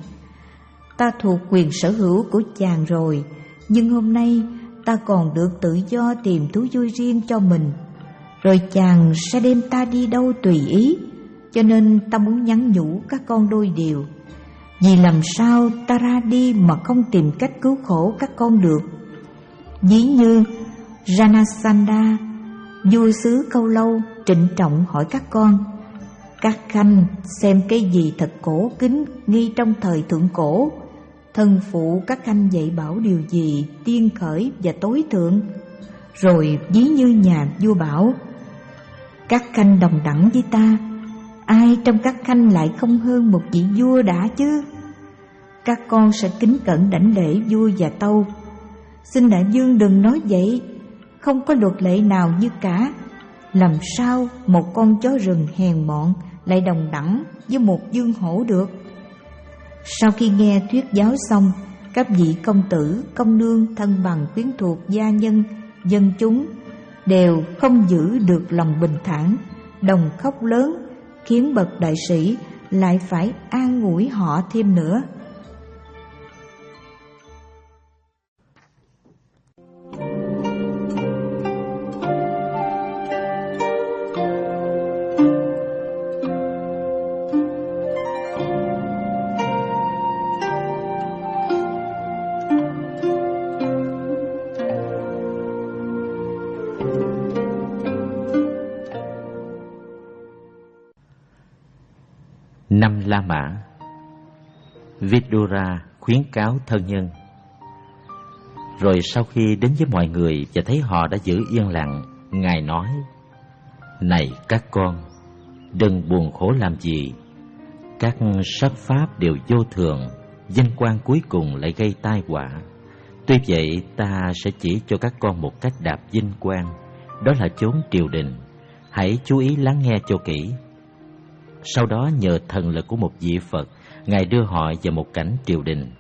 ta thuộc quyền sở hữu của chàng rồi, nhưng hôm nay ta còn được tự do tìm thú vui riêng cho mình, rồi chàng sẽ đem ta đi đâu tùy ý. Cho nên ta muốn nhắn nhủ các con đôi điều, vì làm sao ta ra đi mà không tìm cách cứu khổ các con được. Ví như Ranasanda, vua xứ Câu Lâu, trịnh trọng hỏi các con: các khanh xem cái gì thật cổ kính nghi trong thời thượng cổ, thân phụ các khanh dạy bảo điều gì tiên khởi và tối thượng. Rồi ví như nhà vua bảo: các khanh đồng đẳng với ta, ai trong các khanh lại không hơn một vị vua đã chứ? Các con sẽ kính cẩn đảnh lễ vua và tâu. Xin đại vương đừng nói vậy, không có luật lệ nào như cả. Làm sao một con chó rừng hèn mọn lại đồng đẳng với một dương hổ được? Sau khi nghe thuyết giáo xong, các vị công tử, công nương, thân bằng, quyến thuộc, gia nhân, dân chúng đều không giữ được lòng bình thản, đồng khóc lớn, khiến bậc đại sĩ lại phải an ủi họ thêm nữa. Năm La Mã. Vidura khuyến cáo thân nhân. Rồi sau khi đến với mọi người và thấy họ đã giữ yên lặng, Ngài nói: Này các con, đừng buồn khổ làm gì. Các sắc pháp đều vô thường, vinh quang cuối cùng lại gây tai họa. Tuy vậy ta sẽ chỉ cho các con một cách đạp vinh quang, đó là chốn triều đình. Hãy chú ý lắng nghe cho kỹ. Sau đó nhờ thần lực của một vị Phật, Ngài đưa họ vào một cảnh triều đình.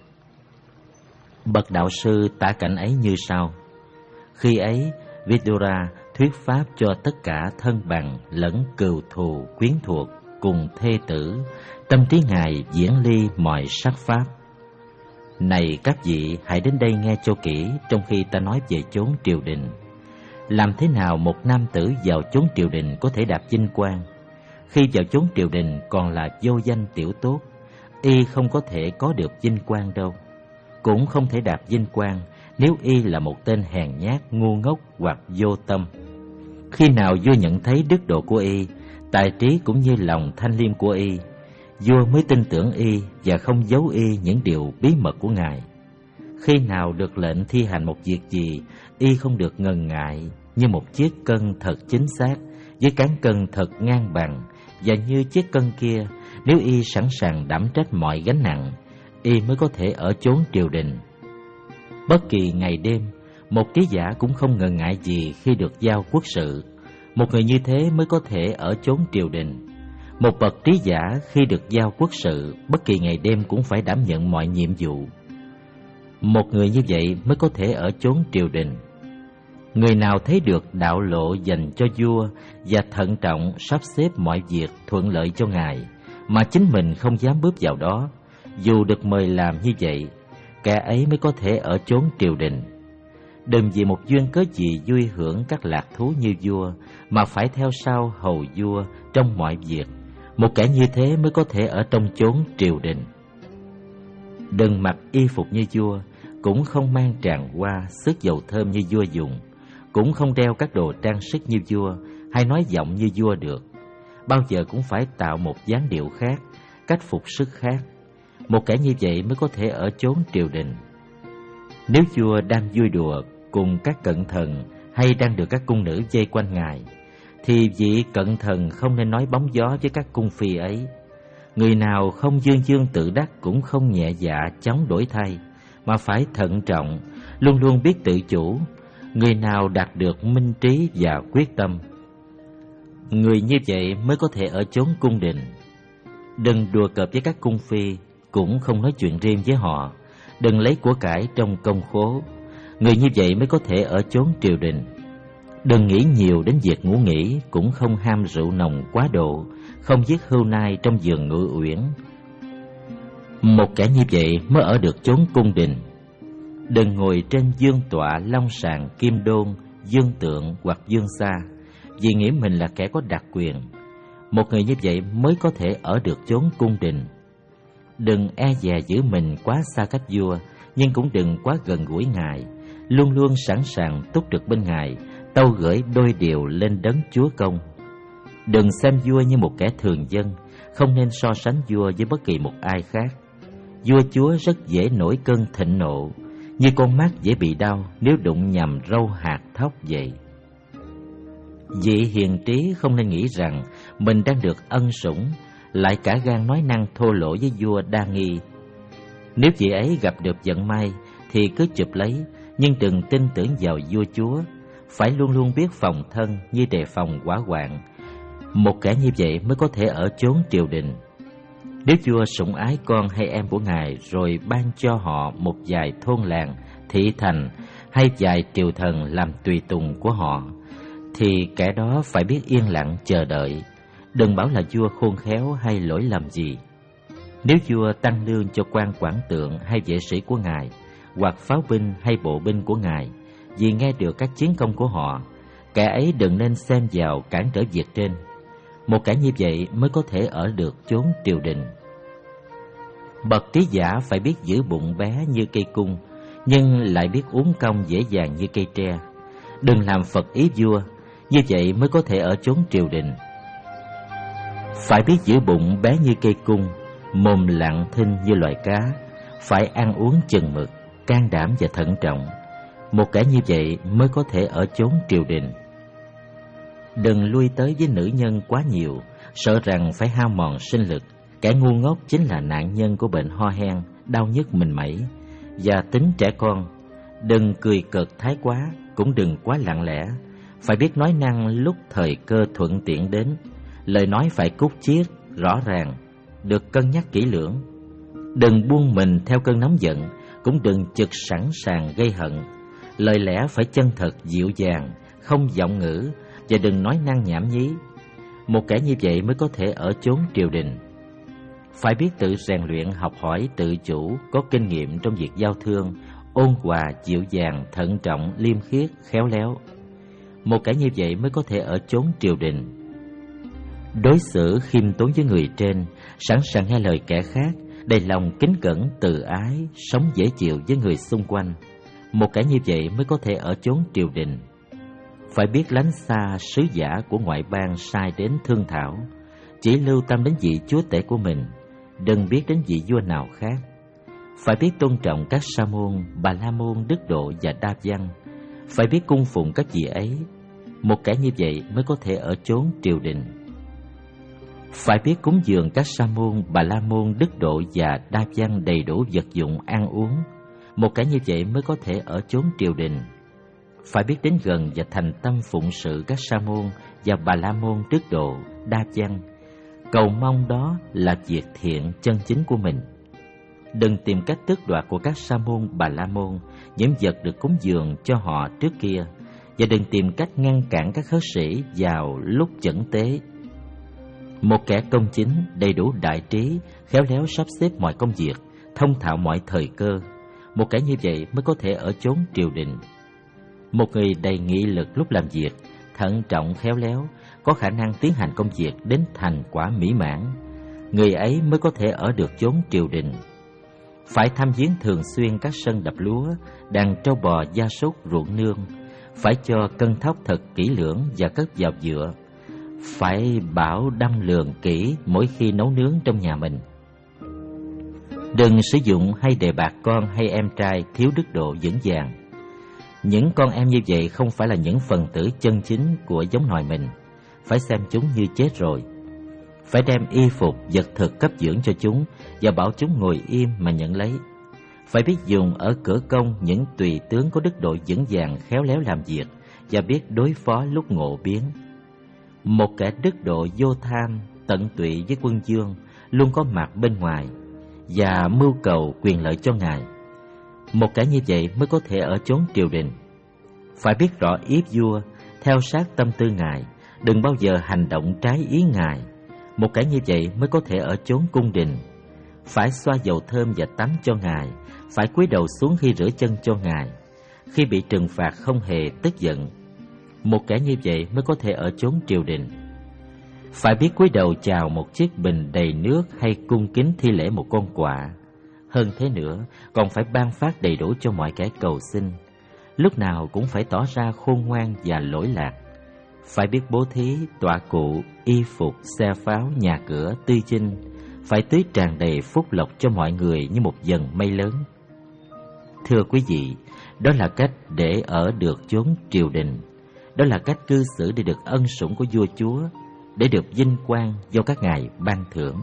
Bậc đạo sư tả cảnh ấy như sau: Khi ấy, Vidura thuyết pháp cho tất cả thân bằng lẫn cừu thù quyến thuộc cùng thê tử, tâm trí Ngài diễn ly mọi sắc pháp. Này các vị, hãy đến đây nghe cho kỹ trong khi ta nói về chốn triều đình. Làm thế nào một nam tử vào chốn triều đình có thể đạt vinh quang? Khi vào chốn triều đình còn là vô danh tiểu tốt, y không có thể có được vinh quang đâu. Cũng không thể đạt vinh quang nếu y là một tên hèn nhát, ngu ngốc hoặc vô tâm. Khi nào vua nhận thấy đức độ của y, tài trí cũng như lòng thanh liêm của y, vua mới tin tưởng y và không giấu y những điều bí mật của Ngài. Khi nào được lệnh thi hành một việc gì, y không được ngần ngại, như một chiếc cân thật chính xác với cán cân thật ngang bằng. Và như chiếc cân kia, nếu y sẵn sàng đảm trách mọi gánh nặng, y mới có thể ở chốn triều đình. Bất kỳ ngày đêm, một trí giả cũng không ngần ngại gì khi được giao quốc sự. Một người như thế mới có thể ở chốn triều đình. Một bậc trí giả khi được giao quốc sự, bất kỳ ngày đêm cũng phải đảm nhận mọi nhiệm vụ. Một người như vậy mới có thể ở chốn triều đình. Người nào thấy được đạo lộ dành cho vua và thận trọng sắp xếp mọi việc thuận lợi cho Ngài, mà chính mình không dám bước vào đó, dù được mời làm như vậy, kẻ ấy mới có thể ở chốn triều đình. Đừng vì một duyên cớ gì vui hưởng các lạc thú như vua, mà phải theo sau hầu vua trong mọi việc. Một kẻ như thế mới có thể ở trong chốn triều đình. Đừng mặc y phục như vua, cũng không mang tràng hoa, sức dầu thơm như vua dùng, cũng không đeo các đồ trang sức như vua, hay nói giọng như vua được. Bao giờ cũng phải tạo một dáng điệu khác, cách phục sức khác. Một kẻ như vậy mới có thể ở chốn triều đình. Nếu vua đang vui đùa cùng các cận thần, hay đang được các cung nữ vây quanh Ngài, thì vị cận thần không nên nói bóng gió với các cung phi ấy. Người nào không dương dương tự đắc cũng không nhẹ dạ chóng đổi thay, mà phải thận trọng, luôn luôn biết tự chủ. Người nào đạt được minh trí và quyết tâm, người như vậy mới có thể ở chốn cung đình. Đừng đùa cợt với các cung phi, cũng không nói chuyện riêng với họ. Đừng lấy của cải trong công khố, người như vậy mới có thể ở chốn triều đình. Đừng nghĩ nhiều đến việc ngủ nghỉ, cũng không ham rượu nồng quá độ, không giết hươu nai trong vườn ngự uyển. Một kẻ như vậy mới ở được chốn cung đình. Đừng ngồi trên dương tọa, long sàng, kim đôn, dương tượng hoặc dương xa, vì nghĩ mình là kẻ có đặc quyền. Một người như vậy mới có thể ở được chốn cung đình. Đừng e dè giữ mình quá xa cách vua, nhưng cũng đừng quá gần gũi Ngài. Luôn luôn sẵn sàng túc trực bên Ngài, tâu gửi đôi điều lên đấng Chúa Công. Đừng xem vua như một kẻ thường dân, không nên so sánh vua với bất kỳ một ai khác. Vua chúa rất dễ nổi cơn thịnh nộ, như con mắt dễ bị đau nếu đụng nhầm râu hạt thóc vậy. Vị hiền trí không nên nghĩ rằng mình đang được ân sủng, lại cả gan nói năng thô lỗ với vua đa nghi. Nếu vị ấy gặp được vận may thì cứ chụp lấy, nhưng đừng tin tưởng vào vua chúa. Phải luôn luôn biết phòng thân như đề phòng hỏa hoạn, Một kẻ như vậy mới có thể ở chốn triều đình. Nếu vua sủng ái con hay em của ngài rồi ban cho họ một vài thôn làng, thị thành hay vài triều thần làm tùy tùng của họ, thì kẻ đó phải biết yên lặng chờ đợi, đừng bảo là vua khôn khéo hay lỗi lầm gì. Nếu vua tăng lương cho quan quản tượng hay vệ sĩ của ngài, hoặc pháo binh hay bộ binh của ngài, vì nghe được các chiến công của họ, kẻ ấy đừng nên xem vào cản trở việc trên. Một kẻ như vậy mới có thể ở được chốn triều đình. Bậc trí giả phải biết giữ bụng bé như cây cung, nhưng lại biết uống công dễ dàng như cây tre. Đừng làm phật ý vua, như vậy mới có thể ở chốn triều đình. Phải biết giữ bụng bé như cây cung, mồm lặng thinh như loài cá, phải ăn uống chừng mực, can đảm và thận trọng. Một kẻ như vậy mới có thể ở chốn triều đình. Đừng lui tới với nữ nhân quá nhiều, sợ rằng phải hao mòn sinh lực. Kẻ ngu ngốc chính là nạn nhân của bệnh ho hen, đau nhức mình mẩy và tính trẻ con. Đừng cười cợt thái quá, cũng đừng quá lặng lẽ. Phải biết nói năng lúc thời cơ thuận tiện đến. Lời nói phải cúc chiết, rõ ràng, được cân nhắc kỹ lưỡng. Đừng buông mình theo cơn nóng giận, cũng đừng chực sẵn sàng gây hận. Lời lẽ phải chân thật dịu dàng, không giọng ngữ, và đừng nói năng nhảm nhí. Một kẻ như vậy mới có thể ở chốn triều đình. Phải biết tự rèn luyện, học hỏi, tự chủ, có kinh nghiệm trong việc giao thương, ôn hòa, dịu dàng, thận trọng, liêm khiết, khéo léo. Một kẻ như vậy mới có thể ở chốn triều đình. Đối xử khiêm tốn với người trên, sẵn sàng nghe lời kẻ khác, đầy lòng kính cẩn, từ ái, sống dễ chịu với người xung quanh. Một kẻ như vậy mới có thể ở chốn triều đình. Phải biết lánh xa sứ giả của ngoại bang sai đến thương thảo, chỉ lưu tâm đến vị chúa tể của mình, đừng biết đến vị vua nào khác. Phải biết tôn trọng các sa môn, bà la môn, đức độ và đa văn. Phải biết cung phụng các vị ấy. Một kẻ như vậy mới có thể ở chốn triều đình. Phải biết cúng dường các sa môn, bà la môn, đức độ và đa văn đầy đủ vật dụng ăn uống. Một kẻ như vậy mới có thể ở chốn triều đình. Phải biết đến gần và thành tâm phụng sự các sa môn và bà la môn, đức độ, đa văn. Cầu mong đó là việc thiện chân chính của mình. Đừng tìm cách tước đoạt của các sa môn, bà la môn những vật được cúng dường cho họ trước kia, và đừng tìm cách ngăn cản các khất sĩ vào lúc chẩn tế. Một kẻ công chính, đầy đủ đại trí, khéo léo sắp xếp mọi công việc, thông thạo mọi thời cơ. Một kẻ như vậy mới có thể ở chốn triều đình. Một người đầy nghị lực lúc làm việc, thận trọng khéo léo, có khả năng tiến hành công việc đến thành quả mỹ mãn. Người ấy mới có thể ở được chốn triều đình. Phải thăm viếng thường xuyên các sân đập lúa, đàn trâu bò, gia súc, ruộng nương. Phải cho cân thóc thật kỹ lưỡng và cất vào dựa. Phải bảo đâm lường kỹ mỗi khi nấu nướng trong nhà mình. Đừng sử dụng hay đề bạt con hay em trai thiếu đức độ vững vàng. Những con em như vậy không phải là những phần tử chân chính của giống nòi mình. Phải xem chúng như chết rồi. Phải đem y phục, vật thực cấp dưỡng cho chúng và bảo chúng ngồi im mà nhận lấy. Phải biết dùng ở cửa công những tùy tướng có đức độ vững vàng, khéo léo làm việc và biết đối phó lúc ngộ biến. Một kẻ đức độ vô tham, tận tụy với quân vương, luôn có mặt bên ngoài và mưu cầu quyền lợi cho ngài. Một kẻ như vậy mới có thể ở chốn triều đình. Phải biết rõ ý vua, theo sát tâm tư ngài, đừng bao giờ hành động trái ý ngài. Một kẻ như vậy mới có thể ở chốn cung đình. Phải xoa dầu thơm và tắm cho ngài, phải cúi đầu xuống khi rửa chân cho ngài. Khi bị trừng phạt không hề tức giận. Một kẻ như vậy mới có thể ở chốn triều đình. Phải biết cúi đầu chào một chiếc bình đầy nước hay cung kính thi lễ một con quạ. Hơn thế nữa, còn phải ban phát đầy đủ cho mọi kẻ cầu xin. Lúc nào cũng phải tỏ ra khôn ngoan và lỗi lạc. Phải biết bố thí, tọa cụ, y phục, xe pháo, nhà cửa, tươi chinh. Phải tưới tràn đầy phúc lộc cho mọi người như một dần mây lớn. Thưa quý vị, đó là cách để ở được chốn triều đình. Đó là cách cư xử để được ân sủng của vua chúa, để được vinh quang do các ngài ban thưởng.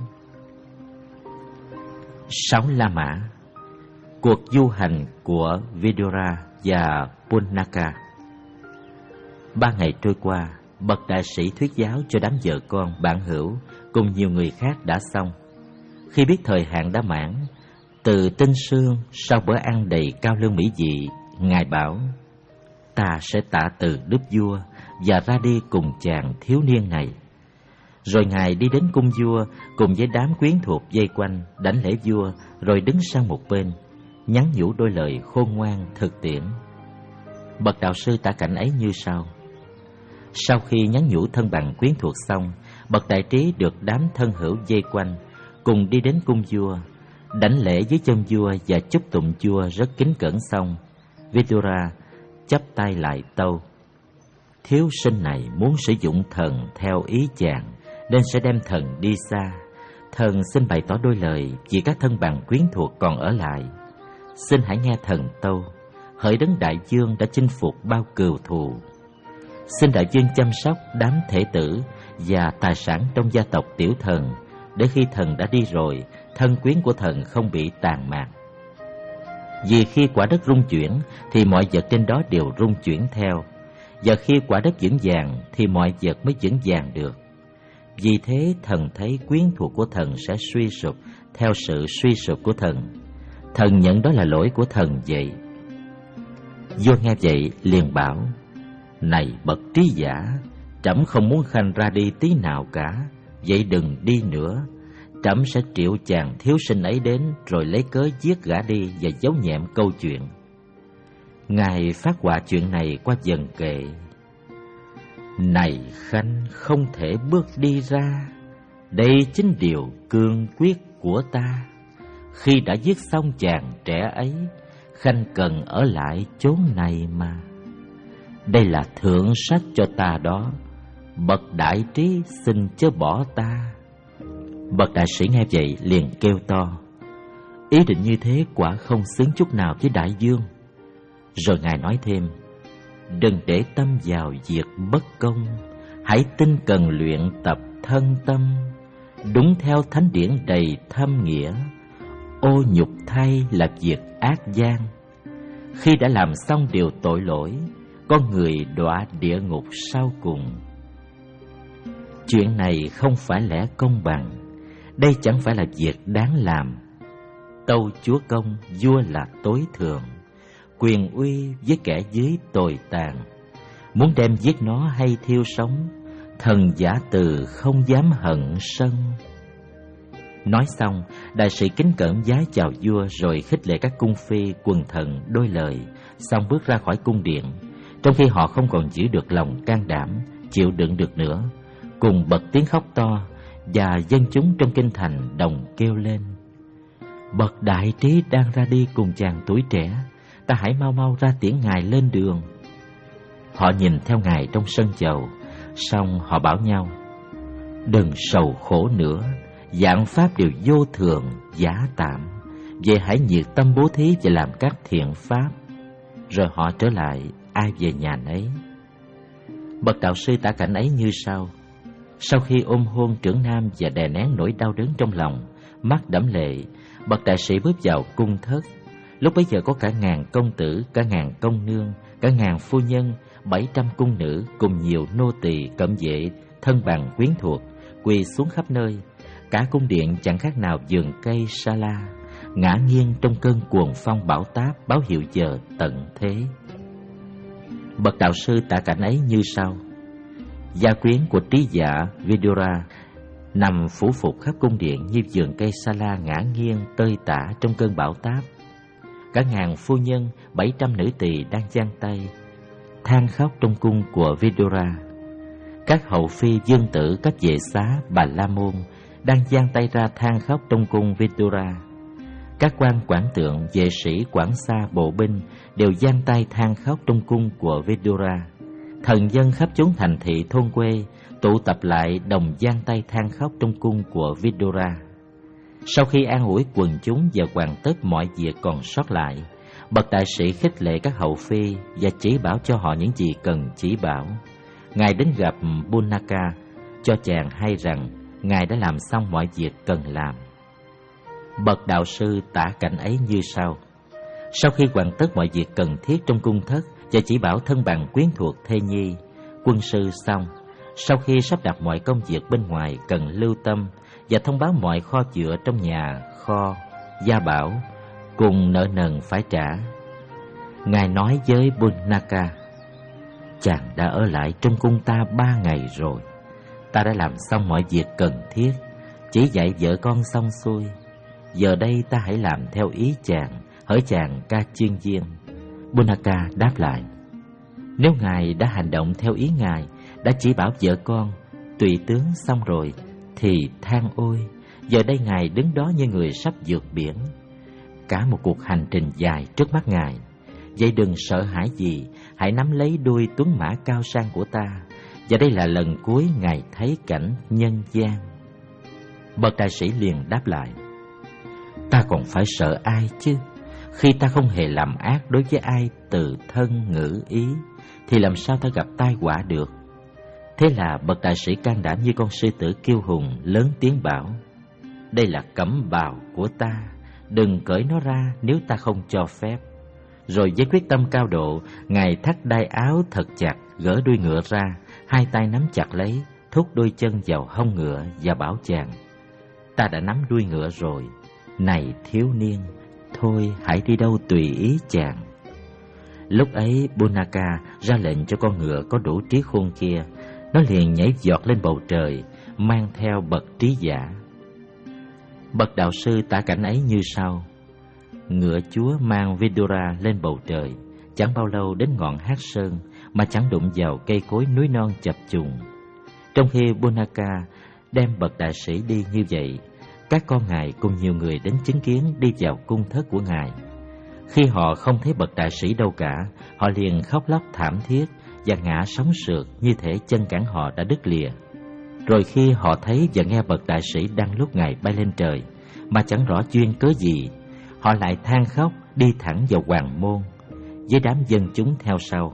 Sáu La Mã. Cuộc du hành của Vidura và Punaka. Ba ngày trôi qua, bậc đại sĩ thuyết giáo cho đám vợ con, bạn hữu cùng nhiều người khác đã xong. Khi biết thời hạn đã mãn, từ tinh sương sau bữa ăn đầy cao lương mỹ vị, Ngài bảo: ta sẽ tạ từ đức vua và ra đi cùng chàng thiếu niên này. Rồi Ngài đi đến cung vua cùng với đám quyến thuộc vây quanh, đảnh lễ vua, rồi đứng sang một bên, nhắn nhủ đôi lời khôn ngoan thực tiễn. Bậc đạo sư tả cảnh ấy như sau: sau khi nhắn nhủ thân bằng quyến thuộc xong, bậc đại trí được đám thân hữu vây quanh, cùng đi đến cung vua, đảnh lễ dưới chân vua và chúc tụng vua rất kính cẩn xong. Vidura chắp tay lại tâu: thiếu sinh này muốn sử dụng thần theo ý chàng, nên sẽ đem thần đi xa. Thần xin bày tỏ đôi lời vì các thân bằng quyến thuộc còn ở lại. Xin hãy nghe thần tâu: hỡi đấng đại vương đã chinh phục bao cừu thù, xin đại vương chăm sóc đám thể tử và tài sản trong gia tộc tiểu thần, để khi thần đã đi rồi, thân quyến của thần không bị tàn mạt. Vì khi quả đất rung chuyển thì mọi vật trên đó đều rung chuyển theo, và khi quả đất vững vàng thì mọi vật mới vững vàng được. Vì thế thần thấy quyến thuộc của thần sẽ suy sụp theo sự suy sụp của thần. Thần nhận đó là lỗi của thần vậy. Vua nghe vậy liền bảo: này bậc trí giả, trẫm không muốn khanh ra đi tí nào cả, vậy đừng đi nữa. Trẫm sẽ triệu chàng thiếu sinh ấy đến, rồi lấy cớ giết gã đi và giấu nhẹm câu chuyện. Ngài phát họa chuyện này qua dần kệ: này khanh không thể bước đi ra, đây chính điều cương quyết của ta. Khi đã giết xong chàng trẻ ấy, khanh cần ở lại chốn này mà. Đây là thượng sách cho ta đó, bậc đại trí xin chớ bỏ ta. Bậc đại sĩ nghe vậy liền kêu to: ý định như thế quả không xứng chút nào với đại vương. Rồi Ngài nói thêm: đừng để tâm vào việc bất công, hãy tinh cần luyện tập thân tâm, đúng theo thánh điển đầy thâm nghĩa. Ô nhục thay là việc ác gian, khi đã làm xong điều tội lỗi, con người đọa địa ngục sau cùng. Chuyện này không phải lẽ công bằng, đây chẳng phải là việc đáng làm. Tâu chúa công, vua là tối thượng, quyền uy với kẻ dưới tồi tàn. Muốn đem giết nó hay thiêu sống, thần giả từ không dám hận sân. Nói xong, đại sĩ kính cẩn vái chào vua, rồi khích lệ các cung phi quần thần đôi lời, xong bước ra khỏi cung điện, trong khi họ không còn giữ được lòng can đảm chịu đựng được nữa, cùng bật tiếng khóc to, và dân chúng trong kinh thành đồng kêu lên: bậc đại trí đang ra đi cùng chàng tuổi trẻ, ta hãy mau mau ra tiễn ngài lên đường. Họ nhìn theo ngài trong sân chầu, xong họ bảo nhau: đừng sầu khổ nữa, vạn pháp đều vô thường, giả tạm, vậy hãy nhiệt tâm bố thí và làm các thiện pháp. Rồi họ trở lại, ai về nhà nấy. Bậc đạo sư tả cảnh ấy như sau: sau khi ôm hôn trưởng nam và đè nén nỗi đau đớn trong lòng, mắt đẫm lệ, bậc đại sĩ bước vào cung thất. Lúc bấy giờ có cả ngàn công tử, cả ngàn công nương, cả ngàn phu nhân, bảy trăm cung nữ cùng nhiều nô tỳ cẩm vệ, thân bằng quyến thuộc quỳ xuống khắp nơi. Cả cung điện chẳng khác nào vườn cây sa la, ngã nghiêng trong cơn cuồng phong bão táp, báo hiệu giờ tận thế. Bậc đạo sư tả cảnh ấy như sau: gia quyến của trí giả Vidura nằm phủ phục khắp cung điện như vườn cây sa la ngã nghiêng tơi tả trong cơn bão táp. Cả ngàn phu nhân, bảy trăm nữ tỳ đang giang tay than khóc trong cung của Vidura. Các hậu phi vương tử, các vệ xá, bà la môn đang giang tay ra than khóc trong cung Vidura. Các quan quản tượng, vệ sĩ, quản xa, bộ binh đều giang tay than khóc trong cung của Vidura. Thần dân khắp chốn thành thị thôn quê tụ tập lại đồng giang tay than khóc trong cung của Vidura. Sau khi an ủi quần chúng và hoàn tất mọi việc còn sót lại, bậc đại sĩ khích lệ các hậu phi và chỉ bảo cho họ những gì cần chỉ bảo. Ngài đến gặp Bunaka, cho chàng hay rằng Ngài đã làm xong mọi việc cần làm. Bậc đạo sư tả cảnh ấy như sau: sau khi hoàn tất mọi việc cần thiết trong cung thất và chỉ bảo thân bằng quyến thuộc thê nhi, quân sư xong, Sau khi sắp đặt mọi công việc bên ngoài cần lưu tâm và thông báo mọi kho chứa trong nhà, kho, gia bảo cùng nợ nần phải trả, Ngài nói với Punaka: chàng đã ở lại trong cung ta ba ngày rồi. Ta đã làm xong mọi việc cần thiết, chỉ dạy vợ con xong xuôi. Giờ đây ta hãy làm theo ý chàng, hỡi chàng ca chiên viên. Punaka đáp lại: nếu Ngài đã hành động theo ý Ngài, đã chỉ bảo vợ con, tùy tướng xong rồi, thì than ôi, giờ đây Ngài đứng đó như người sắp vượt biển. Cả một cuộc hành trình dài trước mắt Ngài. Vậy đừng sợ hãi gì, hãy nắm lấy đuôi tuấn mã cao sang của ta. Và đây là lần cuối Ngài thấy cảnh nhân gian. Bậc đại sĩ liền đáp lại: ta còn phải sợ ai chứ? Khi ta không hề làm ác đối với ai từ thân ngữ ý, thì làm sao ta gặp tai họa được? Thế là bậc đại sĩ can đảm như con sư tử kiêu hùng, lớn tiếng bảo: đây là cẩm bào của ta, đừng cởi nó ra nếu ta không cho phép. Rồi với quyết tâm cao độ, Ngài thắt đai áo thật chặt, gỡ đuôi ngựa ra, hai tay nắm chặt lấy, thúc đôi chân vào hông ngựa và bảo chàng: ta đã nắm đuôi ngựa rồi, này thiếu niên, thôi hãy đi đâu tùy ý chàng. Lúc ấy Punaka ra lệnh cho con ngựa có đủ trí khôn kia. Nó liền nhảy giọt lên bầu trời, mang theo bậc trí giả. Bậc đạo sư tả cảnh ấy như sau: ngựa chúa mang Vidura lên bầu trời, chẳng bao lâu đến ngọn Hát Sơn mà chẳng đụng vào cây cối núi non chập trùng. Trong khi Punaka đem bậc đại sĩ đi như vậy, các con ngài cùng nhiều người đến chứng kiến đi vào cung thất của ngài. Khi họ không thấy bậc đại sĩ đâu cả, họ liền khóc lóc thảm thiết và ngã sóng sượt như thể chân cẳng họ đã đứt lìa. Rồi khi họ thấy và nghe bậc đại sĩ đang lúc ngài bay lên trời mà chẳng rõ duyên cớ gì, họ lại than khóc đi thẳng vào hoàng môn với đám dân chúng theo sau.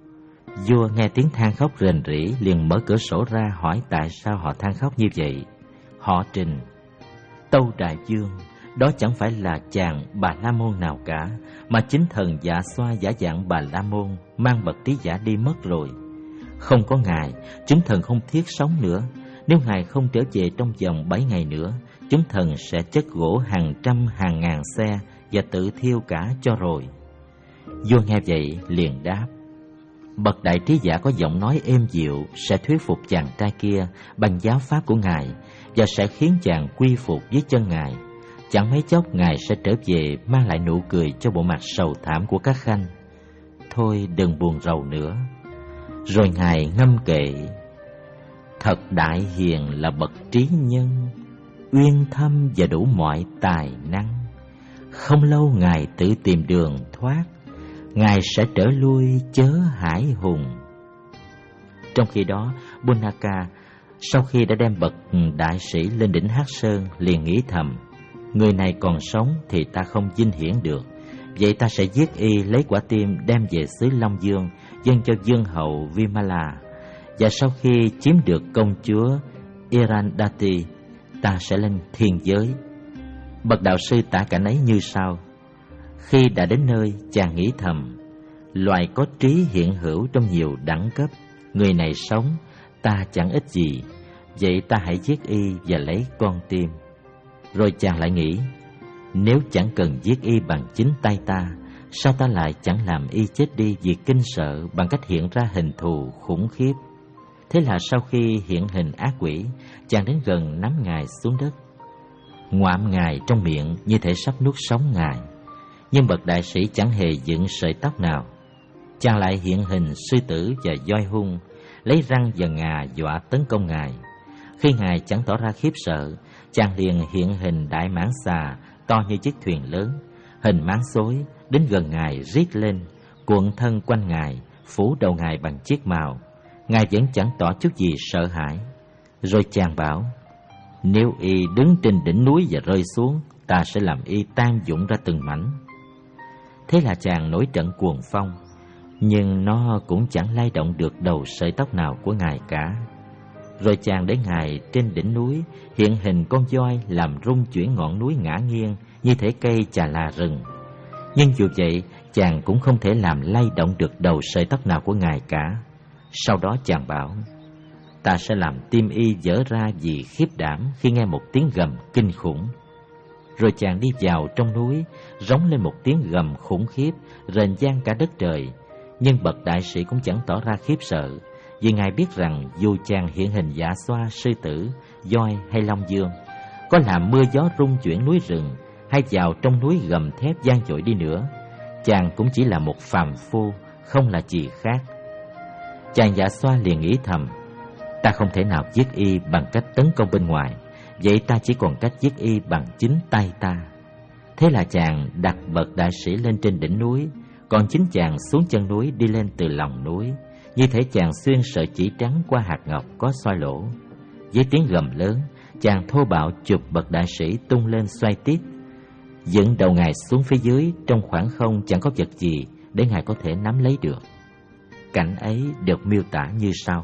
Vua nghe tiếng than khóc rền rĩ liền mở cửa sổ ra hỏi tại sao họ than khóc như vậy. Họ trình: tâu đại vương, đó chẳng phải là chàng Bà La Môn nào cả, mà chính thần Dạ Xoa giả dạng Bà La Môn mang bậc trí giả đi mất rồi. Không có ngài, chúng thần không thiết sống nữa. Nếu ngài không trở về trong vòng bảy ngày nữa, chúng thần sẽ chất gỗ hàng trăm hàng ngàn xe và tự thiêu cả cho rồi. Vua nghe vậy liền đáp: bậc đại trí giả có giọng nói êm dịu sẽ thuyết phục chàng trai kia bằng giáo pháp của ngài và sẽ khiến chàng quy phục với chân ngài. Chẳng mấy chốc ngài sẽ trở về mang lại nụ cười cho bộ mặt sầu thảm của các khanh. Thôi đừng buồn rầu nữa. Rồi ngài ngâm kệ: thật đại hiền là bậc trí nhân, uyên thâm và đủ mọi tài năng. Không lâu ngài tự tìm đường thoát, ngài sẽ trở lui chớ hải hùng. Trong khi đó, Punaka sau khi đã đem bậc đại sĩ lên đỉnh Hát Sơn liền nghĩ thầm: người này còn sống thì ta không vinh hiển được, vậy ta sẽ giết y, lấy quả tim đem về xứ Long Dương dâng cho vương hậu Vimala. Và sau khi chiếm được công chúa Irandati, ta sẽ lên thiên giới. Bậc đạo sư tả cảnh ấy như sau: khi đã đến nơi, chàng nghĩ thầm: loài có trí hiện hữu trong nhiều đẳng cấp, người này sống, ta chẳng ích gì, vậy ta hãy giết y và lấy con tim. Rồi chàng lại nghĩ: nếu chẳng cần giết y bằng chính tay ta, sao ta lại chẳng làm y chết đi vì kinh sợ bằng cách hiện ra hình thù khủng khiếp. Thế là sau khi hiện hình ác quỷ, chàng đến gần nắm ngài xuống đất, ngoạm ngài trong miệng như thể sắp nuốt sống ngài. Nhưng bậc đại sĩ chẳng hề dựng sợi tóc nào. Chàng lại hiện hình sư tử và voi hung, lấy răng và ngà dọa tấn công ngài. Khi ngài chẳng tỏ ra khiếp sợ, chàng liền hiện hình đại mãng xà to như chiếc thuyền lớn, hình máng xối, đến gần ngài rít lên, cuộn thân quanh ngài, phủ đầu ngài bằng chiếc mào. Ngài vẫn chẳng tỏ chút gì sợ hãi. Rồi chàng bảo: nếu y đứng trên đỉnh núi và rơi xuống, ta sẽ làm y tan vụn ra từng mảnh. Thế là chàng nổi trận cuồng phong, nhưng nó cũng chẳng lay động được đầu sợi tóc nào của ngài cả. Rồi chàng để ngài trên đỉnh núi hiện hình con voi làm rung chuyển ngọn núi ngã nghiêng như thể cây chà là rừng. Nhưng dù vậy, chàng cũng không thể làm lay động được đầu sợi tóc nào của ngài cả. Sau đó chàng bảo: ta sẽ làm tim y vỡ ra vì khiếp đảm khi nghe một tiếng gầm kinh khủng. Rồi chàng đi vào trong núi, rống lên một tiếng gầm khủng khiếp, rền vang cả đất trời. Nhưng bậc đại sĩ cũng chẳng tỏ ra khiếp sợ, vì ngài biết rằng dù chàng hiện hình dạ xoa, sư tử, voi hay long dương, có làm mưa gió rung chuyển núi rừng, hay vào trong núi gầm thép vang dội đi nữa, chàng cũng chỉ là một phàm phu, không là gì khác. Chàng dạ xoa liền nghĩ thầm: ta không thể nào giết y bằng cách tấn công bên ngoài, vậy ta chỉ còn cách giết y bằng chính tay ta. Thế là chàng đặt bậc đại sĩ lên trên đỉnh núi, còn chính chàng xuống chân núi đi lên từ lòng núi. Như thể chàng xuyên sợi chỉ trắng qua hạt ngọc có xoay lỗ. Với tiếng gầm lớn, chàng thô bạo chụp bậc đại sĩ tung lên xoay tít, dựng đầu ngài xuống phía dưới. Trong khoảng không chẳng có vật gì để ngài có thể nắm lấy được. Cảnh ấy được miêu tả như sau.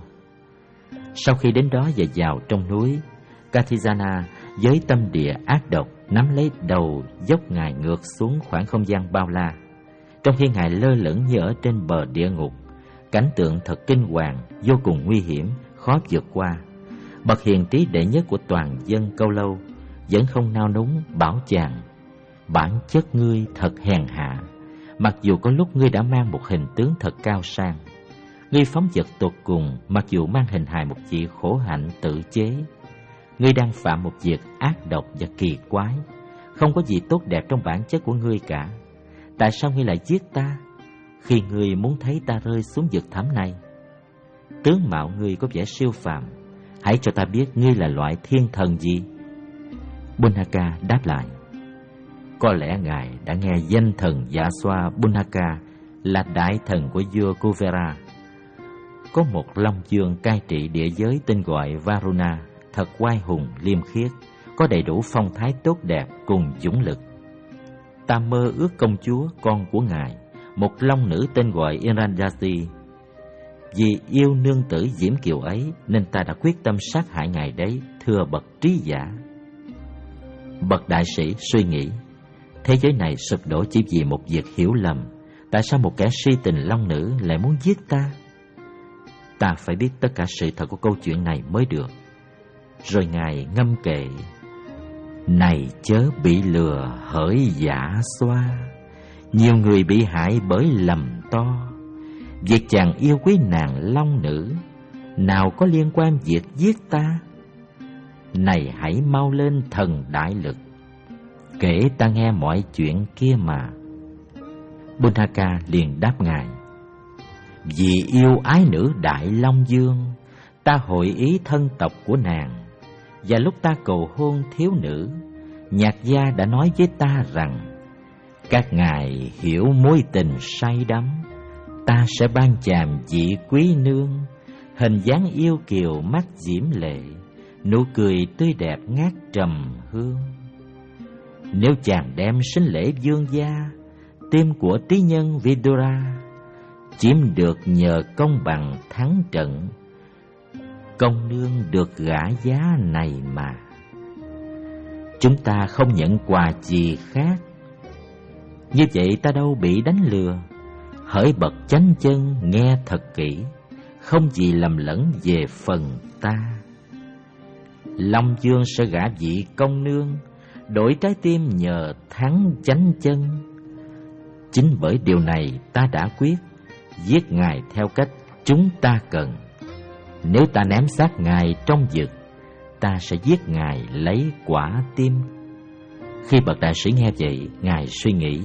Sau khi đến đó và vào trong núi, Kathijana với tâm địa ác độc nắm lấy đầu dốc ngài ngược xuống khoảng không gian bao la, trong khi ngài lơ lửng như ở trên bờ địa ngục. Cảnh tượng thật kinh hoàng, vô cùng nguy hiểm, khó vượt qua. Bậc hiền trí đệ nhất của toàn dân Câu Lâu vẫn không nao núng bảo chàng: bản chất ngươi thật hèn hạ, mặc dù có lúc ngươi đã mang một hình tướng thật cao sang. Ngươi phóng dật tột cùng, mặc dù mang hình hài một vị khổ hạnh tự chế. Ngươi đang phạm một việc ác độc và kỳ quái, không có gì tốt đẹp trong bản chất của ngươi cả. Tại sao ngươi lại giết ta khi ngươi muốn thấy ta rơi xuống vực thẳm này? Tướng mạo ngươi có vẻ siêu phàm, hãy cho ta biết ngươi là loại thiên thần gì. Bunaka đáp lại: có lẽ ngài đã nghe danh thần Dạ Xoa Bunaka là đại thần của vua Kuvera. Có một long dương cai trị địa giới tên gọi Varuna, thật oai hùng liêm khiết, có đầy đủ phong thái tốt đẹp cùng dũng lực. Ta mơ ước công chúa con của ngài, một long nữ tên gọi Iranjati. Vì yêu nương tử diễm kiều ấy nên ta đã quyết tâm sát hại ngài đấy, thưa bậc trí giả. Bậc đại sĩ suy nghĩ: thế giới này sụp đổ chỉ vì một việc hiểu lầm. Tại sao một kẻ si tình long nữ lại muốn giết ta? Ta phải biết tất cả sự thật của câu chuyện này mới được. Rồi ngài ngâm kệ: này chớ bị lừa hỡi Dạ Xoa, nhiều người bị hại bởi lầm to. Việc chàng yêu quý nàng long nữ nào có liên quan việc giết ta? Này hãy mau lên thần đại lực, kể ta nghe mọi chuyện kia mà. Bunaka liền đáp ngài: vì yêu ái nữ Đại Long Dương, ta hội ý thân tộc của nàng. Và lúc ta cầu hôn thiếu nữ, nhạc gia đã nói với ta rằng: các ngài hiểu mối tình say đắm, ta sẽ ban chàng vị quý nương, hình dáng yêu kiều mắt diễm lệ, nụ cười tươi đẹp ngát trầm hương. Nếu chàng đem sính lễ vương gia, tim của trí nhân Vidura chiếm được nhờ công bằng thắng trận, công nương được gả giá này mà. Chúng ta không nhận quà gì khác. Như vậy ta đâu bị đánh lừa. Hỡi bậc chánh chân nghe thật kỹ, không gì lầm lẫn về phần ta. Long Dương sẽ gả vị công nương, đổi trái tim nhờ thắng chánh chân. Chính bởi điều này ta đã quyết giết ngài theo cách chúng ta cần. Nếu ta ném xác ngài trong vực, ta sẽ giết ngài lấy quả tim. Khi bậc đại sĩ nghe vậy, ngài suy nghĩ: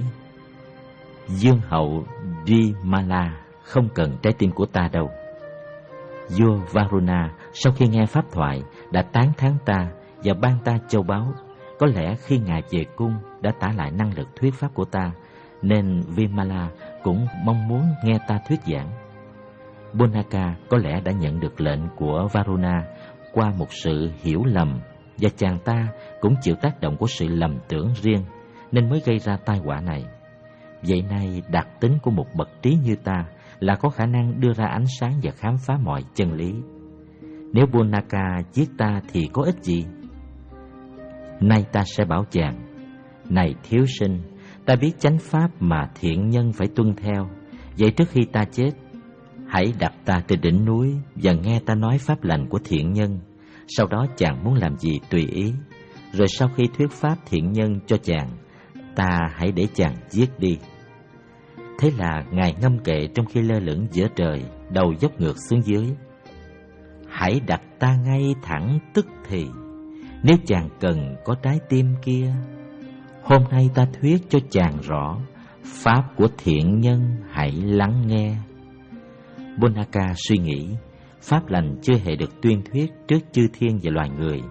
Dương hậu Dimala không cần trái tim của ta đâu. Vua Varuna sau khi nghe pháp thoại đã tán thán ta và ban ta châu báu. Có lẽ khi ngài về cung đã tả lại năng lực thuyết pháp của ta, nên Vimala cũng mong muốn nghe ta thuyết giảng. Bunaka có lẽ đã nhận được lệnh của Varuna qua một sự hiểu lầm, và chàng ta cũng chịu tác động của sự lầm tưởng riêng, nên mới gây ra tai họa này. Vậy nay đặc tính của một bậc trí như ta là có khả năng đưa ra ánh sáng và khám phá mọi chân lý. Nếu Bunaka giết ta thì có ích gì? Nay ta sẽ bảo chàng: này thiếu sinh, ta biết chánh pháp mà thiện nhân phải tuân theo. Vậy trước khi ta chết, Hãy đặt ta trên đỉnh núi và nghe ta nói pháp lành của thiện nhân. Sau đó chàng muốn làm gì tùy ý. Rồi sau khi thuyết pháp thiện nhân cho chàng, ta hãy để chàng giết đi. Thế là Ngài ngâm kệ trong khi lơ lửng giữa trời, đầu dốc ngược xuống dưới. Hãy đặt ta ngay thẳng tức thì, nếu chàng cần có trái tim kia. Hôm nay ta thuyết cho chàng rõ, pháp của thiện nhân hãy lắng nghe. Bonaka suy nghĩ, pháp lành chưa hề được tuyên thuyết trước chư thiên và loài người.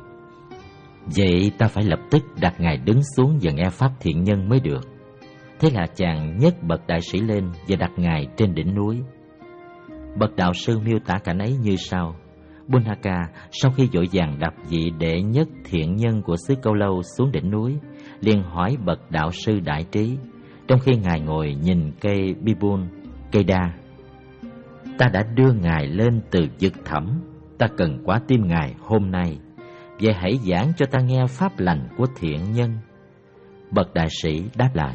Vậy ta phải lập tức đặt Ngài đứng xuống và nghe pháp thiện nhân mới được. Thế là chàng nhấc bậc đại sĩ lên và đặt Ngài trên đỉnh núi. Bậc đạo sư miêu tả cảnh ấy như sau. Bonaka sau khi vội vàng đặt vị đệ nhất thiện nhân của xứ Câu Lâu xuống đỉnh núi, liền hỏi bậc đạo sư đại trí, trong khi Ngài ngồi nhìn cây Bibun, cây đa: Ta đã đưa Ngài lên từ vực thẳm, ta cần quả tim Ngài hôm nay. Vậy hãy giảng cho ta nghe pháp lành của thiện nhân. Bậc đại sĩ đáp lại: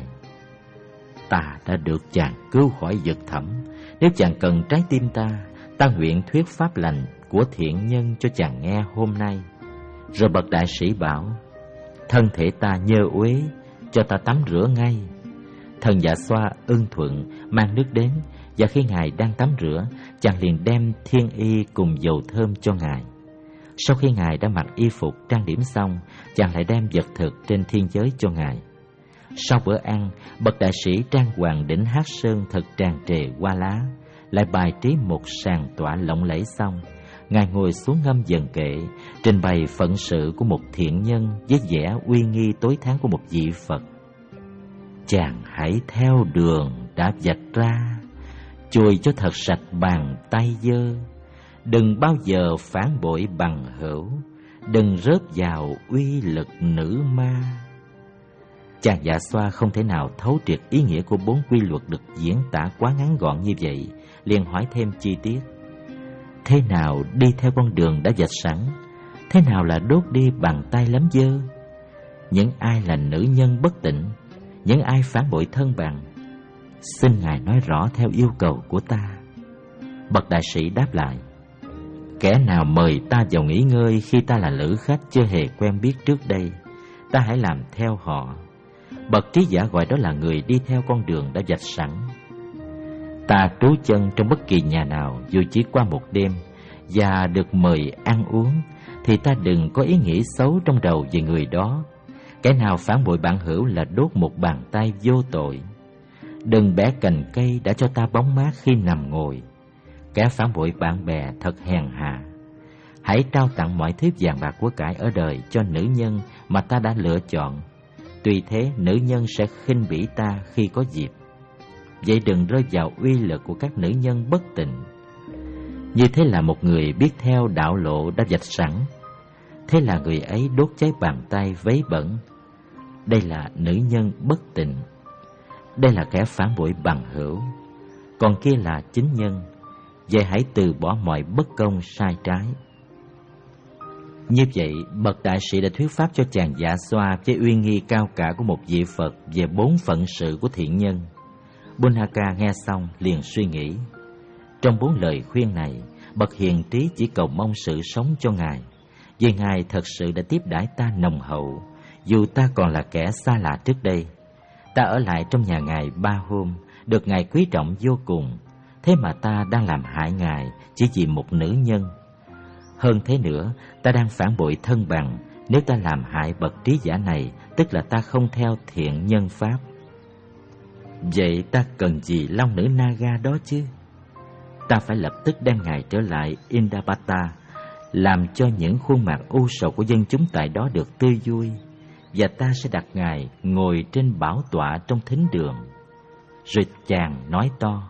Ta đã được chàng cứu khỏi vực thẳm. Nếu chàng cần trái tim ta, ta nguyện thuyết pháp lành của thiện nhân cho chàng nghe hôm nay. Rồi bậc đại sĩ bảo: Thân thể ta nhơ uế, cho ta tắm rửa ngay. Thần Dạ Xoa ưng thuận mang nước đến, và khi Ngài đang tắm rửa, chàng liền đem thiên y cùng dầu thơm cho Ngài. Sau khi Ngài đã mặc y phục trang điểm xong, chàng lại đem vật thực trên thiên giới cho Ngài. Sau bữa ăn, bậc đại sĩ trang hoàng đỉnh Hát Sơn thật tràn trề hoa lá, lại bài trí một sàn tọa lộng lẫy xong, Ngài ngồi xuống ngâm dần kệ, trình bày phận sự của một thiện nhân với vẻ uy nghi tối thắng của một vị Phật. Chàng hãy theo đường đã vạch ra, chùi cho thật sạch bàn tay dơ. Đừng bao giờ phản bội bằng hữu, đừng rớt vào uy lực nữ ma. Chàng Dạ Xoa không thể nào thấu triệt ý nghĩa của bốn quy luật được diễn tả quá ngắn gọn như vậy, liền hỏi thêm chi tiết. Thế nào đi theo con đường đã vạch sẵn? Thế nào là đốt đi bàn tay lấm dơ? Những ai là nữ nhân bất tịnh? Những ai phản bội thân bằng? Xin Ngài nói rõ theo yêu cầu của ta. Bậc đại sĩ đáp lại: Kẻ nào mời ta vào nghỉ ngơi khi ta là lữ khách chưa hề quen biết trước đây, ta hãy làm theo họ. Bậc trí giả gọi đó là người đi theo con đường đã vạch sẵn. Ta trú chân trong bất kỳ nhà nào dù chỉ qua một đêm và được mời ăn uống, thì ta đừng có ý nghĩ xấu trong đầu về người đó. Kẻ nào phản bội bạn hữu là đốt một bàn tay vô tội. Đừng bẻ cành cây đã cho ta bóng mát khi nằm ngồi. Kẻ phản bội bạn bè thật hèn hạ. Hãy trao tặng mọi thứ vàng bạc của cải ở đời cho nữ nhân mà ta đã lựa chọn. Tuy thế nữ nhân sẽ khinh bỉ ta khi có dịp. Vậy đừng rơi vào uy lực của các nữ nhân bất tịnh. Như thế là một người biết theo đạo lộ đã vạch sẵn. Thế là người ấy đốt cháy bàn tay vấy bẩn. Đây là nữ nhân bất tịnh. Đây là kẻ phản bội bằng hữu. Còn kia là chính nhân. Vậy hãy từ bỏ mọi bất công sai trái. Như vậy, bậc đại sĩ đã thuyết pháp cho chàng Dạ Xoa với uy nghi cao cả của một vị Phật về bốn phận sự của thiện nhân. Bonaka nghe xong liền suy nghĩ. Trong bốn lời khuyên này, bậc hiền trí chỉ cầu mong sự sống cho Ngài, vì Ngài thật sự đã tiếp đãi ta nồng hậu, dù ta còn là kẻ xa lạ trước đây. Ta ở lại trong nhà Ngài ba hôm, được Ngài quý trọng vô cùng. Thế mà ta đang làm hại Ngài chỉ vì một nữ nhân. Hơn thế nữa, ta đang phản bội thân bằng. Nếu ta làm hại bậc trí giả này, tức là ta không theo thiện nhân pháp. Vậy ta cần gì long nữ Naga đó chứ? Ta phải lập tức đem Ngài trở lại Indapata, làm cho những khuôn mặt u sầu của dân chúng tại đó được tươi vui, và ta sẽ đặt Ngài ngồi trên bảo tọa trong thính đường. Rồi chàng nói to: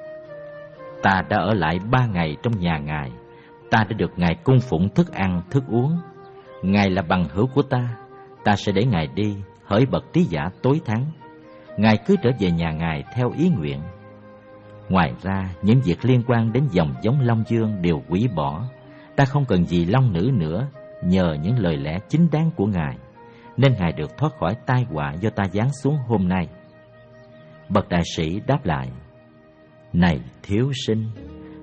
Ta đã ở lại ba ngày trong nhà Ngài. Ta đã được Ngài cung phụng thức ăn, thức uống. Ngài là bằng hữu của ta. Ta sẽ để Ngài đi, hỡi bậc trí giả tối thắng. Ngài cứ trở về nhà Ngài theo ý nguyện. Ngoài ra, những việc liên quan đến dòng giống Long Dương đều hủy bỏ. Ta không cần gì long nữ nữa, nhờ những lời lẽ chính đáng của Ngài, nên Ngài được thoát khỏi tai họa do ta giáng xuống hôm nay. Bậc đại sĩ đáp lại: Này thiếu sinh,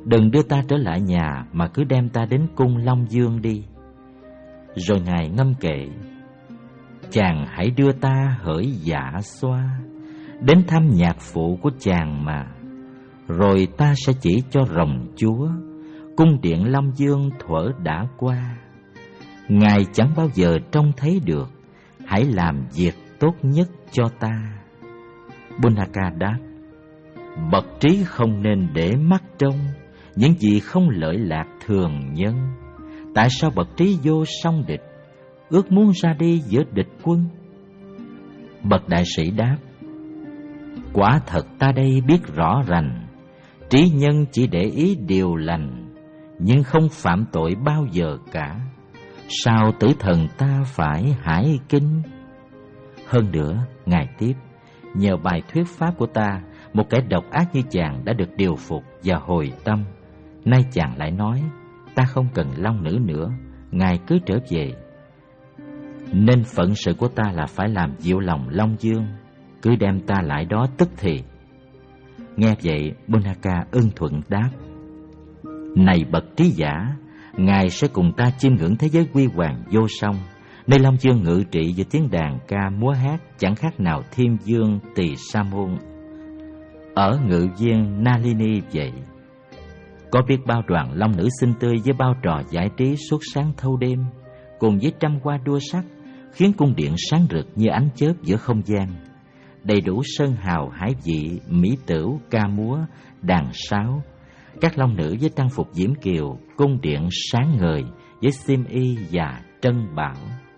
đừng đưa ta trở lại nhà mà cứ đem ta đến cung Long Dương đi. Rồi Ngài ngâm kệ: chàng hãy đưa ta hỡi dạ xoa đến thăm nhạc phụ của chàng mà, rồi ta sẽ chỉ cho rồng chúa cung điện Long Dương thuở đã qua. Ngài chẳng bao giờ trông thấy được, hãy làm việc tốt nhất cho ta. Bunaka đáp: bậc trí không nên để mắt trông những gì không lợi lạc thường nhân. Tại sao bậc trí vô song địch, ước muốn ra đi giữa địch quân? Bậc đại sĩ đáp: quả thật ta đây biết rõ rành, trí nhân chỉ để ý điều lành, nhưng không phạm tội bao giờ cả. Sao tử thần ta phải hải kinh? Hơn nữa, Ngài tiếp: nhờ bài thuyết pháp của ta, một kẻ độc ác như chàng đã được điều phục và hồi tâm. Nay chàng lại nói ta không cần long nữ nữa, Ngài cứ trở về. Nên phận sự của ta là phải làm dịu lòng Long Dương, cứ đem ta lại đó tức thì. Nghe vậy, Bunaka ưng thuận đáp: này bậc trí giả, Ngài sẽ cùng ta chiêm ngưỡng thế giới quy hoàng vô song, nơi Long Dương ngự trị giữa tiếng đàn ca múa hát chẳng khác nào Thiên Dương Tỳ Sa Môn ở ngự viên Nalini vậy. Có biết bao đoàn long nữ xinh tươi với bao trò giải trí suốt sáng thâu đêm, cùng với trăm hoa đua sắc, khiến cung điện sáng rực như ánh chớp giữa không gian. Đầy đủ sơn hào hải vị, mỹ tửu, ca múa, đàn sáo. Các long nữ với trang phục diễm kiều, cung điện sáng ngời với xiêm y và trân bảo.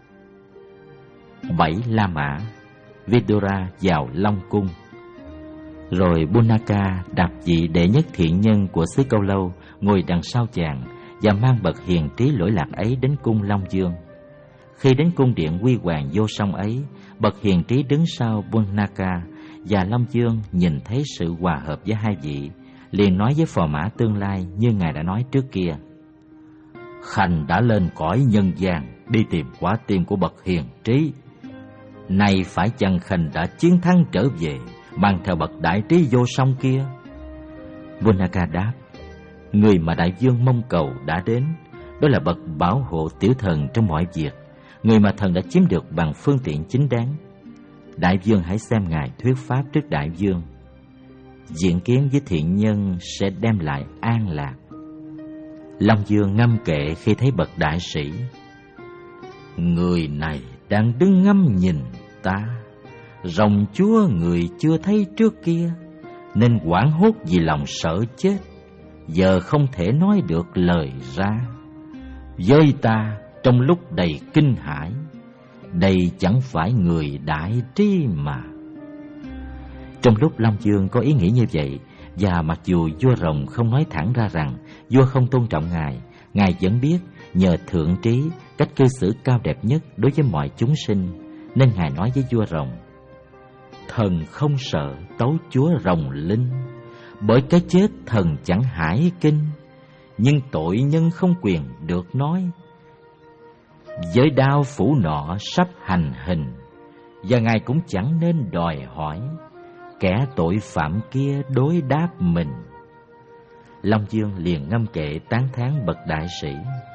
Bảy La Mã, Vidura vào Long Cung. Rồi Bunaka đạp vị đệ nhất thiện nhân của xứ Câu Lâu ngồi đằng sau chàng và mang bậc hiền trí lỗi lạc ấy đến cung Long Dương. Khi đến cung điện quy hoàng vô song ấy, bậc hiền trí đứng sau Bunaka, và Long Dương nhìn thấy sự hòa hợp với hai vị, liền nói với phò mã tương lai như Ngài đã nói trước kia: Khanh đã lên cõi nhân gian đi tìm quả tim của bậc hiền trí. Nay phải chăng Khanh đã chiến thắng trở về, mang theo bậc đại trí vô song kia? Bunaka đáp: người mà đại vương mong cầu đã đến, đó là bậc bảo hộ tiểu thần trong mọi việc, người mà thần đã chiếm được bằng phương tiện chính đáng. Đại vương hãy xem Ngài thuyết pháp trước đại vương, diện kiến với thiện nhân sẽ đem lại an lạc. Long Dương ngâm kệ khi thấy bậc đại sĩ: người này đang đứng ngắm nhìn ta, rồng chúa người chưa thấy trước kia, nên hoảng hốt vì lòng sợ chết, giờ không thể nói được lời ra. Với ta trong lúc đầy kinh hãi, đây chẳng phải người đại trí mà. Trong lúc Long Dương có ý nghĩ như vậy, và mặc dù vua rồng không nói thẳng ra rằng vua không tôn trọng Ngài, Ngài vẫn biết nhờ thượng trí, cách cư xử cao đẹp nhất đối với mọi chúng sinh, nên Ngài nói với vua rồng: thần không sợ tấu chúa rồng linh, bởi cái chết thần chẳng hải kinh, nhưng tội nhân không quyền được nói. Với đao phủ nọ sắp hành hình, và Ngài cũng chẳng nên đòi hỏi kẻ tội phạm kia đối đáp mình. Long Dương liền ngâm kệ tán thán bậc đại sĩ: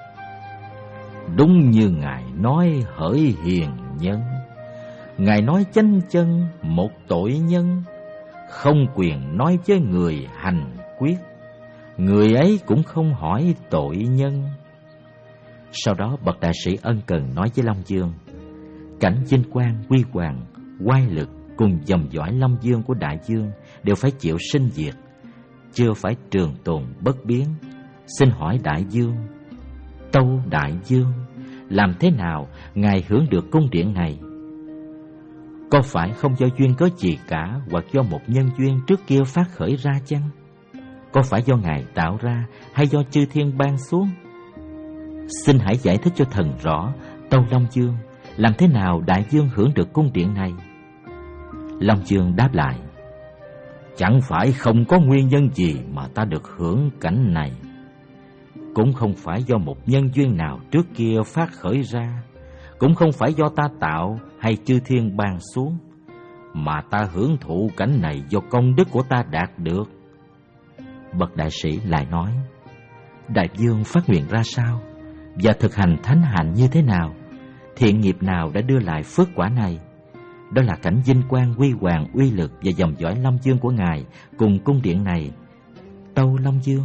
đúng như Ngài nói hỡi hiền nhân, Ngài nói chánh chân một tội nhân, không quyền nói với người hành quyết, người ấy cũng không hỏi tội nhân. Sau đó bậc đại sĩ ân cần nói với Long Dương: cảnh vinh quang, huy hoàng, oai lực cùng dòng dõi Long Dương của đại vương đều phải chịu sinh diệt, chưa phải trường tồn bất biến. Xin hỏi đại vương, tâu đại vương, làm thế nào Ngài hưởng được cung điện này? Có phải không do duyên cớ gì cả, hoặc do một nhân duyên trước kia phát khởi ra chăng? Có phải do Ngài tạo ra, hay do chư thiên ban xuống? Xin hãy giải thích cho thần rõ, tâu Long Dương, làm thế nào đại vương hưởng được cung điện này? Long Dương đáp lại: chẳng phải không có nguyên nhân gì mà ta được hưởng cảnh này, cũng không phải do một nhân duyên nào trước kia phát khởi ra, cũng không phải do ta tạo hay chư thiên ban xuống, mà ta hưởng thụ cảnh này do công đức của ta đạt được. Bậc đại sĩ lại nói: Đại vương phát nguyện ra sao và thực hành thánh hạnh như thế nào? Thiện nghiệp nào đã đưa lại phước quả này? Đó là cảnh vinh quang, huy hoàng, uy lực và dòng dõi Long Dương của ngài cùng cung điện này, tâu Long Dương.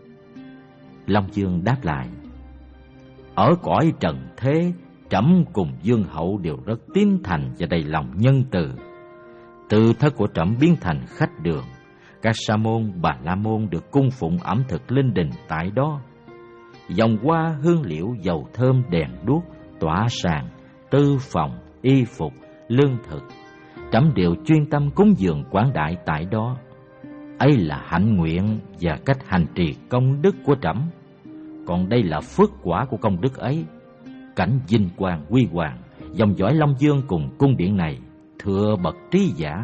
Long Dương đáp lại: Ở cõi trần thế, trẫm cùng vương hậu đều rất tín thành và đầy lòng nhân từ. Tự thất của trẫm biến thành khách đường, các sa môn, bà la môn được cung phụng ẩm thực linh đình tại đó. Dòng hoa, hương liệu, dầu thơm, đèn đuốc, tỏa sàn, tư phòng, y phục, lương thực, trẫm đều chuyên tâm cúng dường quảng đại tại đó. Ấy là hạnh nguyện và cách hành trì công đức của trẫm. Còn đây là phước quả của công đức ấy. Cảnh vinh quang huy hoàng, dòng dõi Long Dương cùng cung điện này, thưa bậc trí giả.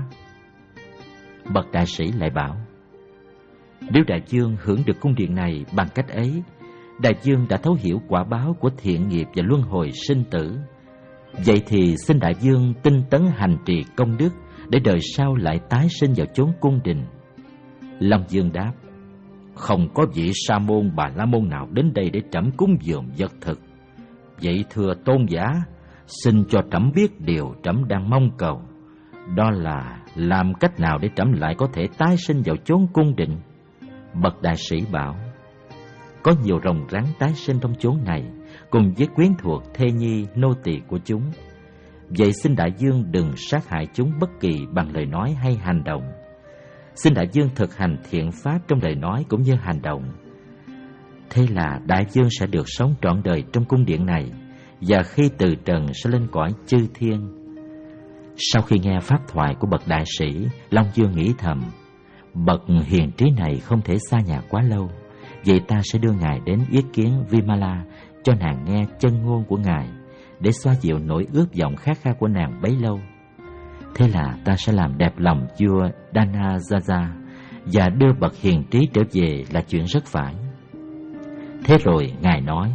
Bậc đại sĩ lại bảo: Nếu đại vương hưởng được cung điện này bằng cách ấy, đại vương đã thấu hiểu quả báo của thiện nghiệp và luân hồi sinh tử. Vậy thì xin đại vương tinh tấn hành trì công đức, để đời sau lại tái sinh vào chốn cung đình. Long Dương đáp: Không có vị sa môn, bà la môn nào đến đây để trẫm cúng dường vật thực. Vậy thưa tôn giả, xin cho trẫm biết điều trẫm đang mong cầu. Đó là làm cách nào để trẫm lại có thể tái sinh vào chốn cung đình? Bậc đại sĩ bảo: Có nhiều rồng rắn tái sinh trong chốn này, cùng với quyến thuộc, thê nhi, nô tỳ của chúng. Vậy xin đại vương đừng sát hại chúng bất kỳ bằng lời nói hay hành động. Xin đại vương thực hành thiện pháp trong lời nói cũng như hành động. Thế là đại vương sẽ được sống trọn đời trong cung điện này, và khi từ trần sẽ lên cõi chư thiên. Sau khi nghe pháp thoại của bậc đại sĩ, Long Dương nghĩ thầm: Bậc hiền trí này không thể xa nhà quá lâu. Vậy ta sẽ đưa ngài đến yết kiến Vimala, cho nàng nghe chân ngôn của ngài, để xoa dịu nỗi ước vọng khát khao của nàng bấy lâu. Thế là ta sẽ làm đẹp lòng vua Danajaja, và đưa bậc hiền trí trở về là chuyện rất phải. Thế rồi ngài nói: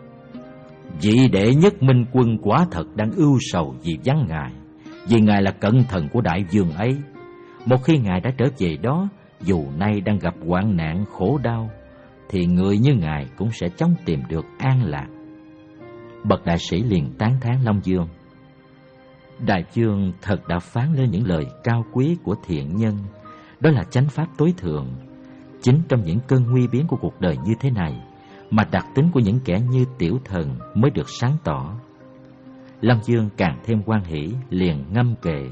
Vị đệ nhất minh quân quả thật đang ưu sầu vì vắng ngài, vì ngài là cận thần của đại vương ấy. Một khi ngài đã trở về đó, dù nay đang gặp hoạn nạn khổ đau, thì người như ngài cũng sẽ chóng tìm được an lạc. Bậc đại sĩ liền tán thán Long Dương: Đại vương thật đã phán lên những lời cao quý của thiện nhân. Đó là chánh pháp tối thượng. Chính trong những cơn nguy biến của cuộc đời như thế này, mà đặc tính của những kẻ như tiểu thần mới được sáng tỏ. Long Dương càng thêm hoan hỷ, liền ngâm kệ: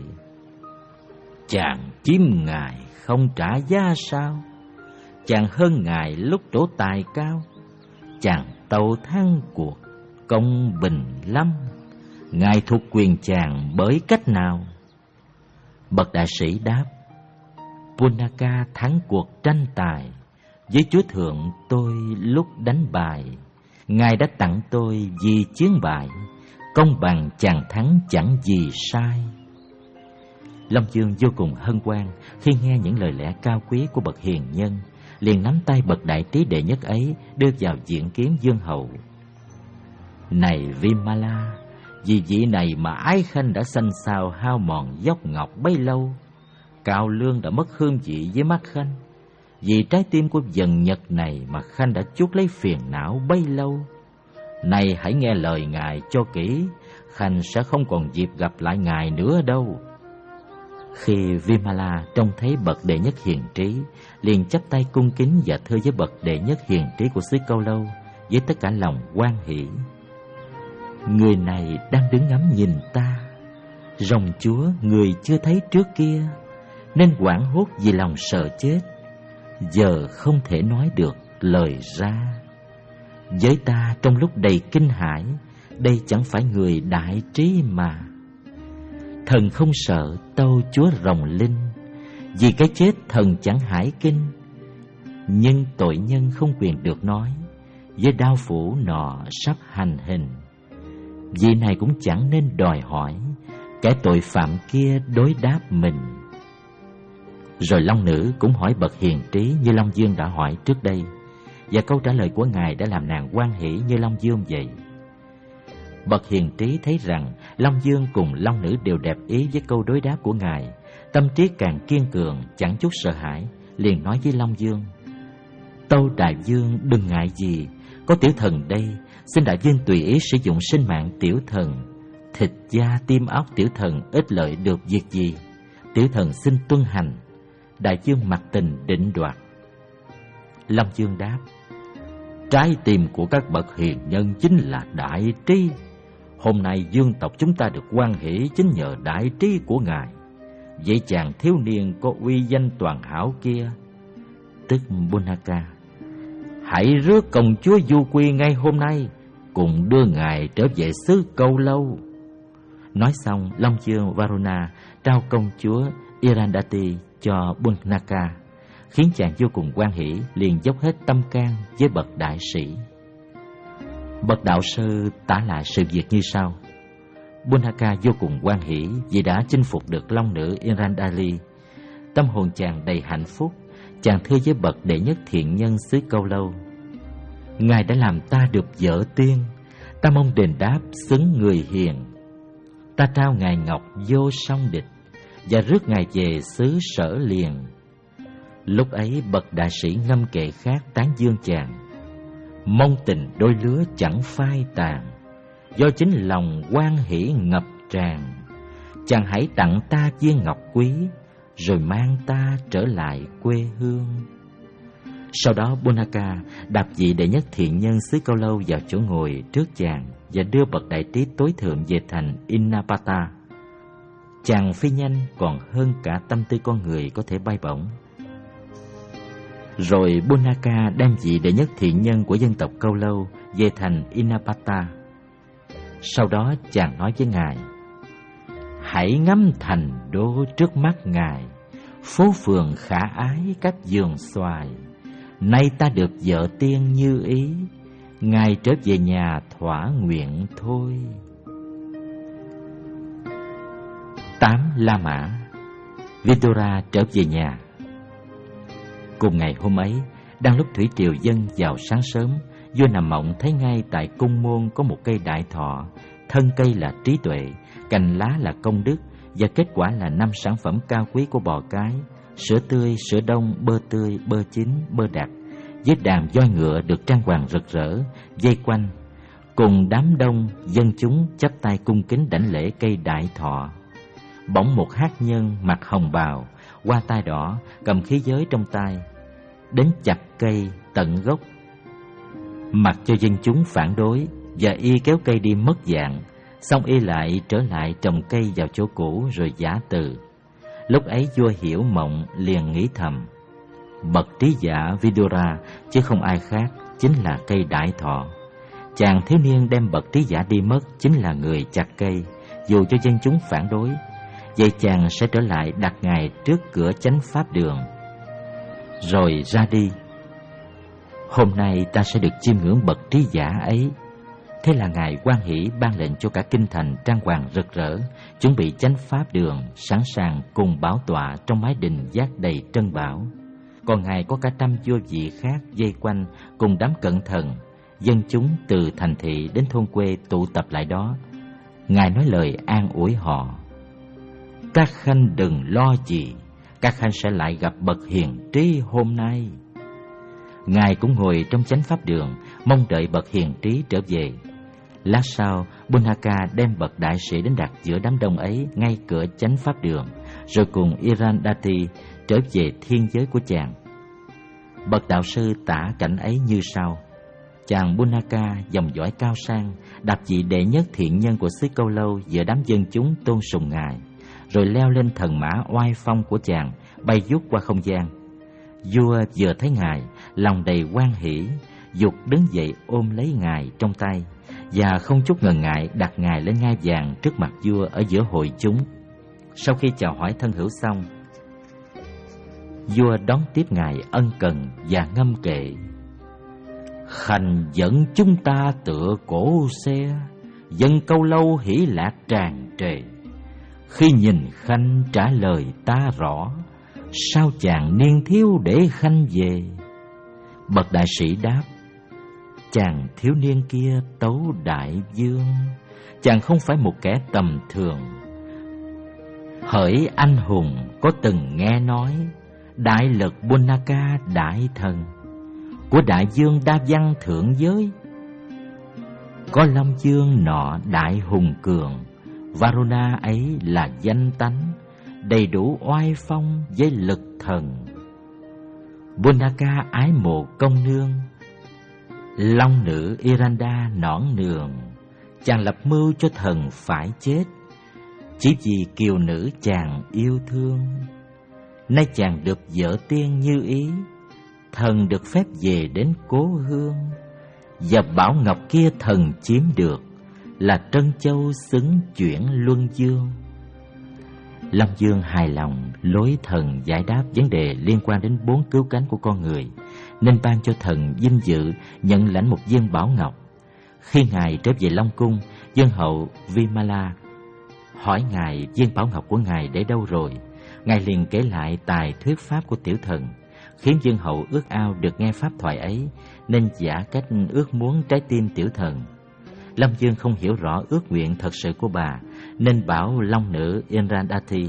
Chàng chiếm ngài không trả giá sao? Chàng hơn ngài lúc trổ tài cao. Chàng tàu thăng cuộc công bình lắm. Ngài thuộc quyền chàng bởi cách nào? Bậc đại sĩ đáp: Punaka thắng cuộc tranh tài. Với chúa thượng tôi lúc đánh bài, ngài đã tặng tôi vì chiến bại. Công bằng chàng thắng chẳng gì sai. Long Dương vô cùng hân hoan khi nghe những lời lẽ cao quý của bậc hiền nhân, liền nắm tay bậc đại trí đệ nhất ấy đưa vào diện kiến vương hậu. Này Vimala, vì vị này mà ái khanh đã xanh xao hao mòn dốc ngọc bấy lâu. Cao lương đã mất hương vị với mắt khanh. Vì trái tim của dần nhật này mà khanh đã chuốc lấy phiền não bấy lâu. Này hãy nghe lời ngài cho kỹ, khanh sẽ không còn dịp gặp lại ngài nữa đâu. Khi Vimala trông thấy bậc đệ nhất hiền trí, liền chắp tay cung kính và thưa với bậc đệ nhất hiền trí của xứ Câu Lâu với tất cả lòng hoan hỷ: Người này đang đứng ngắm nhìn ta. Rồng chúa người chưa thấy trước kia, nên hoảng hốt vì lòng sợ chết. Giờ không thể nói được lời ra. Với ta trong lúc đầy kinh hãi, đây chẳng phải người đại trí mà. Thần không sợ tâu chúa rồng linh, vì cái chết thần chẳng hải kinh. Nhưng tội nhân không quyền được nói, với đao phủ nọ sắp hành hình. Vị này cũng chẳng nên đòi hỏi, kẻ tội phạm kia đối đáp mình. Rồi Long Nữ cũng hỏi bậc hiền trí như Long Dương đã hỏi trước đây, và câu trả lời của ngài đã làm nàng hoan hỷ như Long Dương vậy. Bậc hiền trí thấy rằng Long Dương cùng Long Nữ đều đẹp ý với câu đối đáp của ngài, tâm trí càng kiên cường, chẳng chút sợ hãi, liền nói với Long Dương: Tâu đại vương đừng ngại gì, có tiểu thần đây, xin đại vương tùy ý sử dụng sinh mạng tiểu thần. Thịt da tim óc tiểu thần ít lợi được việc gì, tiểu thần xin tuân hành. Đại vương mặc tình định đoạt. Long Vương đáp: trái tim của các bậc hiền nhân chính là đại trí. Hôm nay vương tộc chúng ta được hoan hỷ chính nhờ đại trí của ngài. Vậy chàng thiếu niên có uy danh toàn hảo kia, tức Bunaka, hãy rước công chúa Du Quy ngay hôm nay, cùng đưa ngài trở về xứ Câu Lâu. Nói xong, Long Vương Varuna trao công chúa Irandati cho Bunaka, khiến chàng vô cùng hoan hỷ, liền dốc hết tâm can với bậc đại sĩ. Bậc đạo sư tả lại sự việc như sau: Bunaka vô cùng hoan hỷ vì đã chinh phục được long nữ Irandali. Tâm hồn chàng đầy hạnh phúc, chàng thưa với bậc đệ nhất thiện nhân xứ Câu Lâu: ngài đã làm ta được vợ tiên, ta mong đền đáp xứng người hiền. Ta trao ngài ngọc vô song địch, và rước ngài về xứ Sở liền. Lúc ấy bậc đại sĩ ngâm kệ khác tán dương chàng: mong tình đôi lứa chẳng phai tàn, do chính lòng hoan hỷ ngập tràn. Chàng hãy tặng ta viên ngọc quý, rồi mang ta trở lại quê hương. Sau đó Bunaka đạp vị đệ nhất thiện nhân xứ Câu Lâu vào chỗ ngồi trước chàng và đưa bậc đại trí tối thượng về thành Innapata. Chàng phi nhanh còn hơn cả tâm tư con người có thể bay bổng. Rồi Bunaka đem vị đệ nhất thiện nhân của dân tộc Câu Lâu về thành Innapata. Sau đó chàng nói với ngài: hãy ngắm thành đô trước mắt ngài, phố phường khả ái các vườn xoài. Nay ta được vợ tiên như ý, ngài trở về nhà thỏa nguyện thôi. Tám La Mã. Vidura trở về nhà. Cùng ngày hôm ấy, đang lúc thủy triều dâng vào sáng sớm, vua nằm mộng thấy ngay tại cung môn có một cây đại thọ, thân cây là trí tuệ, cành lá là công đức, và kết quả là năm sản phẩm cao quý của bò cái: sữa tươi, sữa đông, bơ tươi, bơ chín, bơ đặc, với đàn voi ngựa được trang hoàng rực rỡ vây quanh, cùng đám đông dân chúng chắp tay cung kính đảnh lễ cây đại thọ. Bỗng một hát nhân mặc hồng bào, hoa tai đỏ, cầm khí giới trong tay, đến chặt cây tận gốc, mặc cho dân chúng phản đối, và y kéo cây đi mất dạng. Xong y lại trở lại trồng cây vào chỗ cũ rồi giả từ. Lúc ấy vua hiểu mộng, liền nghĩ thầm: bậc trí giả Vidura chứ không ai khác, chính là cây đại thọ. Chàng thiếu niên đem bậc trí giả đi mất chính là người chặt cây, dù cho dân chúng phản đối. Vậy chàng sẽ trở lại đặt ngài trước cửa chánh pháp đường, rồi ra đi. Hôm nay ta sẽ được chiêm ngưỡng bậc trí giả ấy. Thế là ngài hoan hỷ ban lệnh cho cả kinh thành trang hoàng rực rỡ, chuẩn bị chánh pháp đường, sẵn sàng cùng bảo tọa trong mái đình giác đầy trân bảo. Còn ngài có cả trăm vua vị khác vây quanh cùng đám cận thần. Dân chúng từ thành thị đến thôn quê tụ tập lại đó. Ngài nói lời an ủi họ: các khanh đừng lo gì, các khanh sẽ lại gặp bậc hiền trí hôm nay. Ngài cũng ngồi trong chánh pháp đường, mong đợi bậc hiền trí trở về. Lát sau, Bunaka đem bậc đại sĩ đến đặt giữa đám đông ấy ngay cửa chánh pháp đường, rồi cùng Irandati trở về thiên giới của chàng. Bậc đạo sư tả cảnh ấy như sau: chàng Bunaka dòng dõi cao sang, đạp vị đệ nhất thiện nhân của xứ Câu Lâu giữa đám dân chúng tôn sùng ngài, rồi leo lên thần mã oai phong của chàng, bay vút qua không gian. Vua vừa thấy ngài, lòng đầy hoan hỷ, dục đứng dậy ôm lấy ngài trong tay, và không chút ngần ngại đặt ngài lên ngai vàng trước mặt vua ở giữa hội chúng. Sau khi chào hỏi thân hữu xong, vua đón tiếp ngài ân cần và ngâm kệ: khanh dẫn chúng ta tựa cổ xe, dân Câu Lâu hỷ lạc tràn trề. Khi nhìn khanh trả lời ta rõ, sao chàng niên thiếu để khanh về? Bậc đại sĩ đáp: chàng thiếu niên kia tấu đại vương, chàng không phải một kẻ tầm thường. Hỡi anh hùng có từng nghe nói, đại lực Bunaka đại thần, của đại dương đa văn thượng giới. Có Long Dương nọ đại hùng cường, Varuna ấy là danh tánh, đầy đủ oai phong với lực thần. Bunaka ái mộ công nương, long nữ Iranda nõn nường, chàng lập mưu cho thần phải chết, chỉ vì kiều nữ chàng yêu thương. Nay chàng được vợ tiên như ý, thần được phép về đến cố hương. Và bảo ngọc kia thần chiếm được, là trân châu xứng chuyển luân dương. Long Dương hài lòng lối thần giải đáp vấn đề liên quan đến bốn cứu cánh của con người, nên ban cho thần vinh dự nhận lãnh một viên bảo ngọc. Khi ngài trở về Long Cung, vương hậu Vimala hỏi ngài viên bảo ngọc của ngài để đâu rồi. Ngài liền kể lại tài thuyết pháp của tiểu thần, khiến vương hậu ước ao được nghe pháp thoại ấy, nên giả cách ước muốn trái tim tiểu thần. Long Dương không hiểu rõ ước nguyện thật sự của bà, nên bảo long nữ Indrandati: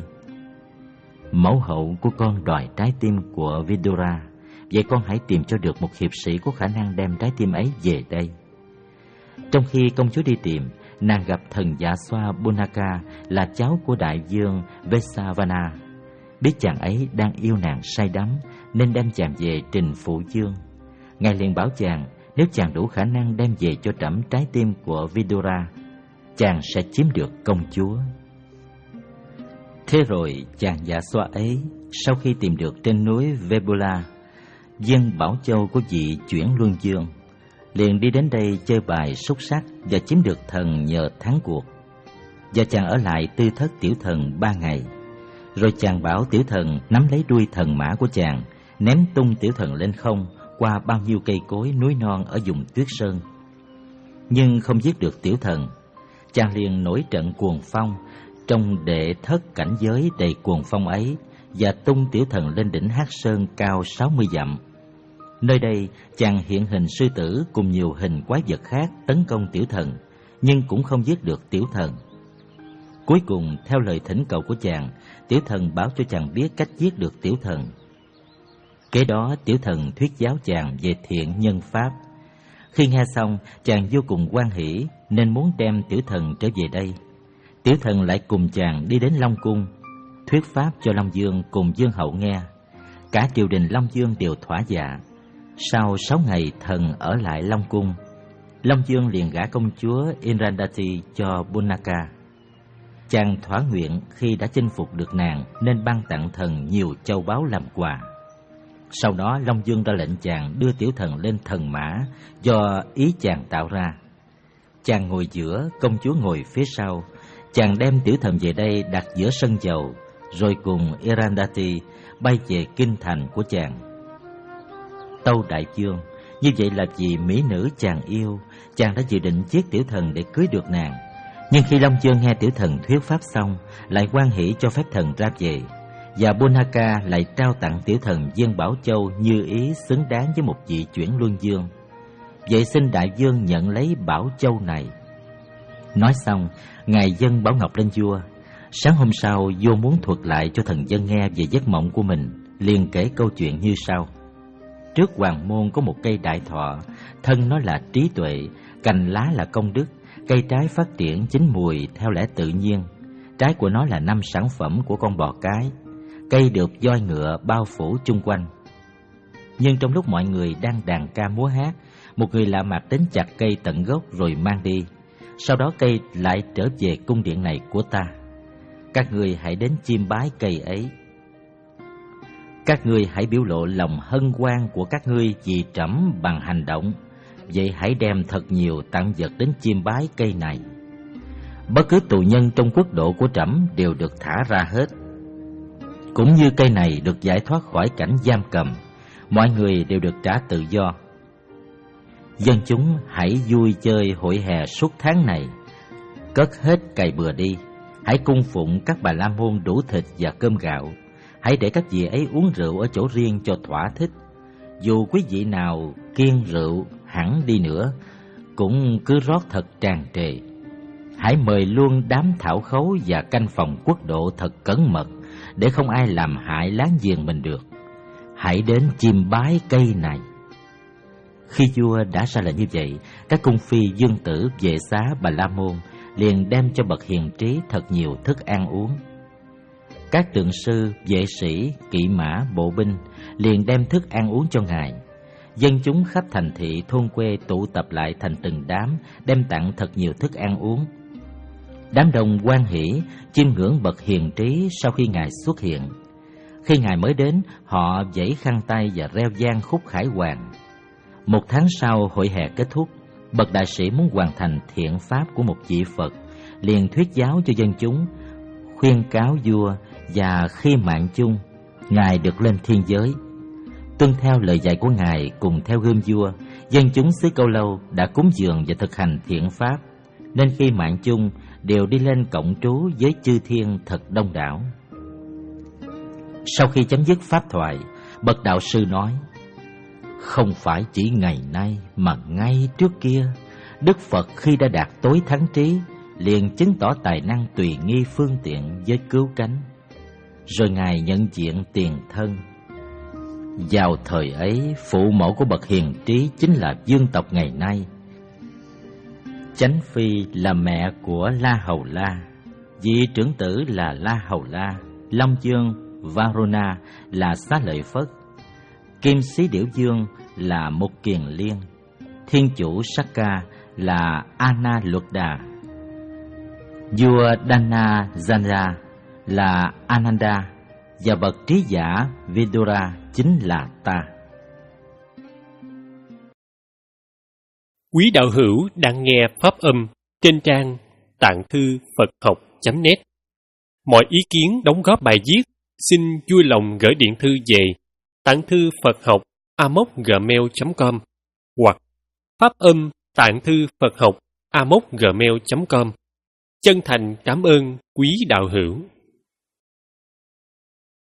mẫu hậu của con đòi trái tim của Vidura, vậy con hãy tìm cho được một hiệp sĩ có khả năng đem trái tim ấy về đây. Trong khi công chúa đi tìm, nàng gặp thần dạ xoa Bunaka là cháu của đại vương Vesavana. Biết chàng ấy đang yêu nàng say đắm, nên đem chàng về trình phụ vương. Ngài liền bảo chàng nếu chàng đủ khả năng đem về cho trẫm trái tim của Vidura, chàng sẽ chiếm được công chúa. Thế rồi chàng dạ xoa ấy, sau khi tìm được trên núi Vebula viên bảo châu của vị chuyển luân dương, liền đi đến đây chơi bài xúc sắc và chiếm được thần nhờ thắng cuộc. Và chàng ở lại tư thất tiểu thần ba ngày. Rồi chàng bảo tiểu thần nắm lấy đuôi thần mã của chàng, ném tung tiểu thần lên không qua bao nhiêu cây cối núi non ở vùng tuyết sơn. Nhưng không giết được tiểu thần. Chàng liền nổi trận cuồng phong trong đệ thất cảnh giới đầy cuồng phong ấy, và tung tiểu thần lên đỉnh Hắc Sơn cao sáu mươi dặm. Nơi đây chàng hiện hình sư tử cùng nhiều hình quái vật khác tấn công tiểu thần, nhưng cũng không giết được tiểu thần. Cuối cùng theo lời thỉnh cầu của chàng, tiểu thần báo cho chàng biết cách giết được tiểu thần. Kế đó tiểu thần thuyết giáo chàng về thiện nhân pháp. Khi nghe xong, chàng vô cùng hoan hỷ, nên muốn đem tiểu thần trở về đây. Tiểu thần lại cùng chàng đi đến Long Cung, thuyết pháp cho Long Dương cùng vương hậu nghe. Cả triều đình Long Dương đều thỏa dạ. Sau sáu ngày thần ở lại Long Cung, Long Dương liền gả công chúa Indrandati cho Bunaka. Chàng thỏa nguyện khi đã chinh phục được nàng, nên ban tặng thần nhiều châu báu làm quà. Sau đó Long Dương ra lệnh chàng đưa tiểu thần lên thần mã do ý chàng tạo ra. Chàng ngồi giữa, công chúa ngồi phía sau. Chàng đem tiểu thần về đây đặt giữa sân dầu, rồi cùng Irandati bay về kinh thành của chàng. Tâu đại vương, như vậy là vì mỹ nữ chàng yêu, chàng đã dự định giết tiểu thần để cưới được nàng. Nhưng khi Long Dương nghe tiểu thần thuyết pháp xong, lại hoan hỷ cho phép thần ra về, và Bunaka lại trao tặng tiểu thần viên bảo châu như ý xứng đáng với một vị chuyển luân dương. Vậy xin đại vương nhận lấy bảo châu này. Nói xong, ngài dâng bảo ngọc lên vua. Sáng hôm sau, vua muốn thuật lại cho thần dân nghe về giấc mộng của mình, liền kể câu chuyện như sau. Trước hoàng môn có một cây đại thọ, thân nó là trí tuệ, cành lá là công đức, cây trái phát triển chín mùi theo lẽ tự nhiên. Trái của nó là năm sản phẩm của con bò cái. Cây được voi ngựa bao phủ chung quanh. Nhưng trong lúc mọi người đang đàn ca múa hát, một người lạ mặt đến chặt cây tận gốc rồi mang đi. Sau đó cây lại trở về cung điện này của ta. Các ngươi hãy đến chiêm bái cây ấy. Các ngươi hãy biểu lộ lòng hân hoan của các ngươi vì trẫm bằng hành động. Vậy hãy đem thật nhiều tặng vật đến chiêm bái cây này. Bất cứ tù nhân trong quốc độ của trẫm đều được thả ra hết. Cũng như cây này được giải thoát khỏi cảnh giam cầm, mọi người đều được trả tự do. Dân chúng hãy vui chơi hội hè suốt tháng này, cất hết cày bừa đi. Hãy cung phụng các bà la môn đủ thịt và cơm gạo. Hãy để các vị ấy uống rượu ở chỗ riêng cho thỏa thích. Dù quý vị nào kiêng rượu hẳn đi nữa, cũng cứ rót thật tràn trề. Hãy mời luôn đám thảo khấu và canh phòng quốc độ thật cẩn mật, để không ai làm hại láng giềng mình được. Hãy đến chiêm bái cây này. Khi vua đã ra lệnh như vậy, các cung phi dương tử, vệ xá, bà la môn liền đem cho bậc hiền trí thật nhiều thức ăn uống. Các tượng sư, vệ sĩ, kỵ mã, bộ binh liền đem thức ăn uống cho ngài. Dân chúng khắp thành thị thôn quê tụ tập lại thành từng đám, đem tặng thật nhiều thức ăn uống. Đám đông hoan hỉ chiêm ngưỡng bậc hiền trí sau khi ngài xuất hiện. Khi ngài mới đến, họ vẫy khăn tay và reo vang khúc khải hoàn. Một tháng sau hội hè kết thúc, bậc đại sĩ muốn hoàn thành thiện pháp của một vị Phật, liền thuyết giáo cho dân chúng, khuyên cáo vua, và khi mạng chung, ngài được lên thiên giới. Tuân theo lời dạy của ngài cùng theo gương vua, dân chúng xứ Câu Lâu đã cúng dường và thực hành thiện pháp, nên khi mạng chung đều đi lên cộng trú với chư thiên thật đông đảo. Sau khi chấm dứt pháp thoại, bậc đạo sư nói: không phải chỉ ngày nay mà ngay trước kia, Đức Phật khi đã đạt tối thắng trí, liền chứng tỏ tài năng tùy nghi phương tiện với cứu cánh. Rồi ngài nhận diện tiền thân. Vào thời ấy, phụ mẫu của bậc hiền trí chính là vương tộc ngày nay. Chánh phi là mẹ của La Hầu La, vị trưởng tử là La Hầu La, Long Dương Varuna là Xá Lợi Phất, Kim Sĩ Điểu Dương là Một Kiền Liên, Thiên chủ Sakka là Ana Luật Đà, vua Dana Jana là Ananda, và bậc trí giả Vidura chính là ta. Quý đạo hữu đang nghe pháp âm trên trang tạng thư Phật học chấm net. Mọi ý kiến đóng góp bài viết xin vui lòng gửi điện thư về tạng thư Phật học a m o c gmail chấm com hoặc pháp âm tạng thư Phật học a m o c gmail chấm com. Chân thành cảm ơn quý đạo hữu.